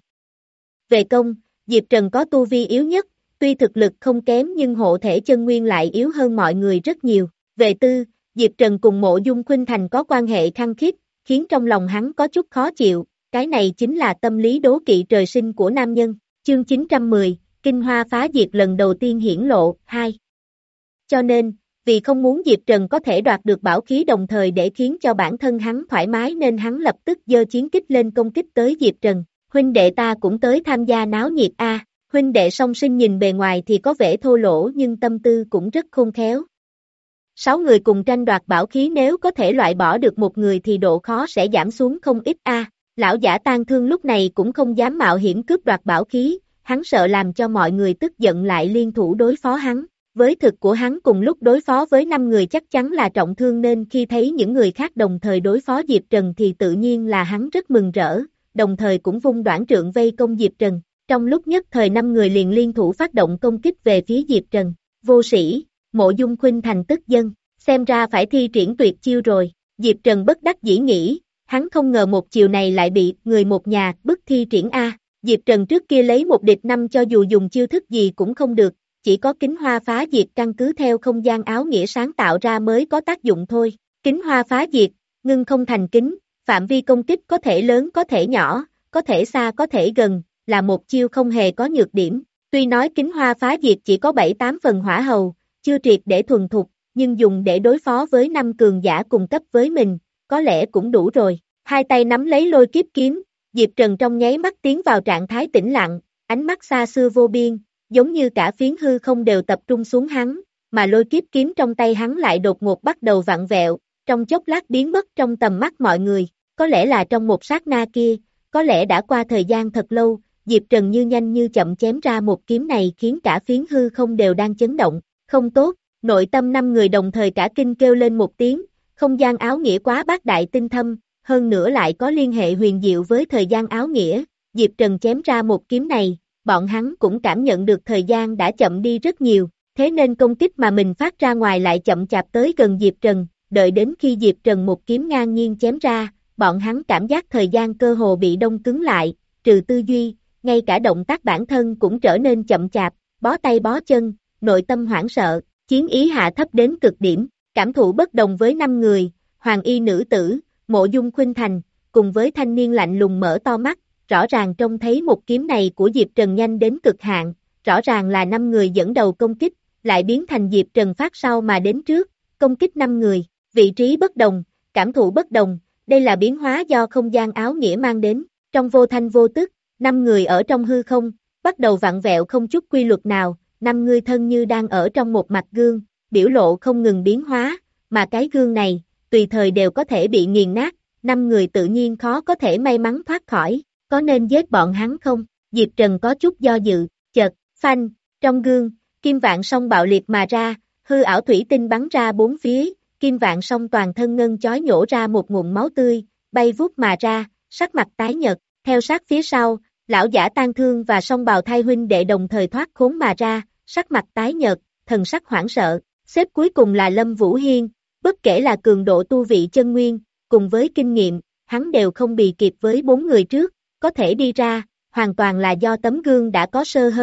Về công, Diệp Trần có tu vi yếu nhất, tuy thực lực không kém nhưng hộ thể chân nguyên lại yếu hơn mọi người rất nhiều. Về tư, Diệp Trần cùng Mộ Dung Khuynh Thành có quan hệ khăng khít, khiến trong lòng hắn có chút khó chịu, cái này chính là tâm lý đố kỵ trời sinh của nam nhân. Chương chín trăm mười, Kinh Hoa phá diệt lần đầu tiên hiển lộ, hai. Cho nên, vì không muốn Diệp Trần có thể đoạt được bảo khí đồng thời để khiến cho bản thân hắn thoải mái nên hắn lập tức giơ chiến kích lên công kích tới Diệp Trần. Huynh đệ ta cũng tới tham gia náo nhiệt a. Huynh đệ song sinh nhìn bề ngoài thì có vẻ thô lỗ nhưng tâm tư cũng rất khôn khéo. Sáu người cùng tranh đoạt bảo khí nếu có thể loại bỏ được một người thì độ khó sẽ giảm xuống không ít a. Lão giả Tang Thương lúc này cũng không dám mạo hiểm cướp đoạt bảo khí, hắn sợ làm cho mọi người tức giận lại liên thủ đối phó hắn. Với thực của hắn cùng lúc đối phó với năm người chắc chắn là trọng thương nên khi thấy những người khác đồng thời đối phó Diệp Trần thì tự nhiên là hắn rất mừng rỡ, đồng thời cũng vung đoản trượng vây công Diệp Trần. Trong lúc nhất thời năm người liền liên thủ phát động công kích về phía Diệp Trần. Vô sĩ, Mộ Dung Khuynh Thành tức giận, xem ra phải thi triển tuyệt chiêu rồi. Diệp Trần bất đắc dĩ nghĩ, hắn không ngờ một chiều này lại bị người một nhà bức thi triển a. Diệp Trần trước kia lấy một địch năm cho dù dùng chiêu thức gì cũng không được, chỉ có kính hoa phá diệt căn cứ theo không gian áo nghĩa sáng tạo ra mới có tác dụng thôi. Kính hoa phá diệt, ngưng không thành kính, phạm vi công kích có thể lớn có thể nhỏ, có thể xa có thể gần, là một chiêu không hề có nhược điểm. Tuy nói kính hoa phá diệt chỉ có bảy tám phần hỏa hầu, chưa triệt để thuần thục, nhưng dùng để đối phó với năm cường giả cùng cấp với mình, có lẽ cũng đủ rồi. Hai tay nắm lấy lôi kiếp kiếm, Diệp Trần trong nháy mắt tiến vào trạng thái tĩnh lặng, ánh mắt xa xưa vô biên, giống như cả phiến hư không đều tập trung xuống hắn, mà lôi kiếp kiếm trong tay hắn lại đột ngột bắt đầu vặn vẹo, trong chốc lát biến mất trong tầm mắt mọi người, có lẽ là trong một sát na kia, có lẽ đã qua thời gian thật lâu, Diệp Trần như nhanh như chậm chém ra một kiếm này khiến cả phiến hư không đều đang chấn động, không tốt, nội tâm năm người đồng thời cả kinh kêu lên một tiếng, không gian áo nghĩa quá bát đại tinh thâm, hơn nữa lại có liên hệ huyền diệu với thời gian áo nghĩa, Diệp Trần chém ra một kiếm này, bọn hắn cũng cảm nhận được thời gian đã chậm đi rất nhiều, thế nên công kích mà mình phát ra ngoài lại chậm chạp tới gần Diệp Trần, đợi đến khi Diệp Trần một kiếm ngang nhiên chém ra, bọn hắn cảm giác thời gian cơ hồ bị đông cứng lại, trừ tư duy, ngay cả động tác bản thân cũng trở nên chậm chạp, bó tay bó chân, nội tâm hoảng sợ, chiến ý hạ thấp đến cực điểm, cảm thụ bất đồng với năm người, Hoàng y nữ tử, Mộ Dung Khuynh Thành, cùng với thanh niên lạnh lùng mở to mắt, rõ ràng trông thấy một kiếm này của Diệp Trần nhanh đến cực hạn, rõ ràng là năm người dẫn đầu công kích, lại biến thành Diệp Trần phát sau mà đến trước, công kích năm người, vị trí bất đồng, cảm thụ bất đồng, đây là biến hóa do không gian áo nghĩa mang đến, trong vô thanh vô tức, năm người ở trong hư không, bắt đầu vặn vẹo không chút quy luật nào, năm người thân như đang ở trong một mặt gương, biểu lộ không ngừng biến hóa, mà cái gương này, tùy thời đều có thể bị nghiền nát, năm người tự nhiên khó có thể may mắn thoát khỏi, có nên giết bọn hắn không? Diệp Trần có chút do dự, chợt, phanh, trong gương, Kim Vạn Song bạo liệt mà ra, hư ảo thủy tinh bắn ra bốn phía, Kim Vạn Song toàn thân ngân chói nhổ ra một nguồn máu tươi, bay vút mà ra, sắc mặt tái nhợt, theo sát phía sau, lão giả Tang Thương và Song Bào Thai huynh đệ đồng thời thoát khốn mà ra, sắc mặt tái nhợt, thần sắc hoảng sợ, xếp cuối cùng là Lâm Vũ Hiên, bất kể là cường độ tu vị chân nguyên, cùng với kinh nghiệm, hắn đều không bì kịp với bốn người trước, có thể đi ra, hoàn toàn là do tấm gương đã có sơ hơ,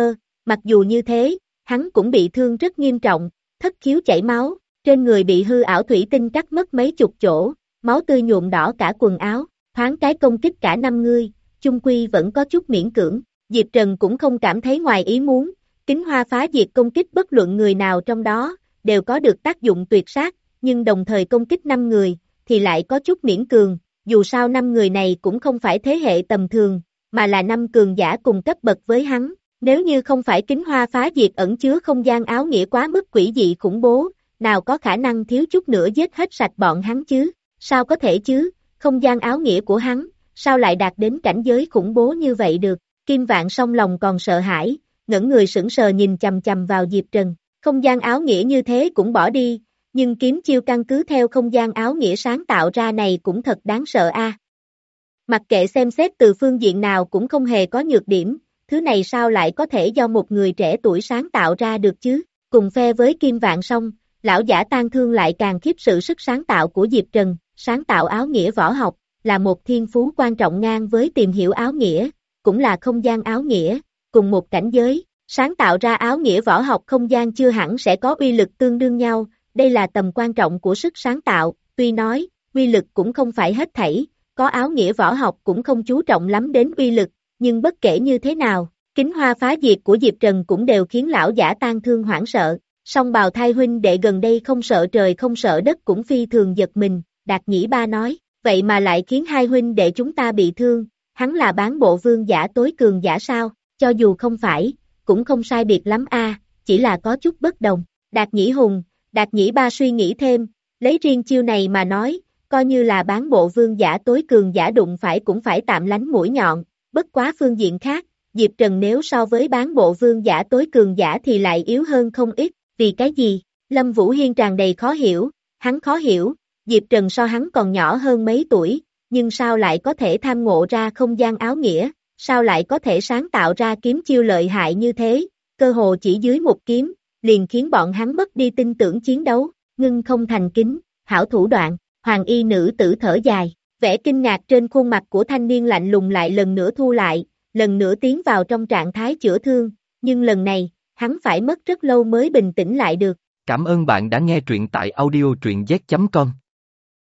Mặc dù như thế, hắn cũng bị thương rất nghiêm trọng, thất khiếu chảy máu, trên người bị hư ảo thủy tinh cắt mất mấy chục chỗ, máu tươi nhuộm đỏ cả quần áo, thoáng cái công kích cả năm người, chung quy vẫn có chút miễn cưỡng. Diệp Trần cũng không cảm thấy ngoài ý muốn, kính hoa phá diệt công kích bất luận người nào trong đó, đều có được tác dụng tuyệt sát, nhưng đồng thời công kích năm người, thì lại có chút miễn cường, dù sao năm người này cũng không phải thế hệ tầm thường, mà là năm cường giả cùng cấp bậc với hắn, nếu như không phải kính hoa phá diệt ẩn chứa không gian áo nghĩa quá mức quỷ dị khủng bố, nào có khả năng thiếu chút nữa giết hết sạch bọn hắn chứ, sao có thể chứ, không gian áo nghĩa của hắn, sao lại đạt đến cảnh giới khủng bố như vậy được, Kim Vạn song lòng còn sợ hãi, ngẩng người sững sờ nhìn chầm chầm vào Diệp Trần, không gian áo nghĩa như thế cũng bỏ đi, nhưng kiếm chiêu căn cứ theo không gian áo nghĩa sáng tạo ra này cũng thật đáng sợ a. À. Mặc kệ xem xét từ phương diện nào cũng không hề có nhược điểm, thứ này sao lại có thể do một người trẻ tuổi sáng tạo ra được chứ, cùng phe với Kim Vạn song, lão giả Tang Thương lại càng khiếp sự sức sáng tạo của Diệp Trần, sáng tạo áo nghĩa võ học, là một thiên phú quan trọng ngang với tìm hiểu áo nghĩa, cũng là không gian áo nghĩa, cùng một cảnh giới, sáng tạo ra áo nghĩa võ học không gian chưa hẳn sẽ có uy lực tương đương nhau, đây là tầm quan trọng của sức sáng tạo, tuy nói, uy lực cũng không phải hết thảy, có áo nghĩa võ học cũng không chú trọng lắm đến uy lực, nhưng bất kể như thế nào, kính hoa phá diệt của Diệp Trần cũng đều khiến lão giả Tang Thương hoảng sợ, song Bào Thai huynh đệ gần đây không sợ trời không sợ đất cũng phi thường giật mình, Đạt Nhĩ Ba nói, vậy mà lại khiến hai huynh đệ chúng ta bị thương, hắn là bán bộ vương giả tối cường giả sao, cho dù không phải, cũng không sai biệt lắm a, chỉ là có chút bất đồng, Đạt Nhĩ Hùng, Đạt Nhĩ Ba suy nghĩ thêm, lấy riêng chiêu này mà nói, coi như là bán bộ vương giả tối cường giả đụng phải cũng phải tạm lánh mũi nhọn, bất quá phương diện khác, Diệp Trần nếu so với bán bộ vương giả tối cường giả thì lại yếu hơn không ít, vì cái gì? Lâm Vũ Hiên tràn đầy khó hiểu, hắn khó hiểu, Diệp Trần so hắn còn nhỏ hơn mấy tuổi, nhưng sao lại có thể tham ngộ ra không gian áo nghĩa, sao lại có thể sáng tạo ra kiếm chiêu lợi hại như thế, cơ hồ chỉ dưới một kiếm, liền khiến bọn hắn mất đi tin tưởng chiến đấu, ngưng không thành kính, hảo thủ đoạn, hoàng y nữ tử thở dài, vẻ kinh ngạc trên khuôn mặt của thanh niên lạnh lùng lại lần nữa thu lại, lần nữa tiến vào trong trạng thái chữa thương, nhưng lần này, hắn phải mất rất lâu mới bình tĩnh lại được. Cảm ơn bạn đã nghe truyện tại audio truyện z chấm com.